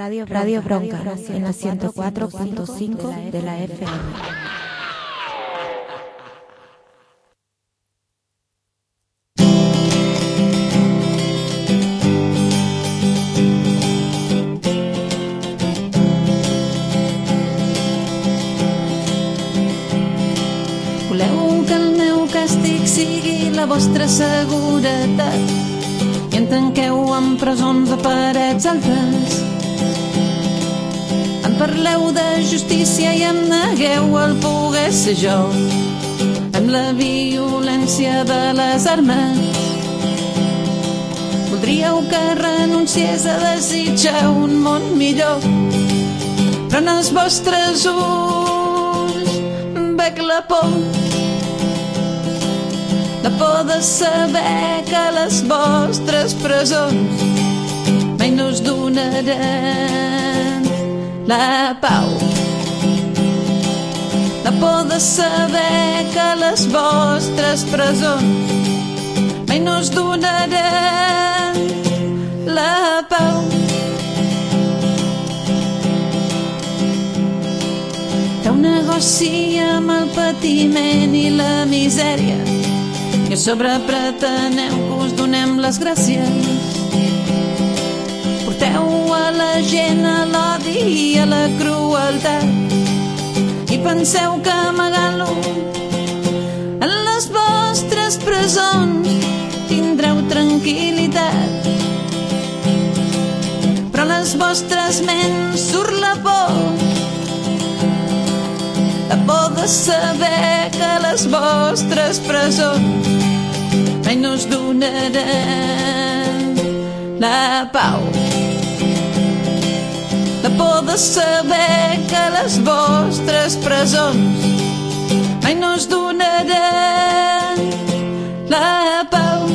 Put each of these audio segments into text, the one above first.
Radio Bronca en la 104.5 de la FM. Voleu que el meu càstig sigui la vostra seguretat i en tanqueu en presons de parets altes. Em parleu de justícia i em negueu el poder ser jo amb la violència de les armes. Voldríeu que renunciés a desitjar un món millor, però en els vostres ulls veig la por de saber que les vostres presons mai no us donaran la pau. La por de saber que les vostres presons mai no us donaran la pau. Feu negoci amb el patiment i la misèria i a sobre preteneu que us donem les gràcies. Porteu a la gent a l'odi i a la crueltat i penseu que amagant-lo en les vostres presons tindreu tranquil·litat. Però a les vostres ments surt la por de saber que les vostres presons mai no us donaran la pau. La por de saber que les vostres presons mai no us donaran la pau.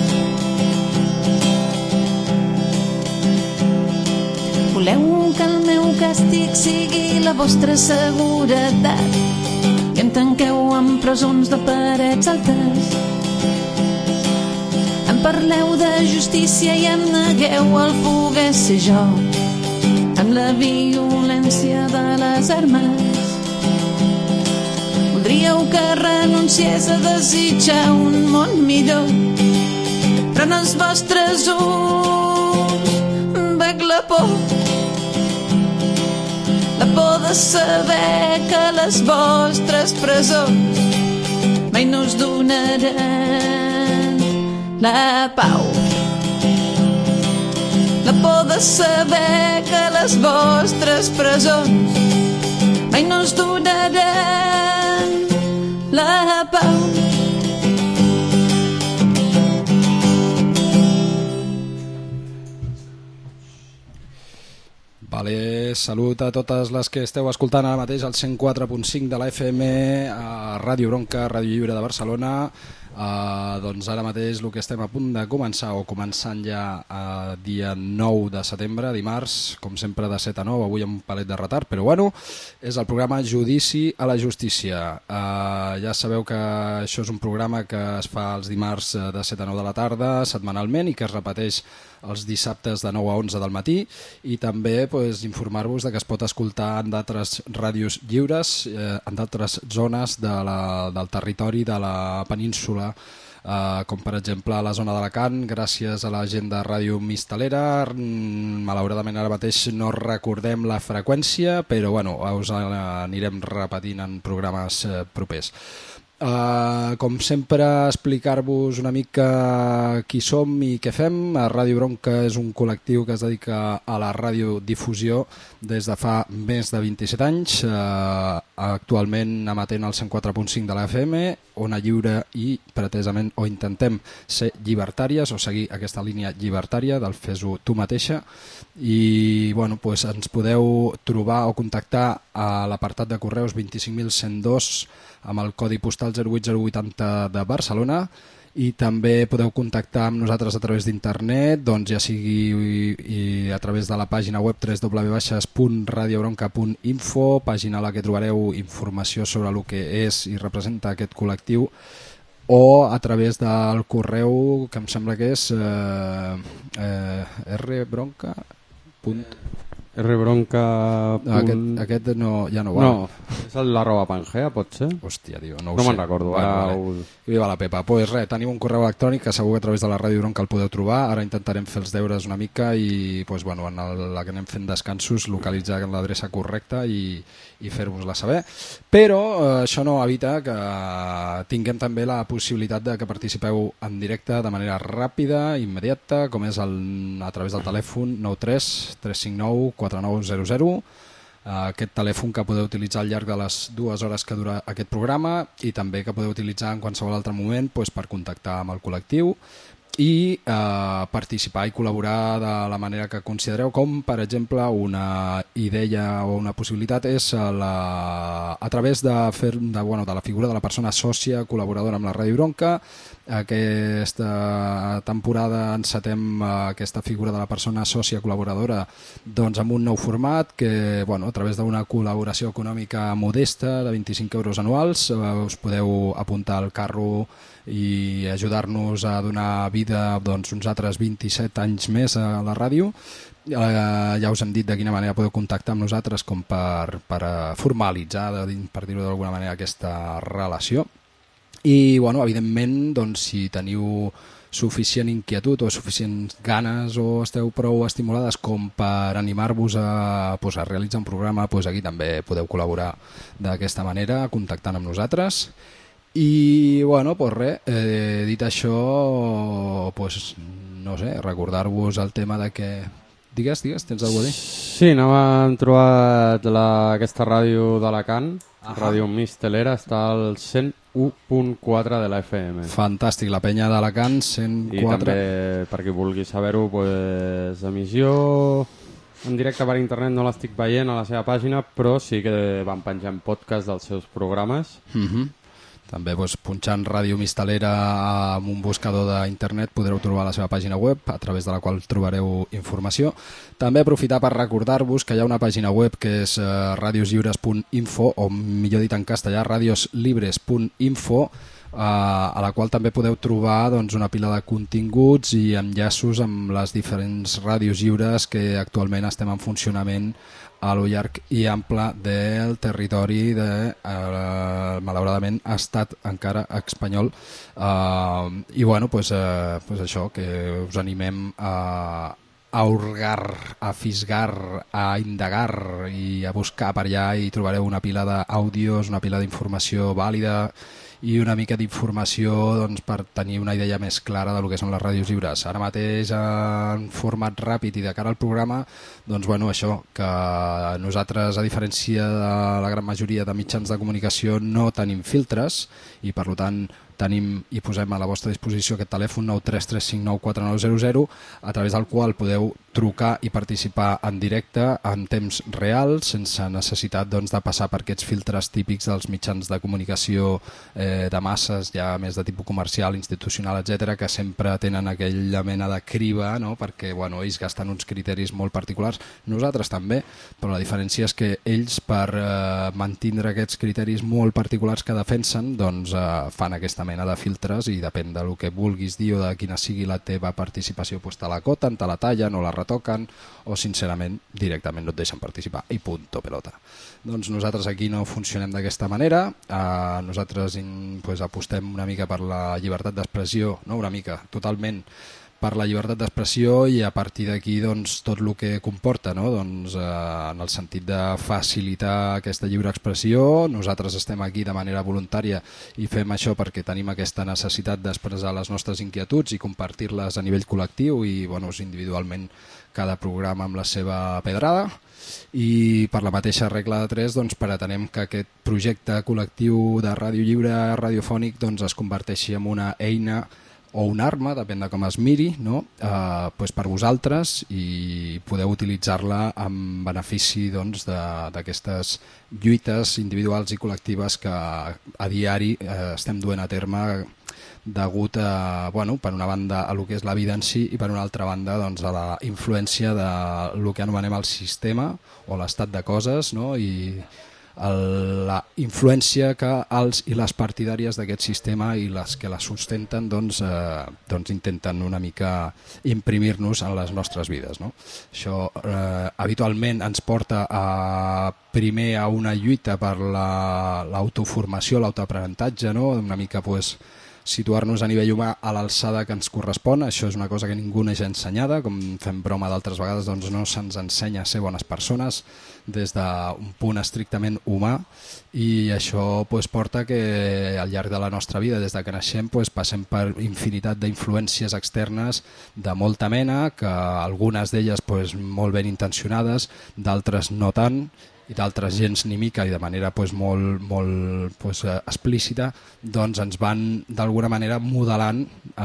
Voleu que el meu càstig sigui la vostra seguretat i em tanqueu en presons de parets altes. Em parleu de justícia i em negueu el poder ser jo amb la violència de les armes. Voldríeu que renunciés a desitjar un món millor, però en els vostres ulls veig la por de saber que les vostres presons mai no us donaran la pau. La por de saber que les vostres presons mai no us donaran la pau. Vale, salut a totes les que esteu escoltant ara mateix al 104.5 de la FM a Ràdio Bronca, Ràdio Lliure de Barcelona. Doncs ara mateix el que estem a punt de començar o començant ja dia 9 de setembre, dimarts, com sempre de 7 a 9, avui amb un palet de retard, però bueno, és el programa Judici a la Justícia. Ja sabeu que això és un programa que es fa els dimarts de 7 a 9 de la tarda setmanalment i que es repeteix els dissabtes de 9 a 11 del matí, i també informar-vos que es pot escoltar en d'altres ràdios lliures, en d'altres zones del territori de la península, com per exemple a la zona d'Alacant, gràcies a la gent de Ràdio Mistelera. Malauradament ara mateix no recordem la freqüència, però bueno, us anirem repetint en programes propers. Com sempre, explicar-vos una mica qui som i què fem. Ràdio Bronca és un col·lectiu que es dedica a la radiodifusió des de fa més de 27 anys, actualment emetent al 104.5 de la FM, Ona Lliure, i pretesament o intentem ser llibertàries o seguir aquesta línia llibertària del fes-ho tu mateixa. I bueno, ens podeu trobar o contactar a l'apartat de correus 25.102 amb el codi postal 08080 de Barcelona, i també podeu contactar amb nosaltres a través d'internet, ja sigui a través de la pàgina web www.radiobronca.info, pàgina a la que trobareu informació sobre el que és i representa aquest col·lectiu, o a través del correu que em sembla que és rbronca. rbronca... Aquest no, ja no va. No, és @Pangea, pot ser? Hòstia, tio, no ho No sé. me'n recordo. Vale. Viva la Pepa. Pues res, tenim un correu electrònic que segur que a través de la Ràdio Bronca el podeu trobar. Ara intentarem fer els deures una mica i pues, bueno, en la que anem fent descansos localitzar l'adreça correcta i fer-vos-la saber. Però això no evita que tinguem també la possibilitat de que participeu en directe de manera ràpida, immediata, com és a través del telèfon 93 359 4900, aquest telèfon que podeu utilitzar al llarg de les 2 hores que dura aquest programa i també que podeu utilitzar en qualsevol altre moment per contactar amb el col·lectiu i participar i col·laborar de la manera que considereu, com per exemple una idea o una possibilitat és a través de la figura de la persona sòcia col·laboradora amb la Ràdio Bronca. Aquesta temporada encetem aquesta figura de la persona sòcia col·laboradora doncs amb un nou format que a través d'una col·laboració econòmica modesta de 25 euros anuals us podeu apuntar al carro i ajudar-nos a donar vida uns altres 27 anys més a la ràdio. Ja us hem dit de quina manera podeu contactar amb nosaltres com per formalitzar, per dir-ho d'alguna manera, aquesta relació. I evidentment si teniu suficient inquietud o suficients ganes o esteu prou estimulades com per animar-vos a realitzar un programa, aquí també podeu col·laborar d'aquesta manera contactant amb nosaltres. I res, dit això, no sé, recordar-vos el tema de que... Digues, tens alguna cosa a dir? Sí, hem trobat aquesta ràdio d'Alacant, Ràdio Mistelera, està al 101.4 de la FM. Fantàstic, la penya d'Alacant, 104... I també, per qui vulgui saber-ho, emissió en directe per internet no l'estic veient a la seva pàgina, però sí que van penjant podcast dels seus programes. També punxant Ràdio Mistelera amb un buscador d'internet podreu trobar la seva pàgina web a través de la qual trobareu informació. També aprofitar per recordar-vos que hi ha una pàgina web que és radioslibres.info, o millor dit en castellà, radioslibres.info, a la qual també podeu trobar una pila de continguts i enllaços amb les diferents ràdios lliures que actualment estem en funcionament a lo llarg i ample del territori de, malauradament, estat encara espanyol. I això, que us animem a hurgar, a fisgar, a indagar i a buscar per allà i trobareu una pila d'àudios, una pila d'informació vàlida i una mica d'informació per tenir una idea més clara del que són les ràdios lliures. Ara mateix, en format ràpid i de cara al programa, això, que nosaltres, a diferència de la gran majoria de mitjans de comunicació, no tenim filtres i, per tant, tenim i posem a la vostra disposició aquest telèfon 933594900 a través del qual podeu trucar i participar en directe en temps real, sense necessitat de passar per aquests filtres típics dels mitjans de comunicació de masses, ja més de tipus comercial, institucional, etc, que sempre tenen aquella mena de criba, no? Perquè ells gasten uns criteris molt particulars, nosaltres també, però la diferència és que ells, per mantindre aquests criteris molt particulars que defensen, fan aquesta mena de filtres i depèn del que vulguis dir o de quina sigui la teva participació, te l'acoten, te la tallen o la retoquen o sincerament directament no et deixen participar i punto pelota. Doncs nosaltres aquí no funcionem d'aquesta manera, nosaltres apostem una mica per la llibertat d'expressió, no una mica, totalment per la llibertat d'expressió i a partir d'aquí tot el que comporta, no? En el sentit de facilitar aquesta lliure expressió. Nosaltres estem aquí de manera voluntària i fem això perquè tenim aquesta necessitat d'expressar les nostres inquietuds i compartir-les a nivell col·lectiu i individualment cada programa amb la seva pedrada. I per la mateixa regla de 3 pretenem que aquest projecte col·lectiu de ràdio lliure radiofònic es converteixi en una eina o una arma, depèn de com es miri, no? Per vosaltres i podeu utilitzar-la en benefici d'aquestes lluites individuals i col·lectives que a diari estem duent a terme degut a, per una banda, a lo que és la vida en si i per una altra banda a la influència de lo que anomenem el sistema o l'estat de coses, no? I la influència que els i les partidàries d'aquest sistema i les que la sustenten doncs intenten una mica imprimir-nos en les nostres vides, no? Això habitualment ens porta primer a una lluita per l'autoformació, l'autoaprenentatge, no? Una mica situar-nos a nivell humà a l'alçada que ens correspon. Això és una cosa que ningú n'és ensenyada, com fem broma d'altres vegades, doncs no se'ns ensenya a ser bones persones des d'un punt estrictament humà, i això porta que al llarg de la nostra vida, des de que naixem, passem per infinitat d'influències externes de molta mena, que algunes d'elles molt ben intencionades, d'altres no tant, i d'altres gens ni mica i de manera molt explícita, doncs ens van d'alguna manera modelant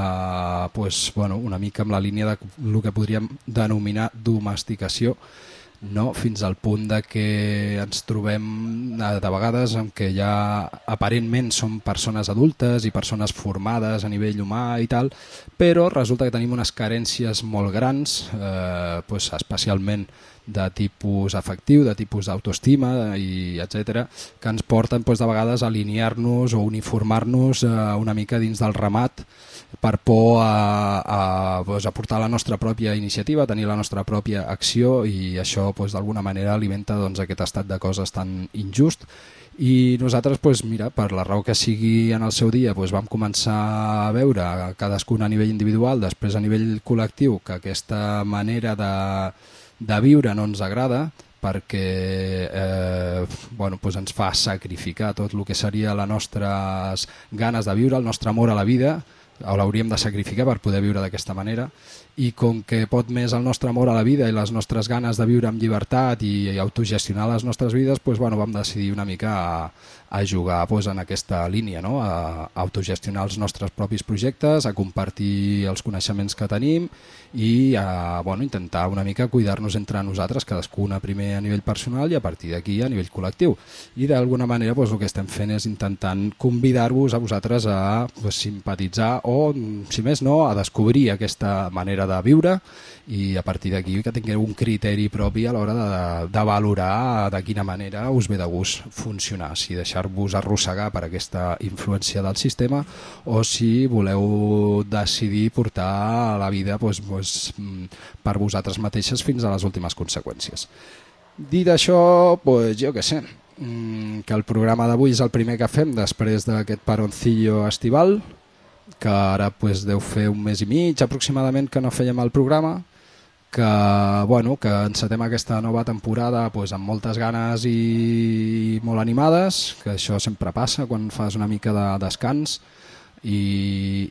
una mica amb la línia del que podríem denominar domesticació, no? Fins al punt de que ens trobem de vegades en què ja aparentment som persones adultes i persones formades a nivell humà i tal, però resulta que tenim unes carències molt grans, especialment de tipus afectiu, de tipus d'autoestima i etc., que ens porten de vegades a alinear-nos o uniformar-nos una mica dins del ramat per por a portar la nostra pròpia iniciativa, a tenir la nostra pròpia acció, i això d'alguna manera alimenta aquest estat de coses tan injust. I nosaltres, per la raó que sigui en el seu dia, vam començar a veure cadascun a nivell individual, després a nivell col·lectiu, que aquesta manera de viure no ens agrada, perquè ens fa sacrificar tot el que seria les nostres ganes de viure, el nostre amor a la vida, l'hauríem de sacrificar per poder viure d'aquesta manera, i com que pot més el nostre amor a la vida i les nostres ganes de viure amb llibertat i autogestionar les nostres vides, vam decidir una mica a jugar en aquesta línia, no? A autogestionar els nostres propis projectes, a compartir els coneixements que tenim i a intentar una mica cuidar-nos entre nosaltres, cadascuna primer a nivell personal i a partir d'aquí a nivell col·lectiu. I d'alguna manera el que estem fent és intentant convidar-vos a vosaltres a simpatitzar o, si més no, a descobrir aquesta manera de viure, i a partir d'aquí que tingueu un criteri propi a l'hora de valorar de quina manera us ve de gust funcionar, si deixar-vos arrossegar per aquesta influència del sistema o si voleu decidir portar la vida per vosaltres mateixes fins a les últimes conseqüències. Dit això, jo què sé, que el programa d'avui és el primer que fem després d'aquest paroncillo estival, que ara deu fer un mes i mig aproximadament que no fèiem el programa, que encetem aquesta nova temporada amb moltes ganes i molt animades, que això sempre passa quan fas una mica de descans, i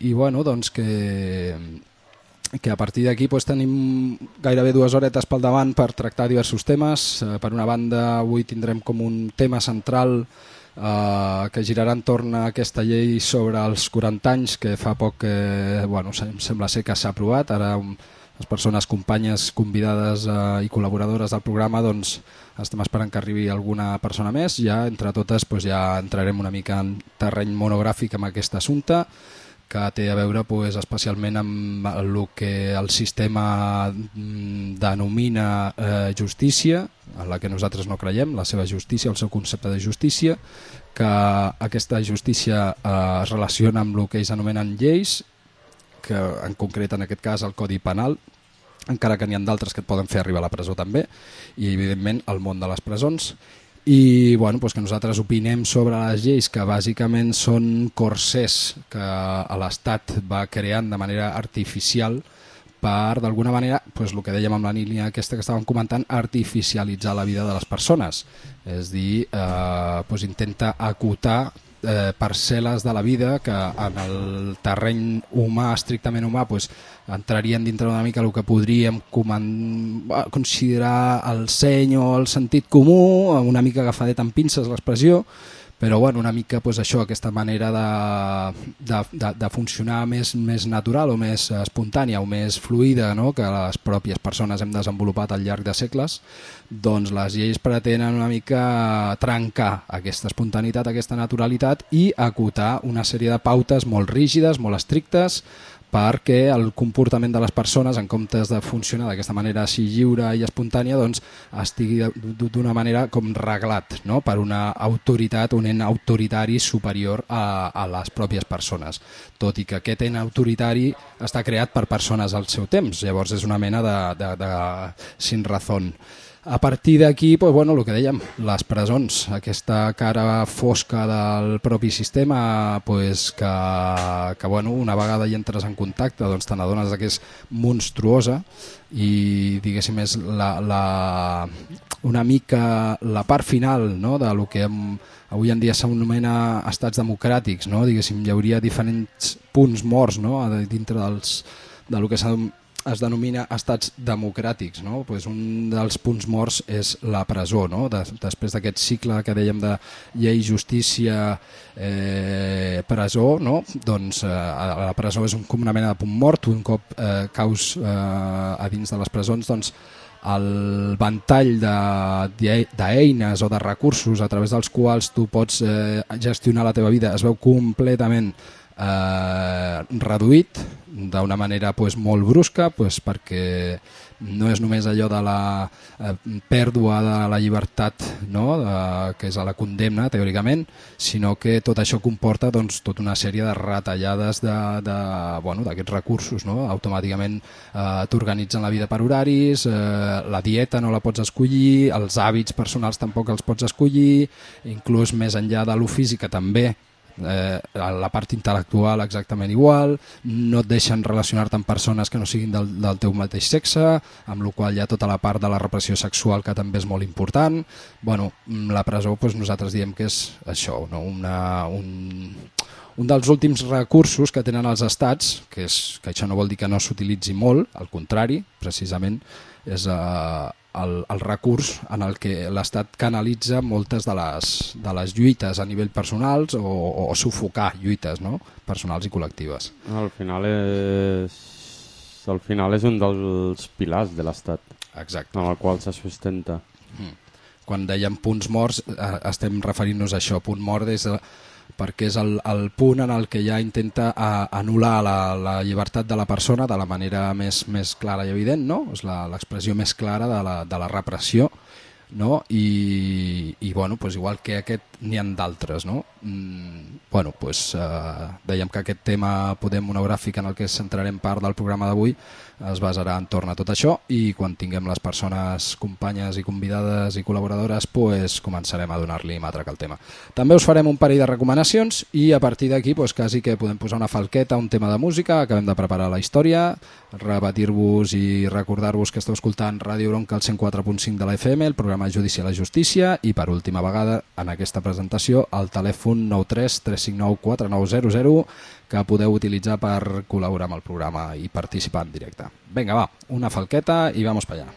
que a partir d'aquí tenim gairebé 2 horetes pel davant per tractar diversos temes. Per una banda, avui tindrem com un tema central que girarà entorn a aquesta llei sobre els 40 anys, que fa poc sembla ser que s'ha aprovat. Ara les persones companyes convidades i col·laboradores del programa estem esperant que arribi alguna persona més. Ja entre totes ja entrarem una mica en terreny monogràfic amb aquest assumpte, que té a veure especialment amb el que el sistema denomina justícia, en la que nosaltres no creiem, la seva justícia, el seu concepte de justícia, que aquesta justícia es relaciona amb el que ells anomenen lleis, que en concret en aquest cas el Codi Penal, encara que n'hi ha d'altres que et poden fer arribar a la presó també, i evidentment el món de les presons. I que nosaltres opinem sobre les lleis, que bàsicament són corsers que l'Estat va creant de manera artificial per, d'alguna manera, el que dèiem amb la línia aquesta que estàvem comentant, artificialitzar la vida de les persones. És dir, intenta acotar parcel·les de la vida que en el terreny humà, estrictament humà, entrarien dintre una mica el que podríem considerar el seny o el sentit comú, una mica agafadet amb pinces l'expressió, però una mica això, aquesta manera de funcionar més natural o més espontània o més fluida, no?, que les pròpies persones hem desenvolupat al llarg de segles. Doncs les lleis pretenen una mica trencar aquesta espontaneïtat, aquesta naturalitat, i acotar una sèrie de pautes molt rígides, molt estrictes, perquè el comportament de les persones, en comptes de funcionar d'aquesta manera així lliure i espontània, doncs estigui d'una manera com reglat, no? Per una autoritat, un ent autoritari superior a les pròpies persones, tot i que aquest ent autoritari està creat per persones al seu temps, llavors és una mena de sin razón. A partir d'aquí, doncs, bueno, el que dèiem, les presons, aquesta cara fosca del propi sistema, doncs, que bueno, una vegada hi entres en contacte, doncs te n'adones que és monstruosa i diguéssim és una mica la part final, no?, de lo que avui en dia s'anomena estats democràtics, no? Diguéssim, hi hauria diferents punts morts, no?, dintre de lo que es denomina estats democràtics, no? Pues un dels punts morts és la presó, no? Després d'aquest cicle que dèiem de llei, justícia, presó, no? Doncs la presó és com una mena de punt mort. Un cop caus a dins de les presons, doncs el ventall d'eines o de recursos a través dels quals tu pots gestionar la teva vida es veu completament reduït d'una manera molt brusca, perquè no és només allò de la pèrdua de la llibertat, no?, que és a la condemna teòricament, sinó que tot això comporta tota una sèrie de retallades d'aquests recursos, no? Automàticament t'organitzen la vida per horaris, la dieta no la pots escollir, els hàbits personals tampoc els pots escollir, inclús més enllà de lo físic, que també la part intel·lectual exactament igual, no et deixen relacionar-te amb persones que no siguin del teu mateix sexe, amb la qual hi ha tota la part de la repressió sexual que també és molt important. Bueno, la presó nosaltres diem que és això, no? Un dels últims recursos que tenen els estats, que això no vol dir que no s'utilitzi molt, al contrari, precisament és el recurs en el que l'Estat canalitza moltes de les lluites a nivell personals o sufocar lluites, no?, personals i col·lectives. Al final és un dels pilars de l'Estat. Exacte. Amb el qual se sustenta. Quan dèiem punts morts estem referint-nos a això. Punt mort perquè és el punt en el que ja intenta anul·lar la llibertat de la persona de la manera més clara i evident, no? És l'expressió més clara de la repressió, no? I bueno, igual que aquest n'hi ha d'altres, no? Dèiem que aquest tema monogràfic en el que centrarem part del programa d'avui es basarà entorn a tot això, i quan tinguem les persones companyes i convidades i col·laboradores començarem a donar-li matraca al tema. També us farem un parell de recomanacions i a partir d'aquí quasi que podem posar una falqueta, un tema de música. Acabem de preparar la història, repetir-vos i recordar-vos que esteu escoltant Ràdio Bronca al 104.5 de la FM, el programa Judici a la Justícia, i per última vegada en aquesta presentació el telèfon 93 359 4900 que podeu utilitzar per col·laborar amb el programa i participar en directe. Vinga, va, una falqueta i vamos para allá.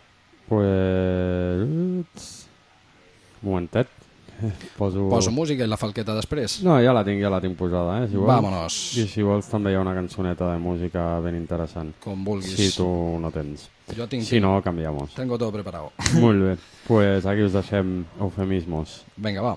Un momentet. Poso música i la falqueta després? No, ja la tinc posada, si vols. Vámonos. I si vols també hi ha una cançoneta de música ben interessant. Com vulguis. Si tu no tens. Jo tinc. Si no, cambiamos. Tengo todo preparado. Molt bé. Pues aquí us deixem eufemismos. Vinga, va.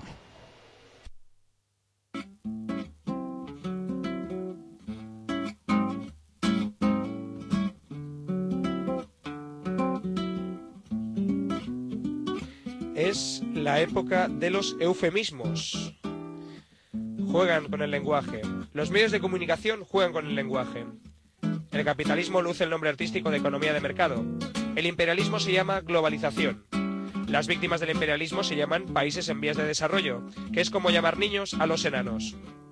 Es la época de los eufemismos. Juegan con el lenguaje. Los medios de comunicación juegan con el lenguaje. El capitalismo luce el nombre artístico de economía de mercado. El imperialismo se llama globalización. Las víctimas del imperialismo se llaman países en vías de desarrollo, que es como llamar niños a los enanos.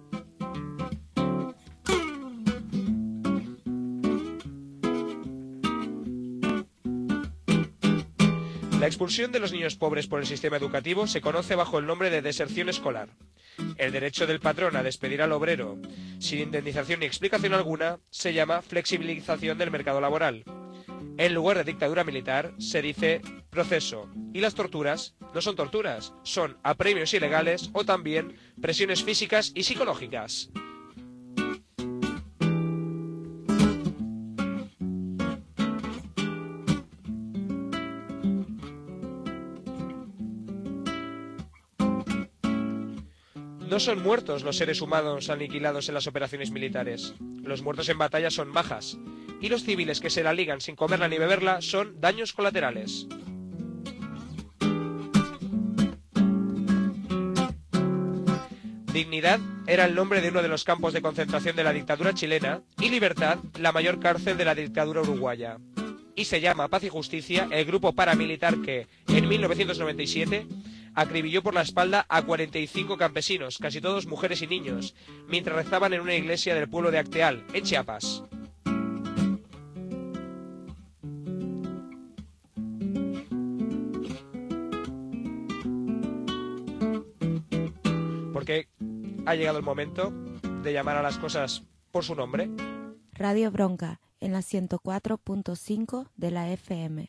La expulsión de los niños pobres por el sistema educativo se conoce bajo el nombre de deserción escolar. El derecho del patrón a despedir al obrero sin indemnización ni explicación alguna se llama flexibilización del mercado laboral. En lugar de dictadura militar se dice proceso. Y las torturas no son torturas, son apremios ilegales o también presiones físicas y psicológicas. No son muertos los seres humanos aniquilados en las operaciones militares. Los muertos en batalla son bajas, y los civiles que se la ligan sin comerla ni beberla son daños colaterales. Dignidad era el nombre de uno de los campos de concentración de la dictadura chilena y Libertad, la mayor cárcel de la dictadura uruguaya. Y se llama Paz y Justicia el grupo paramilitar que, en 1997, acribilló por la espalda a 45 campesinos, casi todos mujeres y niños, mientras rezaban en una iglesia del pueblo de Acteal, en Chiapas. Porque ha llegado el momento de llamar a las cosas por su nombre. Radio Bronca, en la 104.5 de la FM.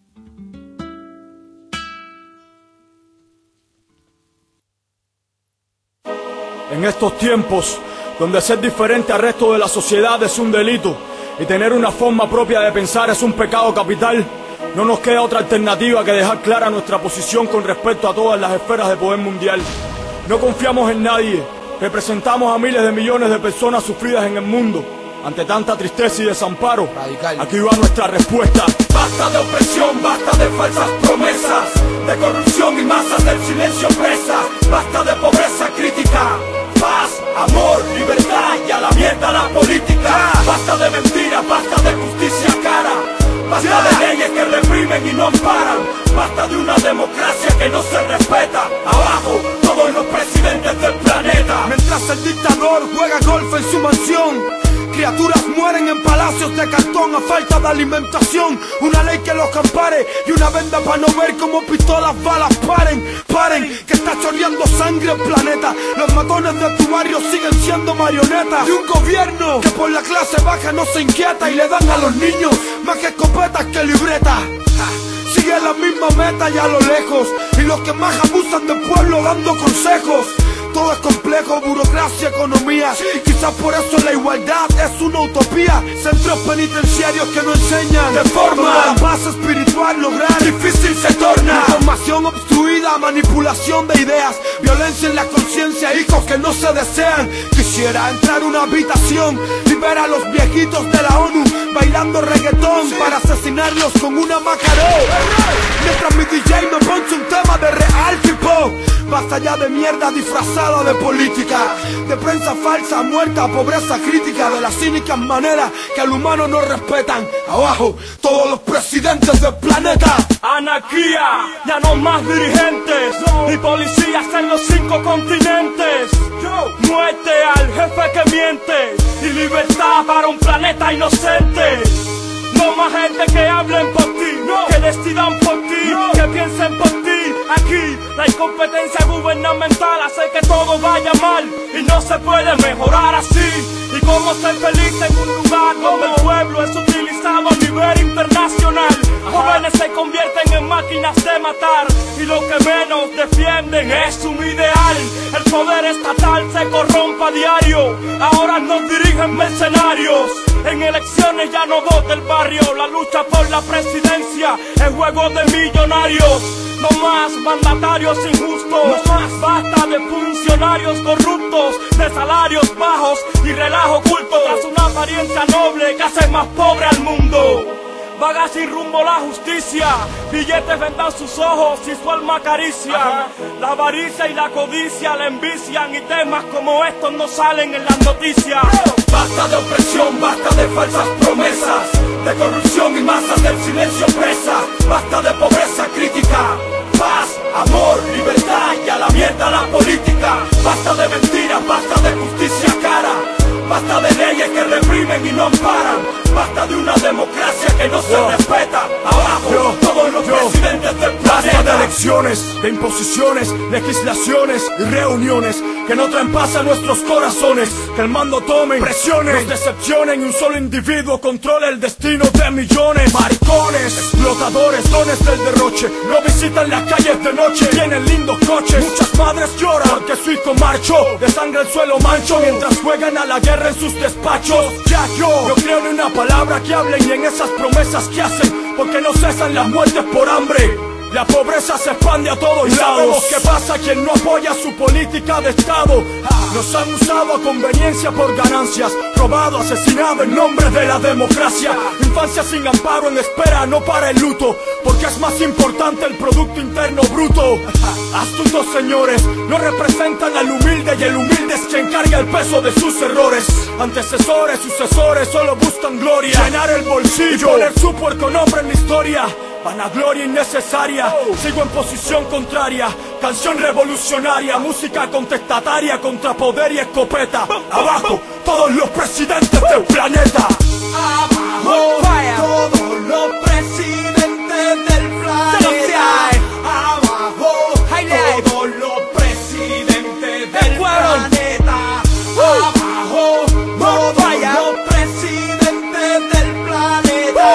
En estos tiempos, donde ser diferente al resto de la sociedad es un delito y tener una forma propia de pensar es un pecado capital, no nos queda otra alternativa que dejar clara nuestra posición con respecto a todas las esferas de poder mundial. No confiamos en nadie, representamos a miles de millones de personas sufridas en el mundo. Ante tanta tristeza y desamparo, aquí va nuestra respuesta. Basta de opresión, basta de falsas promesas, de corrupción y masas del silencio presa. Basta de pobreza crítica, paz, amor, libertad y a la mierda la política. Basta de mentiras, basta de justicia cara, basta de leyes que reprimen y no amparan. Basta de una democracia que no se respeta. Abajo todos los presidentes del planeta. Mientras el dictador juega golf en su mansión, criaturas mueren en palacios de cartón a falta de alimentación. Una ley que los ampare y una venda para no ver cómo pistolas balas paren. Que está chorreando sangre el planeta. Los matones de tu barrio siguen siendo marionetas de un gobierno que por la clase baja no se inquieta y le dan a los niños más que escopetas que libretas. Sigue la misma meta y a lo lejos, y los que más abusan del pueblo dando consejos. Todo es complejo, burocracia, economía. Quizás por eso la igualdad es una utopía. Centros penitenciarios que no enseñan de forma la paz espiritual lograr difícil se torna. Información obstruida, manipulación de ideas, violencia en la conciencia, hijos que no se desean. Quisiera entrar a una habitación y ver a los viejitos de la ONU bailando reggaetón para asesinarlos con una macarón. Mientras mi DJ me ponche un tema de real hip hop. Basta ya de mierda disfrazada de política, de prensa falsa, muerta, pobreza crítica, de las cínicas maneras que al humano no respetan. Abajo, todos los presidentes del planeta. Anarquía, ya no más dirigentes, ni policías en los 5 continentes. Muerte al jefe que miente, y libertad para un planeta inocente. No más gente que hablen por ti, que decidan por ti, que piensen por ti. Aquí la incompetencia gubernamental hace que todo vaya mal y no se puede mejorar así. Y cómo ser feliz en un lugar donde el pueblo es utilizado a nivel internacional. Jóvenes se convierten en máquinas de matar y lo que menos defienden es un ideal. El poder estatal se corrompe a diario, ahora nos dirigen mercenarios. En elecciones ya no vota el barrio, la lucha por la presidencia es juego de millonarios. No más mandatarios injustos, no más basta de funcionarios corruptos, de salarios bajos y relajo oculto, tras una apariencia noble que hace más pobre al mundo. Vaga sin rumbo la justicia, billetes vendan sus ojos y su alma acaricia. La avaricia y la codicia la envician y temas como estos no salen en las noticias. Basta de opresión, basta de falsas promesas, de corrupción y masas del silencio presa. Basta de pobreza crítica, paz, amor, libertad y a la mierda la política. Basta de mentiras, basta de justicia cara, basta de leyes que reprimen y no amparan. Basta de una democracia que no se respeta. Abajo todos los presidentes del planeta. Basta de elecciones, de imposiciones, legislaciones y reuniones que no traen paz a nuestros corazones. Que el mando tome, presiones, nos decepcionen y un solo individuo controle el destino de millones. Maricones, explotadores, dones del derroche, no visitan las calles de noche, tienen lindos coches. Muchas madres lloran porque su hijo marchó, de sangre el suelo mancho mientras juegan a la guerra en sus despachos. Ya yo no creo ni una palabra que hablen y en esas promesas que hacen, porque no cesan las muertes por hambre. La pobreza se expande a todos lados. Sabemos qué pasa a quien no apoya su política de Estado. Nos han usado a conveniencia por ganancias, robado, asesinado en nombre de la democracia. Infancia sin amparo en espera, no para el luto, porque es más importante el Producto Interno Bruto. Astutos señores, no representan al humilde, y el humilde es quien carga el peso de sus errores. Antecesores, sucesores, solo buscan gloria, llenar el bolsillo y poner su puerco nombre en la historia. Vanagloria innecesaria, sigo en posición contraria. Canción revolucionaria, música contestataria contra poder y escopeta. Abajo, todos los presidentes del planeta. Abajo, todos los presidentes del planeta. Abajo, todos los presidentes del planeta. Abajo, todos los presidentes del planeta.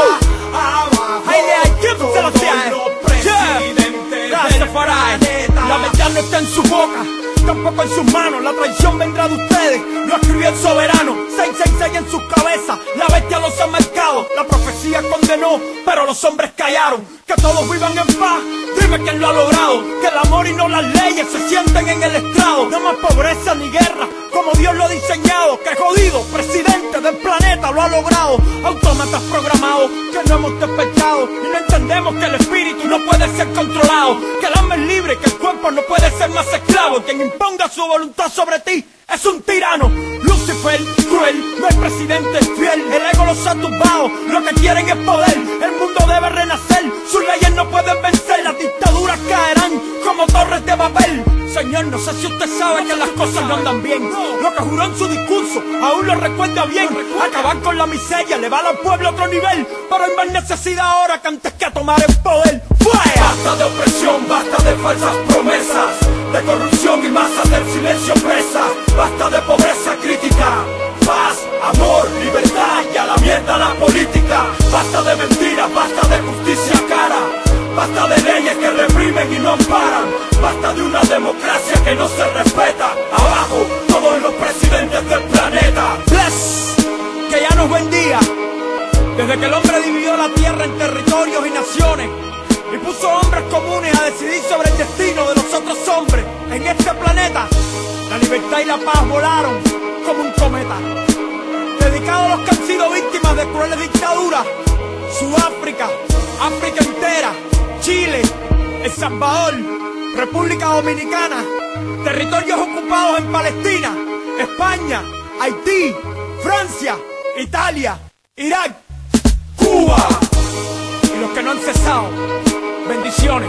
La verdad no está en su boca, tampoco en sus manos. La traición vendrá de ustedes, lo escribió el soberano. 666 en sus cabezas, la bestia los ha marcado. La profecía condenó, pero los hombres callaron. Que todos vivan en paz, dime quién lo ha logrado. Que el amor y no las leyes se sienten en el estrado. No más pobreza ni guerra, como Dios lo ha diseñado. Que jodido presidente del planeta lo ha logrado. Autómatas programados que no hemos despertado, y no entendemos que el espíritu no puede ser controlado. Que el alma es libre, que el cuerpo no puede ser más esclavo. Quien imponga su voluntad sobre ti es un tirano. Lucifer, cruel, no hay presidente fiel. El ego los ha tumbado, lo que quieren es poder. El mundo debe renacer, sus leyes no pueden vencer. Las dictaduras caerán como torres de Babel. Señor, no sé si usted sabe que las cosas no andan bien. Lo que juró en su discurso, aún lo recuerda bien. Acabar con la miseria, elevar al pueblo a otro nivel. Pero hay más necesidad ahora que antes que tomar el poder. ¡Fuera! Basta de opresión, basta de falsas promesas, de corrupción y masas del silencio presa. Basta de pobreza crítica, paz, amor, libertad y a la mierda la política. Basta de mentiras, basta de justicia cara. Basta de leyes que reprimen y no amparan. Basta de una democracia que no se respeta. Abajo, todos los presidentes del planeta. Bless, que ya nos bendiga. Desde que el hombre dividió la tierra en territorios y naciones y puso hombres comunes a decidir sobre el destino de los otros hombres en este planeta, la libertad y la paz volaron como un cometa. Dedicado a los que han sido víctimas de crueles dictaduras: Sudáfrica, África entera, Chile, El Salvador, República Dominicana, territorios ocupados en Palestina, España, Haití, Francia, Italia, Irak, Cuba y los que no han cesado. Bendiciones.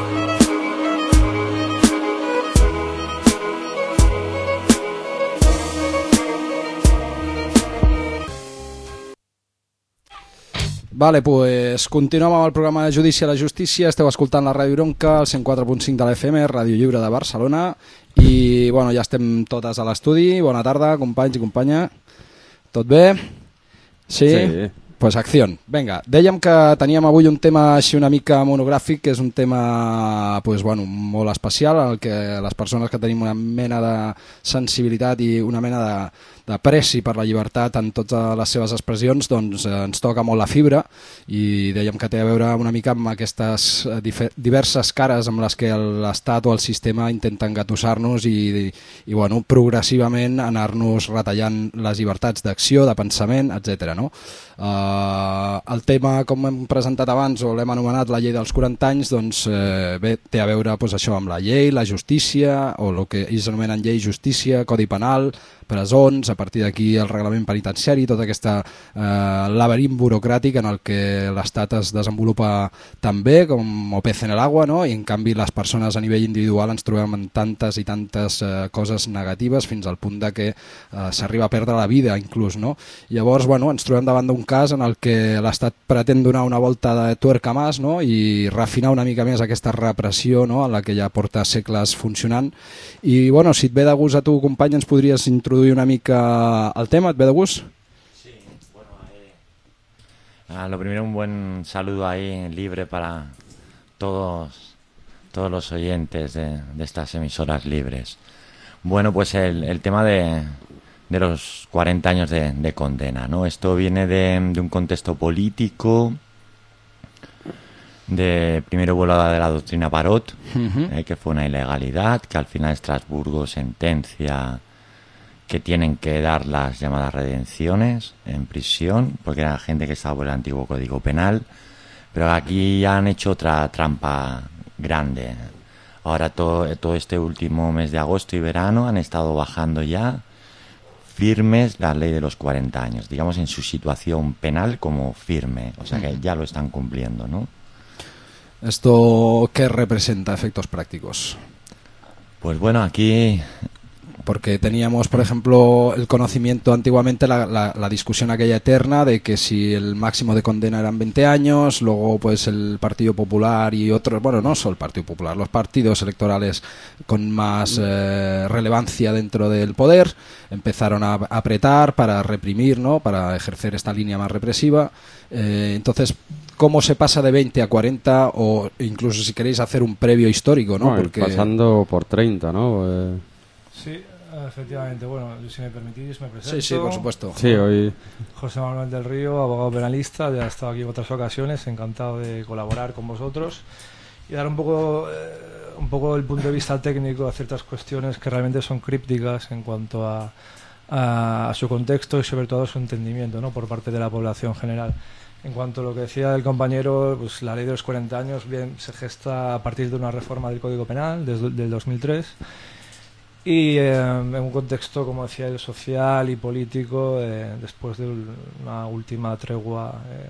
Vale, pues continuem amb el programa de Judici a la Justícia. Esteu escoltant la Ràdio Bronca, el 104.5 de la FM, Ràdio Lliure de Barcelona. I bueno, ja estem totes a l'estudi. Bona tarda, companys i companya. Tot bé? Sí? Sí. Pues acció. Vinga, dèiem que teníem avui un tema així una mica monogràfic, que és un tema pues, bueno, molt especial, en el que les persones que tenim una mena de sensibilitat i una mena de preci per la llibertat en totes les seves expressions, doncs ens toca molt la fibra, i dèiem que té a veure una mica amb aquestes diverses cares amb les que l'Estat o el sistema intenta engatussar-nos i bueno, progressivament anar-nos retallant les llibertats d'acció, de pensament, etc. No? El tema, com hem presentat abans, o l'hem anomenat la llei dels 40 anys, doncs bé, té a veure doncs, això amb la llei, la justícia, o el que ells anomenen llei, justícia, codi penal, presons, a partir d'aquí el reglament penitenciari, tot aquest laberint burocràtic en el que l'Estat es desenvolupa tan bé com pez en el agua, no? I en canvi les persones a nivell individual ens trobem en tantes i tantes coses negatives fins al punt de que s'arriba a perdre la vida inclús, no? Llavors, bueno, ens trobem davant d'un cas en el que l'Estat pretén donar una volta de tuerca més, no? I refinar una mica més aquesta repressió, no? En la que ja porta segles funcionant. I bueno, si et ve de gust a tu, company, ens podries introduir una mica el tema, ¿te ve de gusto? Sí, bueno, lo primero un buen saludo ahí libre para todos los oyentes de estas emisoras libres. Bueno, pues el tema de los 40 años de condena, ¿no? Esto viene de un contexto político primero hubo la de la doctrina Parot, que fue una ilegalidad, que al final Estrasburgo sentencia que tienen que dar las llamadas redenciones en prisión, porque era gente que estaba por el antiguo Código Penal, pero aquí ya han hecho otra trampa grande. Ahora todo este último mes de agosto y verano han estado bajando ya firmes la ley de los 40 años, digamos en su situación penal como firme, o sea que ya lo están cumpliendo, ¿no? ¿Esto qué representa efectos prácticos? Pues bueno, aquí... Porque teníamos, por ejemplo, el conocimiento antiguamente, la discusión aquella eterna de que si el máximo de condena eran 20 años, luego pues el Partido Popular y otros, bueno, no solo el Partido Popular, los partidos electorales con más relevancia dentro del poder empezaron a apretar para reprimir, ¿no? Para ejercer esta línea más represiva. Entonces, ¿cómo se pasa de 20 a 40 o incluso si queréis hacer un previo histórico, ¿no? Bueno, porque... pasando por 30, ¿no? Sí, efectivamente. Bueno, si me permitís, me presento. Sí, por supuesto. Sí, hoy... José Manuel del Río, abogado penalista, ya he estado aquí en otras ocasiones, encantado de colaborar con vosotros y dar un poco el punto de vista técnico a ciertas cuestiones que realmente son crípticas en cuanto a su contexto y sobre todo a su entendimiento, ¿no? Por parte de la población general. En cuanto a lo que decía el compañero, pues la ley de los 40 años bien se gesta a partir de una reforma del Código Penal del 2003 y en un contexto, como decía él, social y político, después de una última tregua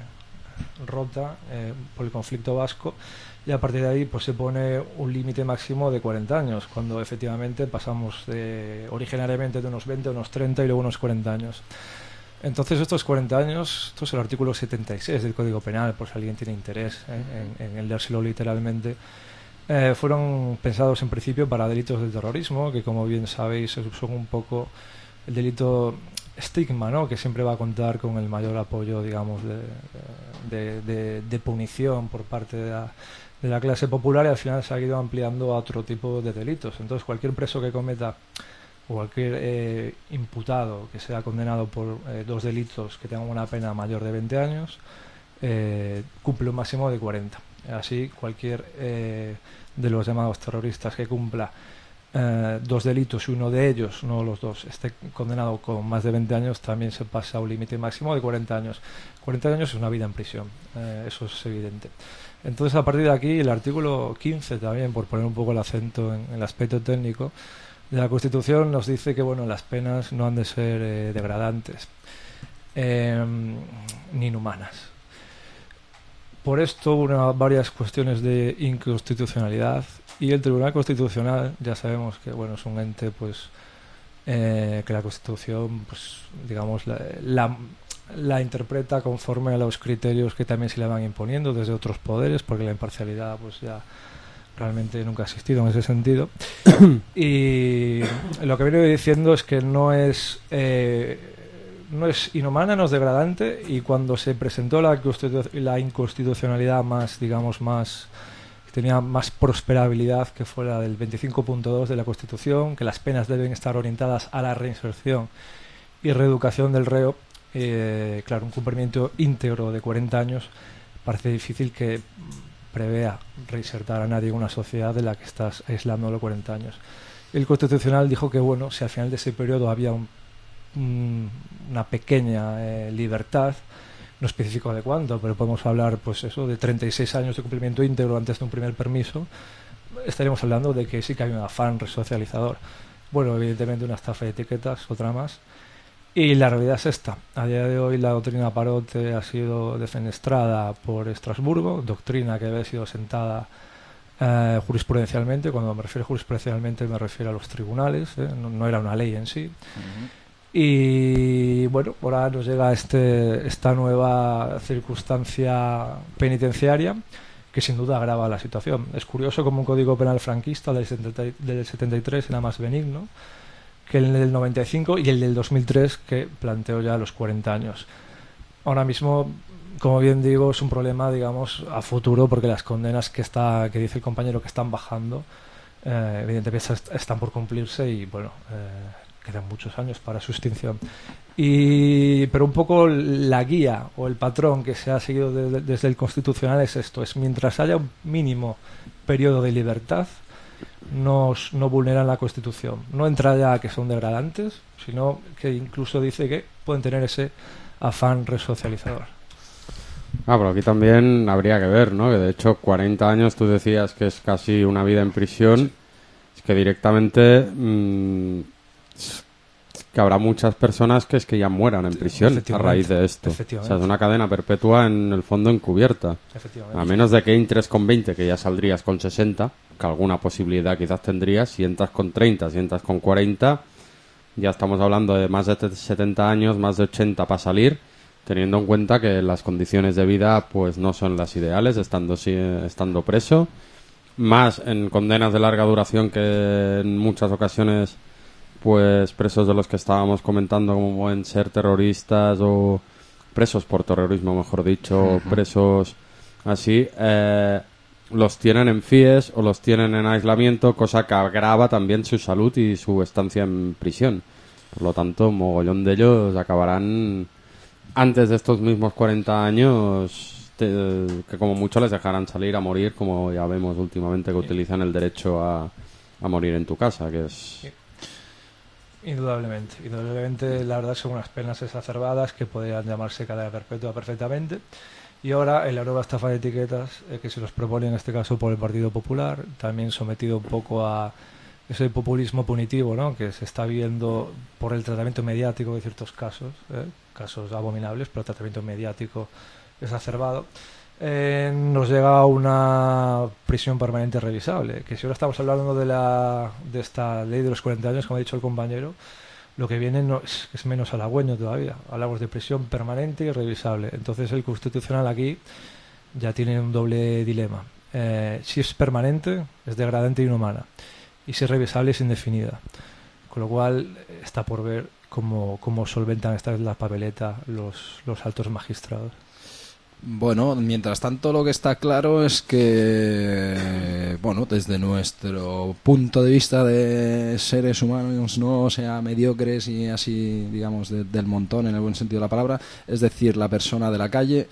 rota por el conflicto vasco, y a partir de ahí pues se pone un límite máximo de 40 años, cuando efectivamente pasamos originariamente de unos 20 a unos 30 y luego unos 40 años. Entonces estos 40 años, esto es el artículo 76 del Código Penal, por si alguien tiene interés en leérselo literalmente, fueron pensados en principio para delitos de terrorismo, que como bien sabéis son un poco el delito estigma, ¿no? Que siempre va a contar con el mayor apoyo, digamos, de punición por parte de la clase popular, y al final se ha ido ampliando a otro tipo de delitos. Entonces cualquier preso que cometa o cualquier imputado que sea condenado por dos delitos que tengan una pena mayor de 20 años cumple un máximo de 40. Así cualquier de los llamados terroristas que cumpla dos delitos y uno de ellos, no los dos, esté condenado con más de 20 años, también se pasa a un límite máximo de 40 años. 40 años es una vida en prisión, eso es evidente. Entonces, a partir de aquí, el artículo 15 también, por poner un poco el acento en el aspecto técnico de la Constitución, nos dice que bueno, las penas no han de ser degradantes ni inhumanas. Por esto hubo varias cuestiones de inconstitucionalidad, y el Tribunal Constitucional, ya sabemos que bueno, es un ente pues que la Constitución pues digamos la interpreta conforme a los criterios que también se le van imponiendo desde otros poderes, porque la imparcialidad pues ya realmente nunca ha existido en ese sentido. Y lo que viene diciendo es que no es inhumana, no es degradante, y cuando se presentó la inconstitucionalidad más, digamos, tenía más prosperabilidad, que fue la del 25.2 de la Constitución, que las penas deben estar orientadas a la reinserción y reeducación del reo, claro, un cumplimiento íntegro de 40 años, parece difícil que prevea reinsertar a nadie en una sociedad de la que estás aislándolo 40 años. El Constitucional dijo que bueno, si al final de ese periodo había una pequeña libertad, no específico de cuánto, pero podemos hablar pues eso de 36 años de cumplimiento íntegro antes de un primer permiso, estaríamos hablando de que sí que hay un afán resocializador. Bueno, evidentemente una estafa de etiquetas, otra más, y la realidad es esta. A día de hoy la doctrina Parot ha sido defenestrada por Estrasburgo, doctrina que había sido sentada jurisprudencialmente. Cuando me refiero jurisprudencialmente me refiero a los tribunales, no era una ley en sí. Y bueno, ahora nos llega esta nueva circunstancia penitenciaria que sin duda agrava la situación. Es curioso como un código penal franquista del 73 era más benigno que el del 95 y el del 2003, que planteó ya los 40 años. Ahora mismo, como bien digo, es un problema, digamos, a futuro, porque las condenas que dice el compañero que están bajando, evidentemente están por cumplirse y bueno, quedan muchos años para su extinción. Pero un poco la guía o el patrón que se ha seguido desde el Constitucional es esto: es mientras haya un mínimo periodo de libertad, no vulneran la Constitución. No entra ya que son degradantes, sino que incluso dice que pueden tener ese afán resocializador. Pero aquí también habría que ver, ¿no? Que de hecho 40 años tú decías que es casi una vida en prisión. Es que directamente que habrá muchas personas que es que ya mueran en prisión a raíz de esto. O sea, es una cadena perpetua en el fondo encubierta. A menos de que entres con 20, que ya saldrías con 60, que alguna posibilidad quizás tendrías. Si entras con 30, si entras con 40, ya estamos hablando de más de 70 años, más de 80 para salir, teniendo en cuenta que las condiciones de vida pues no son las ideales, estando preso, más en condenas de larga duración que en muchas ocasiones pues presos de los que estábamos comentando, como pueden ser terroristas o presos por terrorismo, mejor dicho, presos así, los tienen en FIES o los tienen en aislamiento, cosa que agrava también su salud y su estancia en prisión. Por lo tanto, mogollón de ellos acabarán antes de estos mismos 40 años, que como mucho les dejarán salir a morir, como ya vemos últimamente que utilizan el derecho a morir en tu casa, que es... Indudablemente, la verdad son unas penas exacerbadas que podrían llamarse cadena perpetua perfectamente. Y ahora en la nueva estafa de etiquetas que se nos propone en este caso por el Partido Popular, también sometido un poco a ese populismo punitivo, ¿no?, que se está viendo por el tratamiento mediático de ciertos casos, casos abominables, pero tratamiento mediático exacerbado. Nos llega una prisión permanente revisable, que si ahora estamos hablando de esta ley de los 40 años, como ha dicho el compañero, lo que viene es menos halagüeño todavía. Hablamos de prisión permanente y revisable. Entonces el Constitucional aquí ya tiene un doble dilema. Si es permanente, es degradante e inhumana, y si es revisable, es indefinida. Con lo cual está por ver cómo solventan esta vez la papeleta los altos magistrados. Bueno, mientras tanto lo que está claro es que, bueno, desde nuestro punto de vista de seres humanos, no, o sea, mediocres y así, digamos, del montón en el buen sentido de la palabra, es decir, la persona de la calle,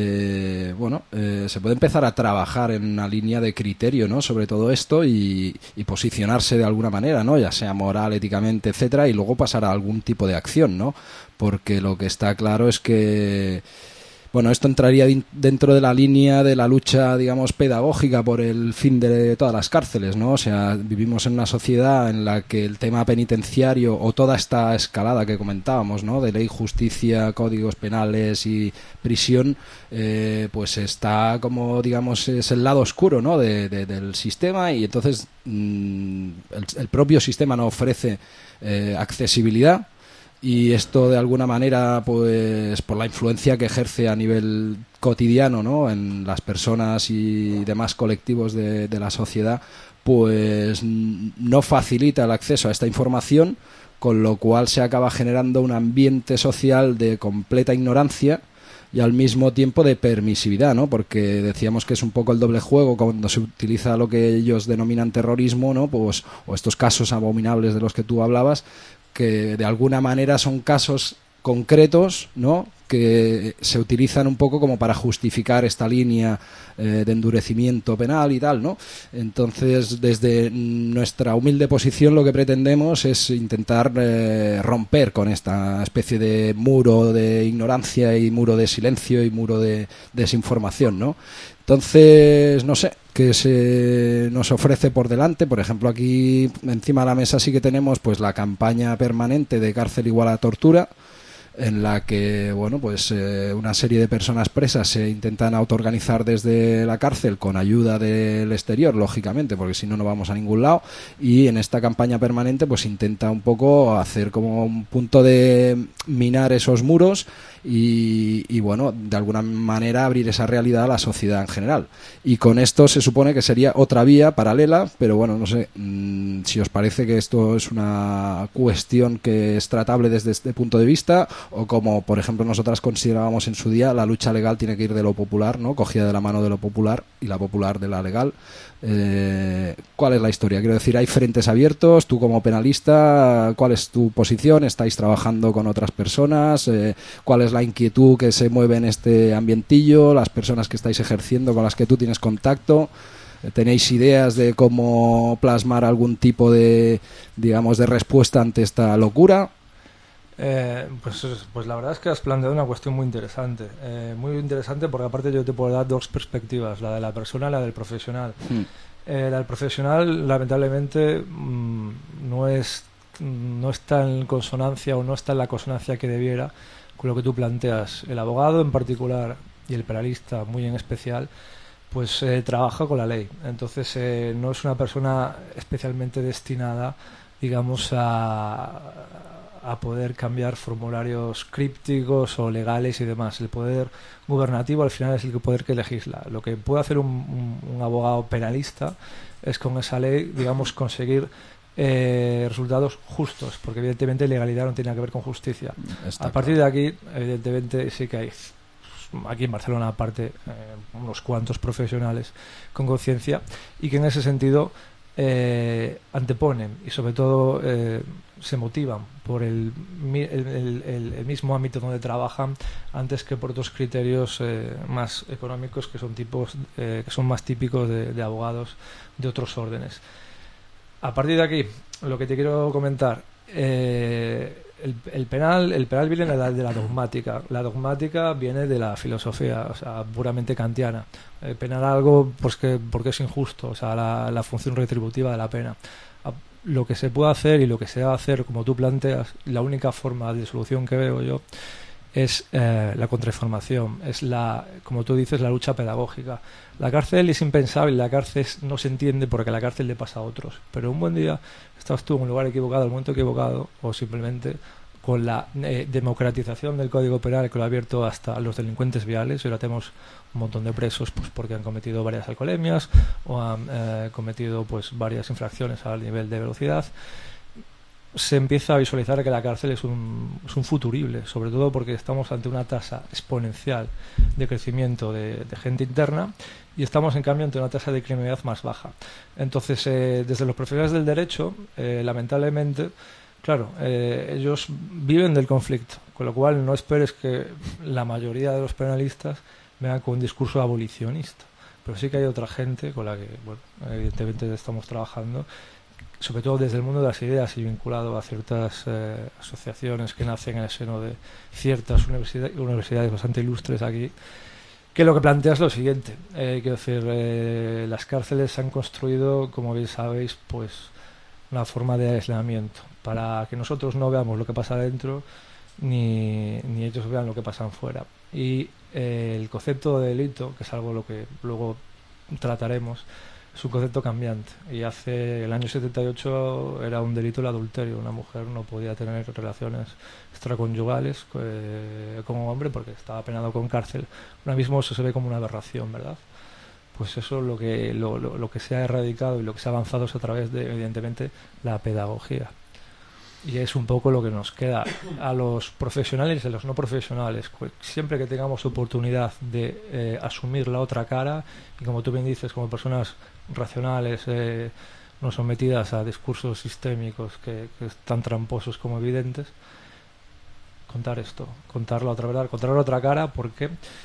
se puede empezar a trabajar en una línea de criterio, ¿no?, sobre todo esto y posicionarse de alguna manera, ¿no?, ya sea moral, éticamente, etcétera, y luego pasar a algún tipo de acción, ¿no?, porque lo que está claro es que, bueno, esto entraría dentro de la línea de la lucha, digamos, pedagógica por el fin de todas las cárceles, ¿no? O sea, vivimos en una sociedad en la que el tema penitenciario o toda esta escalada que comentábamos, ¿no?, de ley, justicia, códigos penales y prisión, pues está como, digamos, es el lado oscuro, ¿no?, del sistema, y entonces el propio sistema no ofrece accesibilidad. Y esto de alguna manera, pues por la influencia que ejerce a nivel cotidiano, ¿no?, en las personas y demás colectivos de la sociedad, pues no facilita el acceso a esta información, con lo cual se acaba generando un ambiente social de completa ignorancia y al mismo tiempo de permisividad, ¿no?, porque decíamos que es un poco el doble juego cuando se utiliza lo que ellos denominan terrorismo, ¿no?, pues, o estos casos abominables de los que tú hablabas, que de alguna manera son casos concretos, ¿no?, que se utilizan un poco como para justificar esta línea de endurecimiento penal y tal, ¿no? Entonces, desde nuestra humilde posición, lo que pretendemos es intentar romper con esta especie de muro de ignorancia y muro de silencio y muro de desinformación, ¿no? Entonces, no sé, ¿qué se nos ofrece por delante? Por ejemplo, aquí encima de la mesa sí que tenemos pues la campaña permanente de Cárcel igual a tortura, en la que, bueno, pues una serie de personas presas se intentan autoorganizar desde la cárcel con ayuda del exterior, lógicamente, porque si no, no vamos a ningún lado, y en esta campaña permanente pues intenta un poco hacer como un punto de minar esos muros y bueno, de alguna manera abrir esa realidad a la sociedad en general. Y con esto se supone que sería otra vía paralela, pero bueno, no sé si os parece que esto es una cuestión que es tratable desde este punto de vista o como por ejemplo nosotras considerábamos en su día, la lucha legal tiene que ir de lo popular, ¿no? Cogida de la mano de lo popular y la popular de la legal. ¿Cuál es la historia? Quiero decir, hay frentes abiertos, tú como penalista, ¿cuál es tu posición? ¿Estáis trabajando con otras personas? ¿Cuál es la inquietud que se mueve en este ambientillo? ¿Las personas que estáis ejerciendo, con las que tú tienes contacto? ¿Tenéis ideas de cómo plasmar algún tipo de, digamos, de respuesta ante esta locura? Pues la verdad es que has planteado una cuestión muy interesante porque aparte yo te puedo dar dos perspectivas, la de la persona y la del profesional. La del profesional lamentablemente no está en consonancia o no está en la consonancia que debiera con lo que tú planteas. El abogado en particular y el penalista muy en especial pues trabaja con la ley, entonces no es una persona especialmente destinada, digamos, a poder cambiar formularios crípticos o legales y demás. El poder gubernativo al final es el poder que legisla. Lo que puede hacer un abogado penalista es con esa ley, digamos, conseguir resultados justos, porque evidentemente legalidad no tiene nada que ver con justicia. A partir de aquí, evidentemente sí que hay aquí en Barcelona aparte unos cuantos profesionales con conciencia y que en ese sentido anteponen y sobre todo se motivan por el mismo ámbito donde trabajan antes que por otros criterios más económicos que son más típicos de abogados de otros órdenes. A partir de aquí, lo que te quiero comentar, el penal viene de la dogmática. La dogmática viene de la filosofía, o sea, puramente kantiana. Penal algo pues porque es injusto, o sea, la función retributiva de la pena. Lo que se puede hacer y lo que se va a hacer, como tú planteas, la única forma de solución que veo yo es la contrainformación, es como tú dices, la lucha pedagógica. La cárcel es impensable, la cárcel no se entiende porque la cárcel le pasa a otros, pero un buen día estás tú en un lugar equivocado, al momento equivocado, o simplemente con la democratización del Código Penal que lo ha abierto hasta los delincuentes viales. Y ahora tenemos un montón de presos pues porque han cometido varias alcoholemias o han cometido pues varias infracciones al nivel de velocidad. Se empieza a visualizar que la cárcel es un futurible, sobre todo porque estamos ante una tasa exponencial de crecimiento de gente interna y estamos en cambio ante una tasa de criminalidad más baja. Entonces, desde los profesionales del derecho, lamentablemente, claro, ellos viven del conflicto, con lo cual no esperes que la mayoría de los penalistas vengan con un discurso abolicionista, pero sí que hay otra gente con la que, bueno, evidentemente estamos trabajando, sobre todo desde el mundo de las ideas y vinculado a ciertas asociaciones que nacen en el seno de ciertas universidades bastante ilustres aquí, que lo que plantea es lo siguiente. Quiero decir, las cárceles se han construido, como bien sabéis, pues una forma de aislamiento, para que nosotros no veamos lo que pasa dentro ni ellos vean lo que pasa fuera. Y el concepto de delito, que es algo lo que luego trataremos, es un concepto cambiante, y hace el año 78 era un delito el adulterio. Una mujer no podía tener relaciones extraconyugales con un hombre porque estaba penado con cárcel. Ahora mismo eso se ve como una aberración, ¿verdad? Pues eso lo que se ha erradicado y lo que se ha avanzado es a través de, evidentemente, la pedagogía. Y es un poco lo que nos queda a los profesionales y a los no profesionales. Siempre que tengamos oportunidad de asumir la otra cara, y como tú bien dices, como personas racionales, no sometidas a discursos sistémicos que están tramposos como evidentes, contar esto, contar la otra verdad, contar la otra cara, porque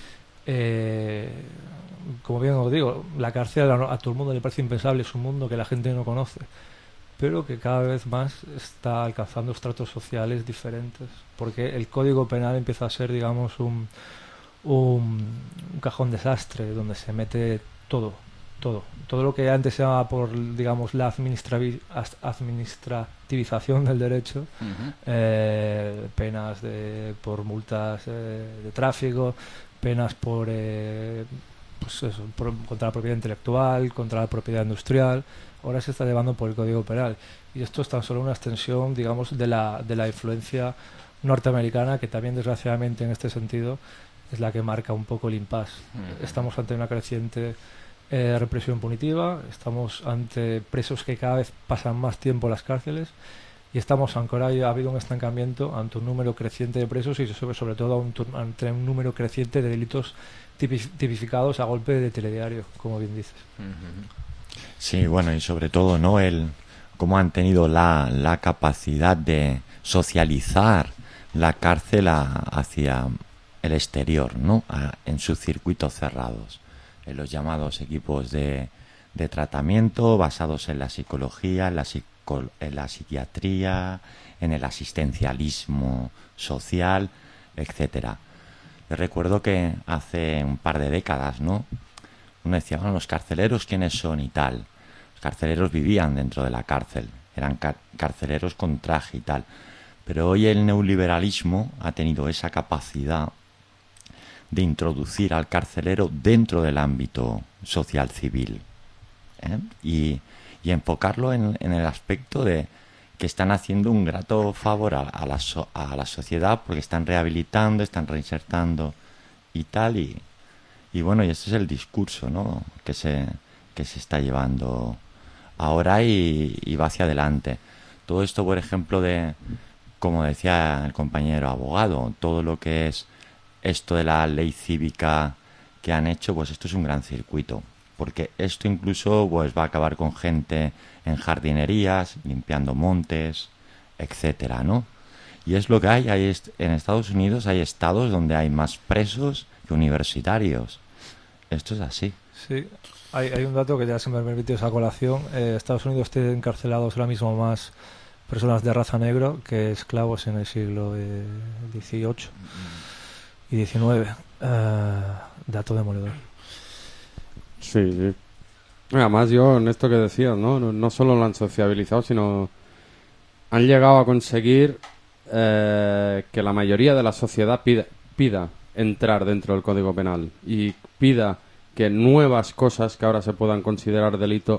como bien os digo, la cárcel a todo el mundo le parece impensable, es un mundo que la gente no conoce, pero que cada vez más está alcanzando estratos sociales diferentes, porque el Código Penal empieza a ser, digamos, un cajón desastre donde se mete todo lo que antes se llamaba por, digamos, la administrativización del derecho. Penas por multas de tráfico, penas por contra la propiedad intelectual, contra la propiedad industrial. Ahora se está llevando por el Código Penal, y esto es tan solo una extensión, digamos, de la influencia norteamericana, que también, desgraciadamente, en este sentido es la que marca un poco el impasse. Estamos ante una creciente represión punitiva, estamos ante presos que cada vez pasan más tiempo en las cárceles, y estamos, aunque ahora ha habido un estancamiento ante un número creciente de presos y sobre todo ante un número creciente de delitos tipificados a golpe de telediario, como bien dices. Sí, bueno, y sobre todo, ¿no?, cómo han tenido la capacidad de socializar la cárcel hacia el exterior, ¿no?, en sus circuitos cerrados, en los llamados equipos de tratamiento basados en la psicología, en la psiquiatría, en el asistencialismo social, etcétera. Yo recuerdo que hace un par de décadas, ¿no?, uno decía, bueno, los carceleros, ¿quiénes son? Y tal. Los carceleros vivían dentro de la cárcel, eran carceleros con traje y tal. Pero hoy el neoliberalismo ha tenido esa capacidad de introducir al carcelero dentro del ámbito social civil, ¿eh? Y enfocarlo en el aspecto de que están haciendo un grato favor a la sociedad, porque están rehabilitando, están reinsertando y tal, y bueno, y este es el discurso, ¿no?, que se está llevando ahora y va hacia adelante. Todo esto, por ejemplo, como decía el compañero abogado, todo lo que es esto de la ley cívica que han hecho, pues esto es un gran circuito, porque esto incluso pues va a acabar con gente en jardinerías, limpiando montes, etcétera, ¿no? Y es lo que hay en Estados Unidos, hay estados donde hay más presos que universitarios. Esto es así. Sí, hay un dato que ya se me permite esa colación. Estados Unidos tiene encarcelados ahora mismo más personas de raza negra que esclavos en el siglo XVIII y XIX. Dato demoledor. Sí. Además, yo en esto que decías, no solo lo han sociabilizado, sino han llegado a conseguir que la mayoría de la sociedad pida entrar dentro del Código Penal y pida que nuevas cosas que ahora se puedan considerar delito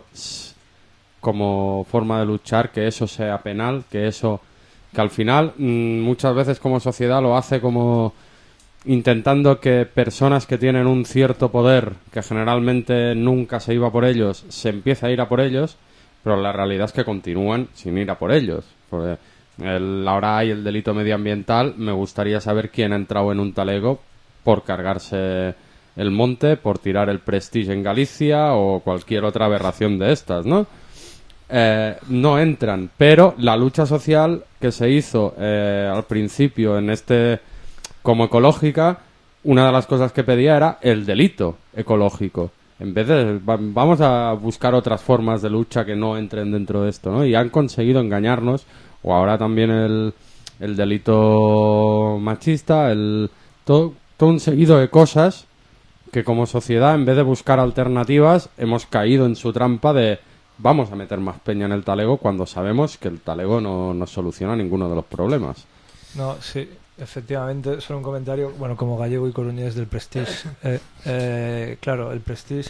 como forma de luchar, que eso sea penal, que al final muchas veces como sociedad lo hace como intentando que personas que tienen un cierto poder, que generalmente nunca se iba por ellos, se empiece a ir a por ellos, pero la realidad es que continúan sin ir a por ellos. Porque ahora hay el delito medioambiental, me gustaría saber quién ha entrado en un talego por cargarse el monte, por tirar el Prestige en Galicia o cualquier otra aberración de estas, ¿no? No entran, pero la lucha social que se hizo al principio como ecológica, una de las cosas que pedía era el delito ecológico. En vez de vamos a buscar otras formas de lucha que no entren dentro de esto, ¿no? Y han conseguido engañarnos, o ahora también el delito machista, todo un seguido de cosas que como sociedad, en vez de buscar alternativas, hemos caído en su trampa de vamos a meter más peña en el talego cuando sabemos que el talego no soluciona ninguno de los problemas. No, sí, efectivamente, solo un comentario, bueno, como gallego y coruñés del Prestige. Claro, el Prestige,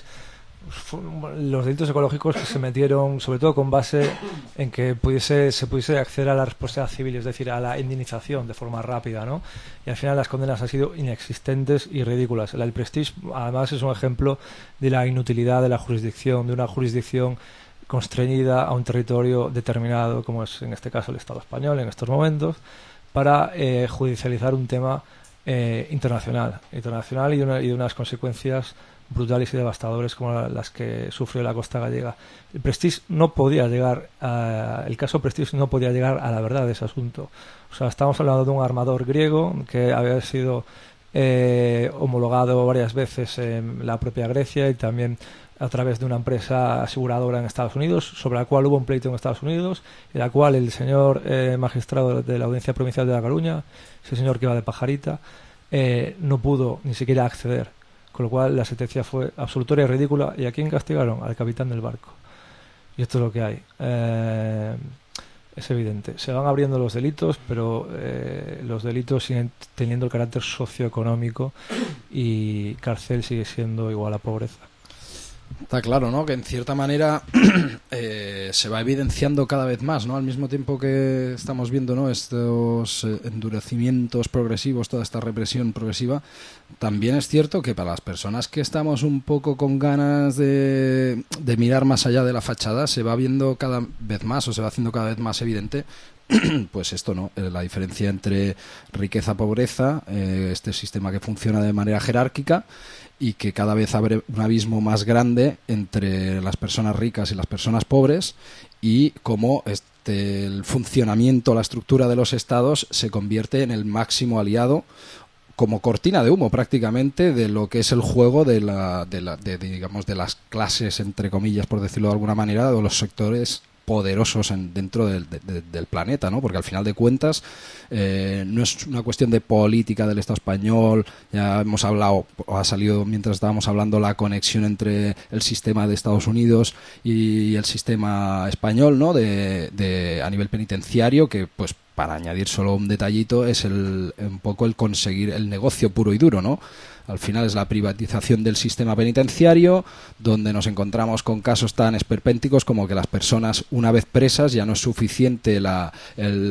los delitos ecológicos que se metieron, sobre todo con base en que se pudiese acceder a la responsabilidad civil, es decir, a la indemnización de forma rápida, ¿no? Y al final las condenas han sido inexistentes y ridículas. El Prestige, además, es un ejemplo de la inutilidad de la jurisdicción, de una jurisdicción constreñida a un territorio determinado, como es en este caso el Estado español en estos momentos, para judicializar un tema internacional y de unas consecuencias brutales y devastadoras como las que sufrió la costa gallega. El Prestige no podía llegar el caso Prestige no podía llegar a la verdad de ese asunto. O sea, estamos hablando de un armador griego que había sido homologado varias veces en la propia Grecia y también a través de una empresa aseguradora en Estados Unidos, sobre la cual hubo un pleito en Estados Unidos, en la cual el señor magistrado de la Audiencia Provincial de La Coruña, ese señor que iba de pajarita, no pudo ni siquiera acceder, con lo cual la sentencia fue absolutoria y ridícula. ¿Y a quién castigaron? Al capitán del barco. Y esto es lo que hay. Es evidente. Se van abriendo los delitos, pero los delitos siguen teniendo el carácter socioeconómico y cárcel sigue siendo igual a pobreza. Está claro, ¿no? Que en cierta manera se va evidenciando cada vez más, ¿no? Al mismo tiempo que estamos viendo, ¿no?, estos endurecimientos progresivos, toda esta represión progresiva, también es cierto que para las personas que estamos un poco con ganas de mirar más allá de la fachada, se va viendo cada vez más, o se va haciendo cada vez más evidente pues esto, ¿no? La diferencia entre riqueza-pobreza, este sistema que funciona de manera jerárquica y que cada vez abre un abismo más grande entre las personas ricas y las personas pobres, y cómo el funcionamiento, la estructura de los estados se convierte en el máximo aliado, como cortina de humo prácticamente, de lo que es el juego digamos, de las clases, entre comillas, por decirlo de alguna manera, de los sectores poderosos dentro del planeta, ¿no? Porque al final de cuentas no es una cuestión de política del Estado español. Ya hemos hablado, o ha salido mientras estábamos hablando, la conexión entre el sistema de Estados Unidos y el sistema español, ¿no? A nivel penitenciario, que pues para añadir solo un detallito es un poco el conseguir el negocio puro y duro, ¿no? Al final es la privatización del sistema penitenciario, donde nos encontramos con casos tan esperpénticos como que las personas, una vez presas, ya no es suficiente el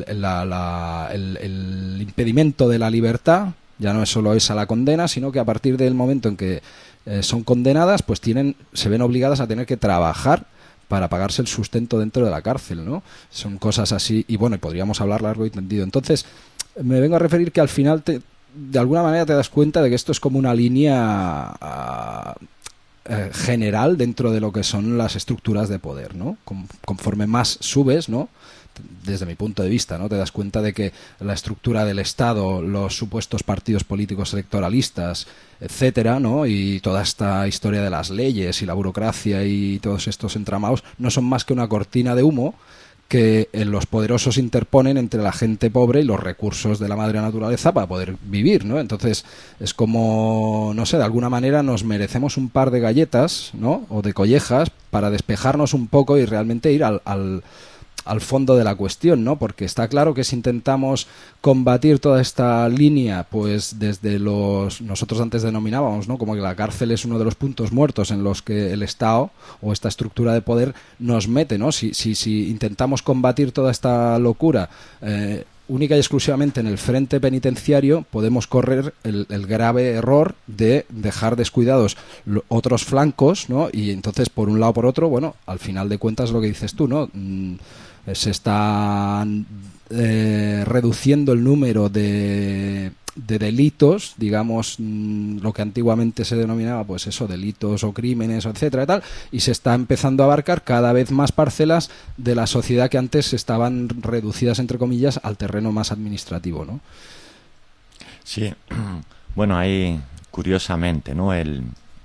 impedimento de la libertad, ya no es solo esa la condena, sino que a partir del momento en que son condenadas, pues se ven obligadas a tener que trabajar para pagarse el sustento dentro de la cárcel, ¿no? Son cosas así, y bueno, podríamos hablar largo y tendido. Entonces, me vengo a referir que al final de alguna manera te das cuenta de que esto es como una línea general dentro de lo que son las estructuras de poder, ¿no? Conforme más subes, ¿no? Desde mi punto de vista, ¿no? Te das cuenta de que la estructura del Estado, los supuestos partidos políticos electoralistas, etcétera, ¿no? Y toda esta historia de las leyes y la burocracia y todos estos entramados no son más que una cortina de humo que los poderosos interponen entre la gente pobre y los recursos de la madre naturaleza para poder vivir, ¿no? Entonces es como, no sé, de alguna manera nos merecemos un par de galletas, ¿no? O de collejas para despejarnos un poco y realmente ir al fondo de la cuestión, ¿no? Porque está claro que si intentamos combatir toda esta línea, pues desde nosotros antes denominábamos, ¿no? Como que la cárcel es uno de los puntos muertos en los que el Estado o esta estructura de poder nos mete, ¿no? Si intentamos combatir toda esta locura única y exclusivamente en el frente penitenciario, podemos correr el grave error de dejar descuidados otros flancos, ¿no? Y entonces, por un lado o por otro, bueno, al final de cuentas lo que dices tú, ¿no? Se está reduciendo el número de delitos, digamos, lo que antiguamente se denominaba, pues eso, delitos o crímenes, etcétera y tal, y se está empezando a abarcar cada vez más parcelas de la sociedad que antes estaban reducidas, entre comillas, al terreno más administrativo, ¿no? Sí, bueno, ahí curiosamente, ¿no? El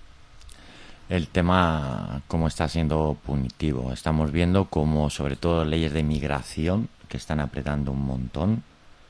tema cómo está siendo punitivo. Estamos viendo como sobre todo leyes de migración que están apretando un montón.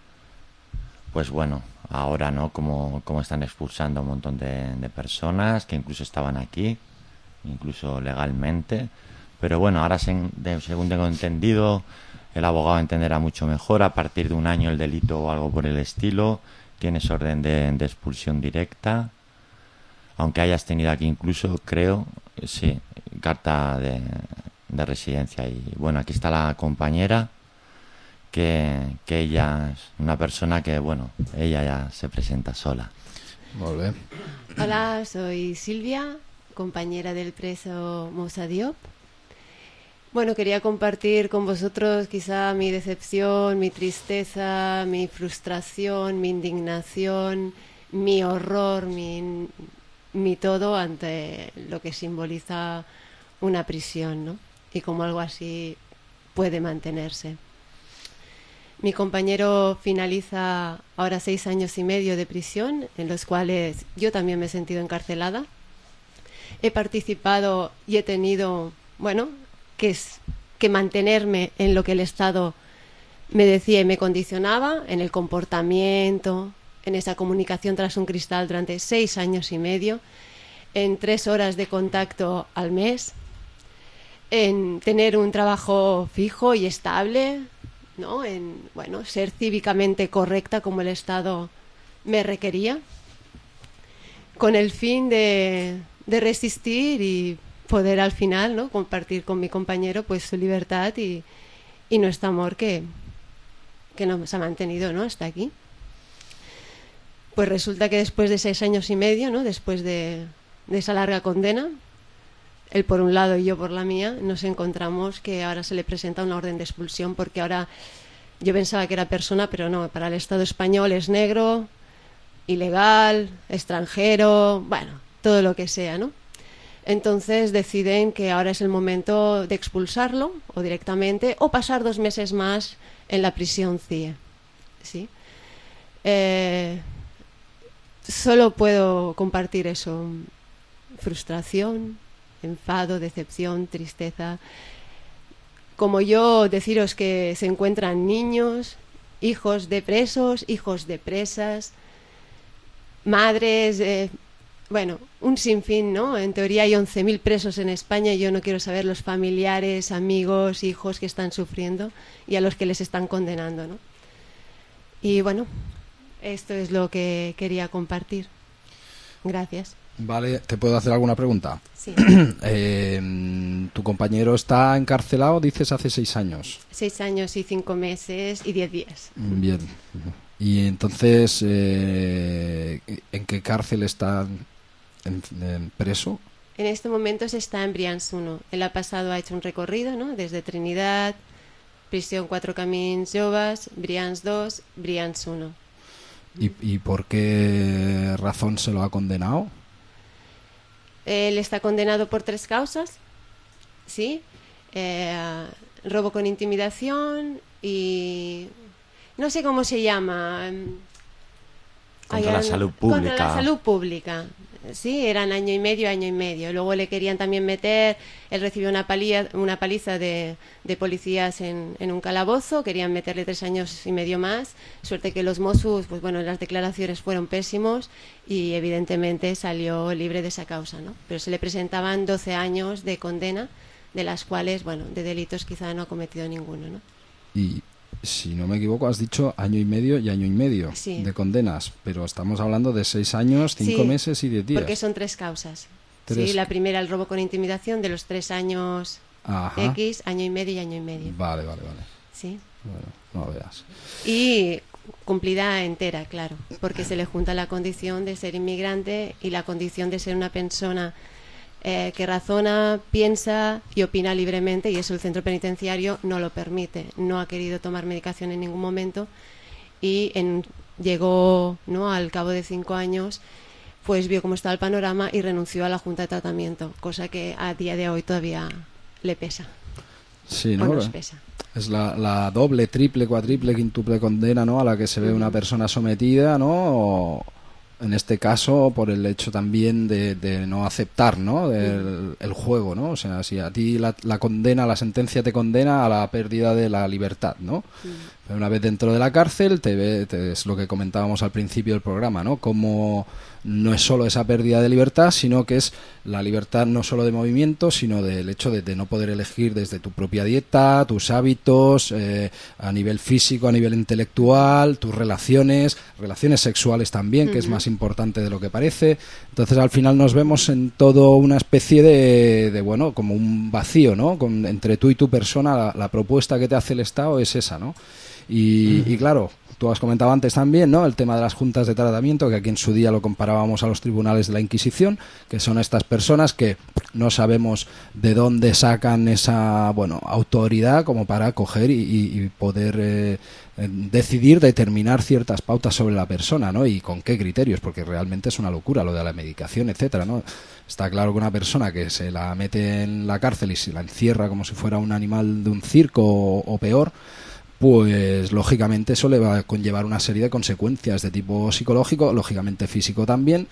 Pues bueno, ahora, ¿no? Como están expulsando a un montón de personas que incluso estaban aquí, incluso legalmente. Pero bueno, ahora según tengo entendido, el abogado entenderá mucho mejor. A partir de un año el delito o algo por el estilo, tienes orden de expulsión directa. Aunque hayas tenido aquí incluso, creo, sí, carta de residencia. Y bueno, aquí está la compañera, que ella es una persona que, bueno, ella ya se presenta sola. Muy bien. Hola, soy Silvia, compañera del preso Moussa Diop. Bueno, quería compartir con vosotros quizá mi decepción, mi tristeza, mi frustración, mi indignación, mi horror, mi todo ante lo que simboliza una prisión, ¿no? Y cómo algo así puede mantenerse. Mi compañero finaliza ahora 6 años y medio de prisión, en los cuales yo también me he sentido encarcelada. He participado y he tenido, bueno, que mantenerme en lo que el Estado me decía y me condicionaba, en el comportamiento, en esa comunicación tras un cristal durante 6 años y medio, en 3 horas de contacto al mes, en tener un trabajo fijo y estable, ¿no? En, bueno, ser cívicamente correcta como el Estado me requería, con el fin de resistir y poder al final, ¿no? Compartir con mi compañero pues su libertad y nuestro amor que nos ha mantenido, ¿no? Hasta aquí. Pues resulta que después de 6 años y medio, ¿no? Después de esa larga condena, él por un lado y yo por la mía, nos encontramos que ahora se le presenta una orden de expulsión porque ahora Yo pensaba que era persona, pero no, para el Estado español es negro, ilegal, extranjero, bueno, todo lo que sea, ¿no? Entonces deciden que ahora es el momento de expulsarlo o directamente o pasar 2 meses más en la prisión CIE, ¿sí? Solo puedo compartir eso: frustración, enfado, decepción, tristeza. Como yo, deciros que se encuentran niños, hijos de presos, hijos de presas, madres, bueno, un sinfín, ¿no? En teoría hay 11.000 presos en España y yo no quiero saber los familiares, amigos, hijos que están sufriendo y a los que les están condenando, ¿no? Y bueno, esto es lo que quería compartir. Gracias. Vale, ¿te puedo hacer alguna pregunta? Sí. Tu compañero está encarcelado, dices, hace 6 años. 6 años y 5 meses y 10 días. Bien. Y entonces, ¿en qué cárcel está preso? En este momento se está en Brians 1. Él ha pasado, ha hecho un recorrido, ¿no? Desde Trinidad, Prisión 4 Camins Joves, Brians 2, Brians 1. ¿Y por qué razón se lo ha condenado? Él está condenado por 3 causas, ¿sí? Robo con intimidación y... no sé cómo se llama. Contra la salud pública. Contra la salud pública. Sí, eran año y medio. Luego le querían también meter, él recibió una paliza de policías en un calabozo, querían meterle 3 años y medio más. Suerte que los Mossos, pues bueno, las declaraciones fueron pésimos y evidentemente salió libre de esa causa, ¿no? Pero se le presentaban 12 años de condena, de las cuales, bueno, de delitos quizá no ha cometido ninguno, ¿no? Y si no me equivoco, has dicho año y medio sí. de condenas, pero estamos hablando de 6 años, 5 meses y 10 días. Porque son 3 causas. Sí, la primera, el robo con intimidación, de los 3 años. Ajá. X, año y medio. Vale. Sí. Bueno, no veas. Y cumplida entera, claro, porque se le junta la condición de ser inmigrante y la condición de ser una persona que razona, piensa y opina libremente, y eso el centro penitenciario no lo permite. No ha querido tomar medicación en ningún momento y llegó, ¿no?, al cabo de 5 años, pues vio cómo estaba el panorama y renunció a la junta de tratamiento, cosa que a día de hoy todavía le pesa. Sí, ¿no? O nos pesa. Es la doble, triple, cuádruple, quíntuple condena, ¿no?, a la que se ve una persona sometida, ¿no? En este caso, por el hecho también de no aceptar, ¿no?, el juego, ¿no? O sea, si a ti la condena, la sentencia te condena a la pérdida de la libertad, ¿no? Pero una vez dentro de la cárcel, es lo que comentábamos al principio del programa, ¿no? Como no es solo esa pérdida de libertad, sino que es la libertad no solo de movimiento, sino del hecho de no poder elegir desde tu propia dieta, tus hábitos, a nivel físico, a nivel intelectual, tus relaciones sexuales también, que es más importante de lo que parece. Entonces, al final nos vemos en todo una especie de bueno, como un vacío, ¿no? Entre tú y tu persona, la propuesta que te hace el Estado es esa, ¿no? Y claro, tú has comentado antes también, ¿no?, el tema de las juntas de tratamiento, que aquí en su día lo comparábamos a los tribunales de la Inquisición, que son estas personas que no sabemos de dónde sacan esa, bueno, autoridad como para coger y poder decidir, determinar ciertas pautas sobre la persona, ¿no? Y con qué criterios, porque realmente es una locura lo de la medicación, etcétera, ¿no? Está claro que una persona que se la mete en la cárcel y se la encierra como si fuera un animal de un circo o peor, pues lógicamente eso le va a conllevar una serie de consecuencias de tipo psicológico, lógicamente físico también,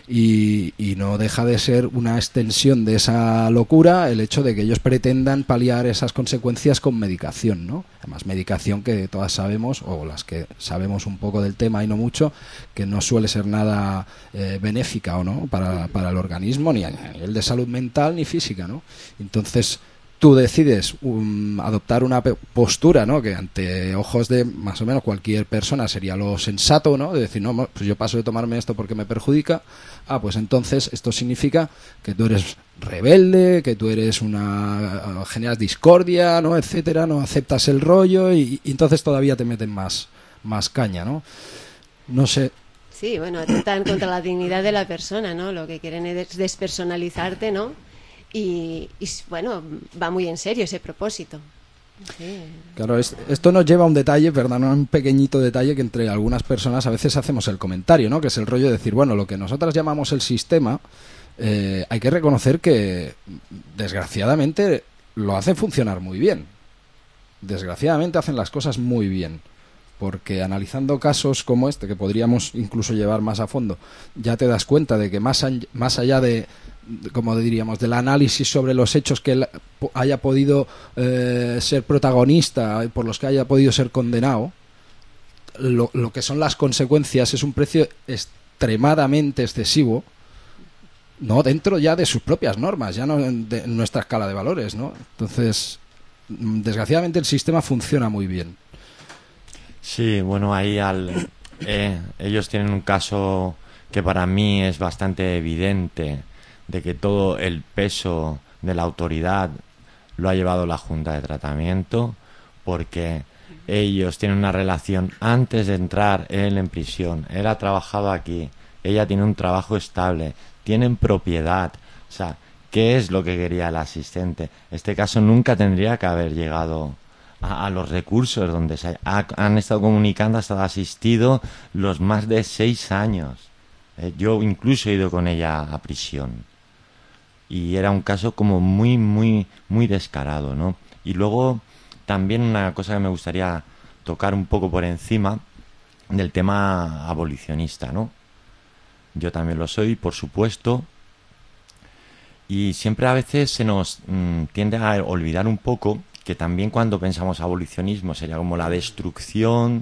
y no deja de ser una extensión de esa locura el hecho de que ellos pretendan paliar esas consecuencias con medicación, ¿no? Además, medicación que todas sabemos, o las que sabemos un poco del tema y no mucho, que no suele ser nada benéfica, ¿o no?, para el organismo, ni a nivel de salud mental ni física, ¿no? Entonces, tú decides adoptar una postura, ¿no?, que ante ojos de más o menos cualquier persona sería lo sensato, ¿no?, de decir, no, pues yo paso de tomarme esto porque me perjudica. Pues entonces esto significa que tú eres rebelde, que tú eres generas discordia, ¿no?, etcétera, no aceptas el rollo y entonces todavía te meten más caña, ¿no? No sé. Sí, bueno, atentan contra la dignidad de la persona, ¿no? Lo que quieren es despersonalizarte, ¿no? Y bueno, va muy en serio ese propósito. Sí. Claro, esto nos lleva a un detalle, perdón, un pequeñito detalle que entre algunas personas a veces hacemos el comentario, ¿no? Que es el rollo de decir, bueno, lo que nosotras llamamos el sistema, hay que reconocer que, desgraciadamente, lo hace funcionar muy bien. Desgraciadamente hacen las cosas muy bien. Porque analizando casos como este, que podríamos incluso llevar más a fondo, ya te das cuenta de que más allá de, como diríamos, del análisis sobre los hechos que él haya podido ser protagonista, por los que haya podido ser condenado, lo que son las consecuencias es un precio extremadamente excesivo, no dentro ya de sus propias normas, ya no de nuestra escala de valores, ¿no? Entonces, desgraciadamente el sistema funciona muy bien. Sí, bueno, ahí ellos tienen un caso que para mí es bastante evidente, de que todo el peso de la autoridad lo ha llevado la Junta de Tratamiento, porque ellos tienen una relación antes de entrar él en prisión. Él ha trabajado aquí, ella tiene un trabajo estable, tienen propiedad. O sea, ¿qué es lo que quería el asistente? Este caso nunca tendría que haber llegado a los recursos donde han estado comunicando, ha estado asistido los más de 6 años. Yo incluso he ido con ella a prisión. Y era un caso como muy, muy, muy descarado, ¿no? Y luego también una cosa que me gustaría tocar un poco por encima del tema abolicionista, ¿no? Yo también lo soy, por supuesto. Y siempre a veces se nos tiende a olvidar un poco que también cuando pensamos abolicionismo sería como la destrucción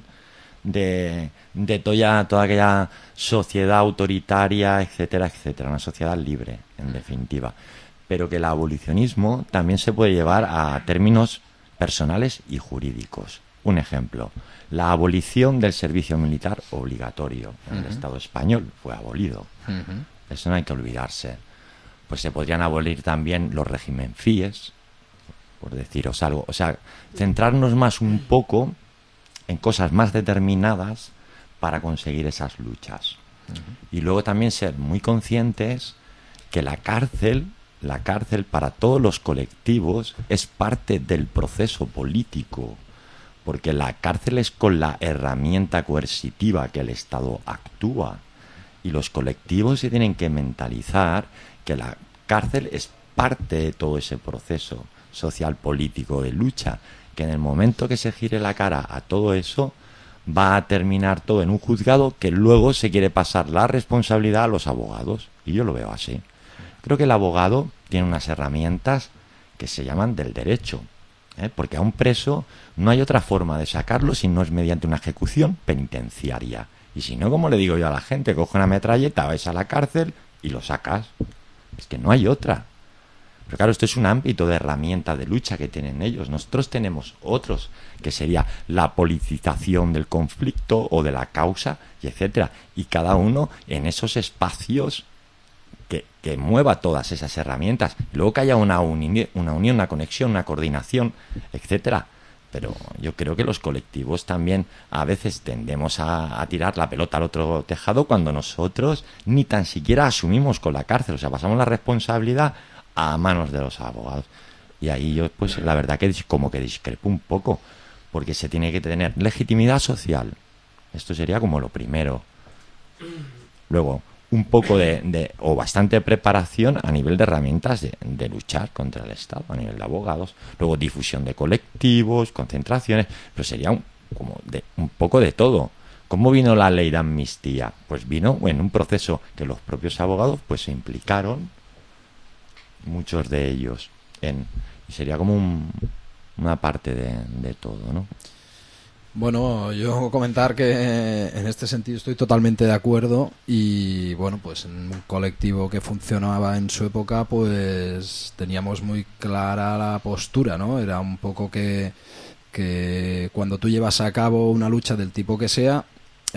de toda aquella sociedad autoritaria, etcétera, etcétera, una sociedad libre, en definitiva. Pero que el abolicionismo también se puede llevar a términos personales y jurídicos. Un ejemplo, la abolición del servicio militar obligatorio en el Estado español fue abolido. Eso no hay que olvidarse. Pues se podrían abolir también los régimen FIES, por deciros algo. O sea, centrarnos más un poco en cosas más determinadas para conseguir esas luchas. Y luego también ser muy conscientes que la cárcel para todos los colectivos es parte del proceso político, porque la cárcel es con la herramienta coercitiva que el Estado actúa, y los colectivos se tienen que mentalizar que la cárcel es parte de todo ese proceso social político de lucha, que en el momento que se gire la cara a todo eso va a terminar todo en un juzgado que luego se quiere pasar la responsabilidad a los abogados, y yo lo veo así. Creo que el abogado tiene unas herramientas que se llaman del derecho, porque a un preso no hay otra forma de sacarlo si no es mediante una ejecución penitenciaria, y si no, como le digo yo a la gente, coge una metralleta, vais a la cárcel y lo sacas. Es que no hay otra. Pero claro, esto es un ámbito de herramienta de lucha que tienen ellos. Nosotros tenemos otros, que sería la politización del conflicto o de la causa, y etcétera. Y cada uno en esos espacios que mueva todas esas herramientas. Y luego que haya una unión, una conexión, una coordinación, etcétera. Pero yo creo que los colectivos también a veces tendemos a tirar la pelota al otro tejado cuando nosotros ni tan siquiera asumimos con la cárcel. O sea, pasamos la responsabilidad a manos de los abogados. Y ahí yo, pues la verdad que como que discrepo un poco, porque se tiene que tener legitimidad social. Esto sería como lo primero. Luego, un poco o bastante preparación a nivel de herramientas de luchar contra el Estado, a nivel de abogados. Luego, difusión de colectivos, concentraciones, pero sería un poco de todo. ¿Cómo vino la ley de amnistía? Pues vino en un proceso que los propios abogados pues se implicaron, muchos de ellos, y sería como una parte de todo, ¿no? Bueno, yo comentar que en este sentido estoy totalmente de acuerdo, y bueno, pues en un colectivo que funcionaba en su época pues teníamos muy clara la postura, ¿no? Era un poco que cuando tú llevas a cabo una lucha del tipo que sea,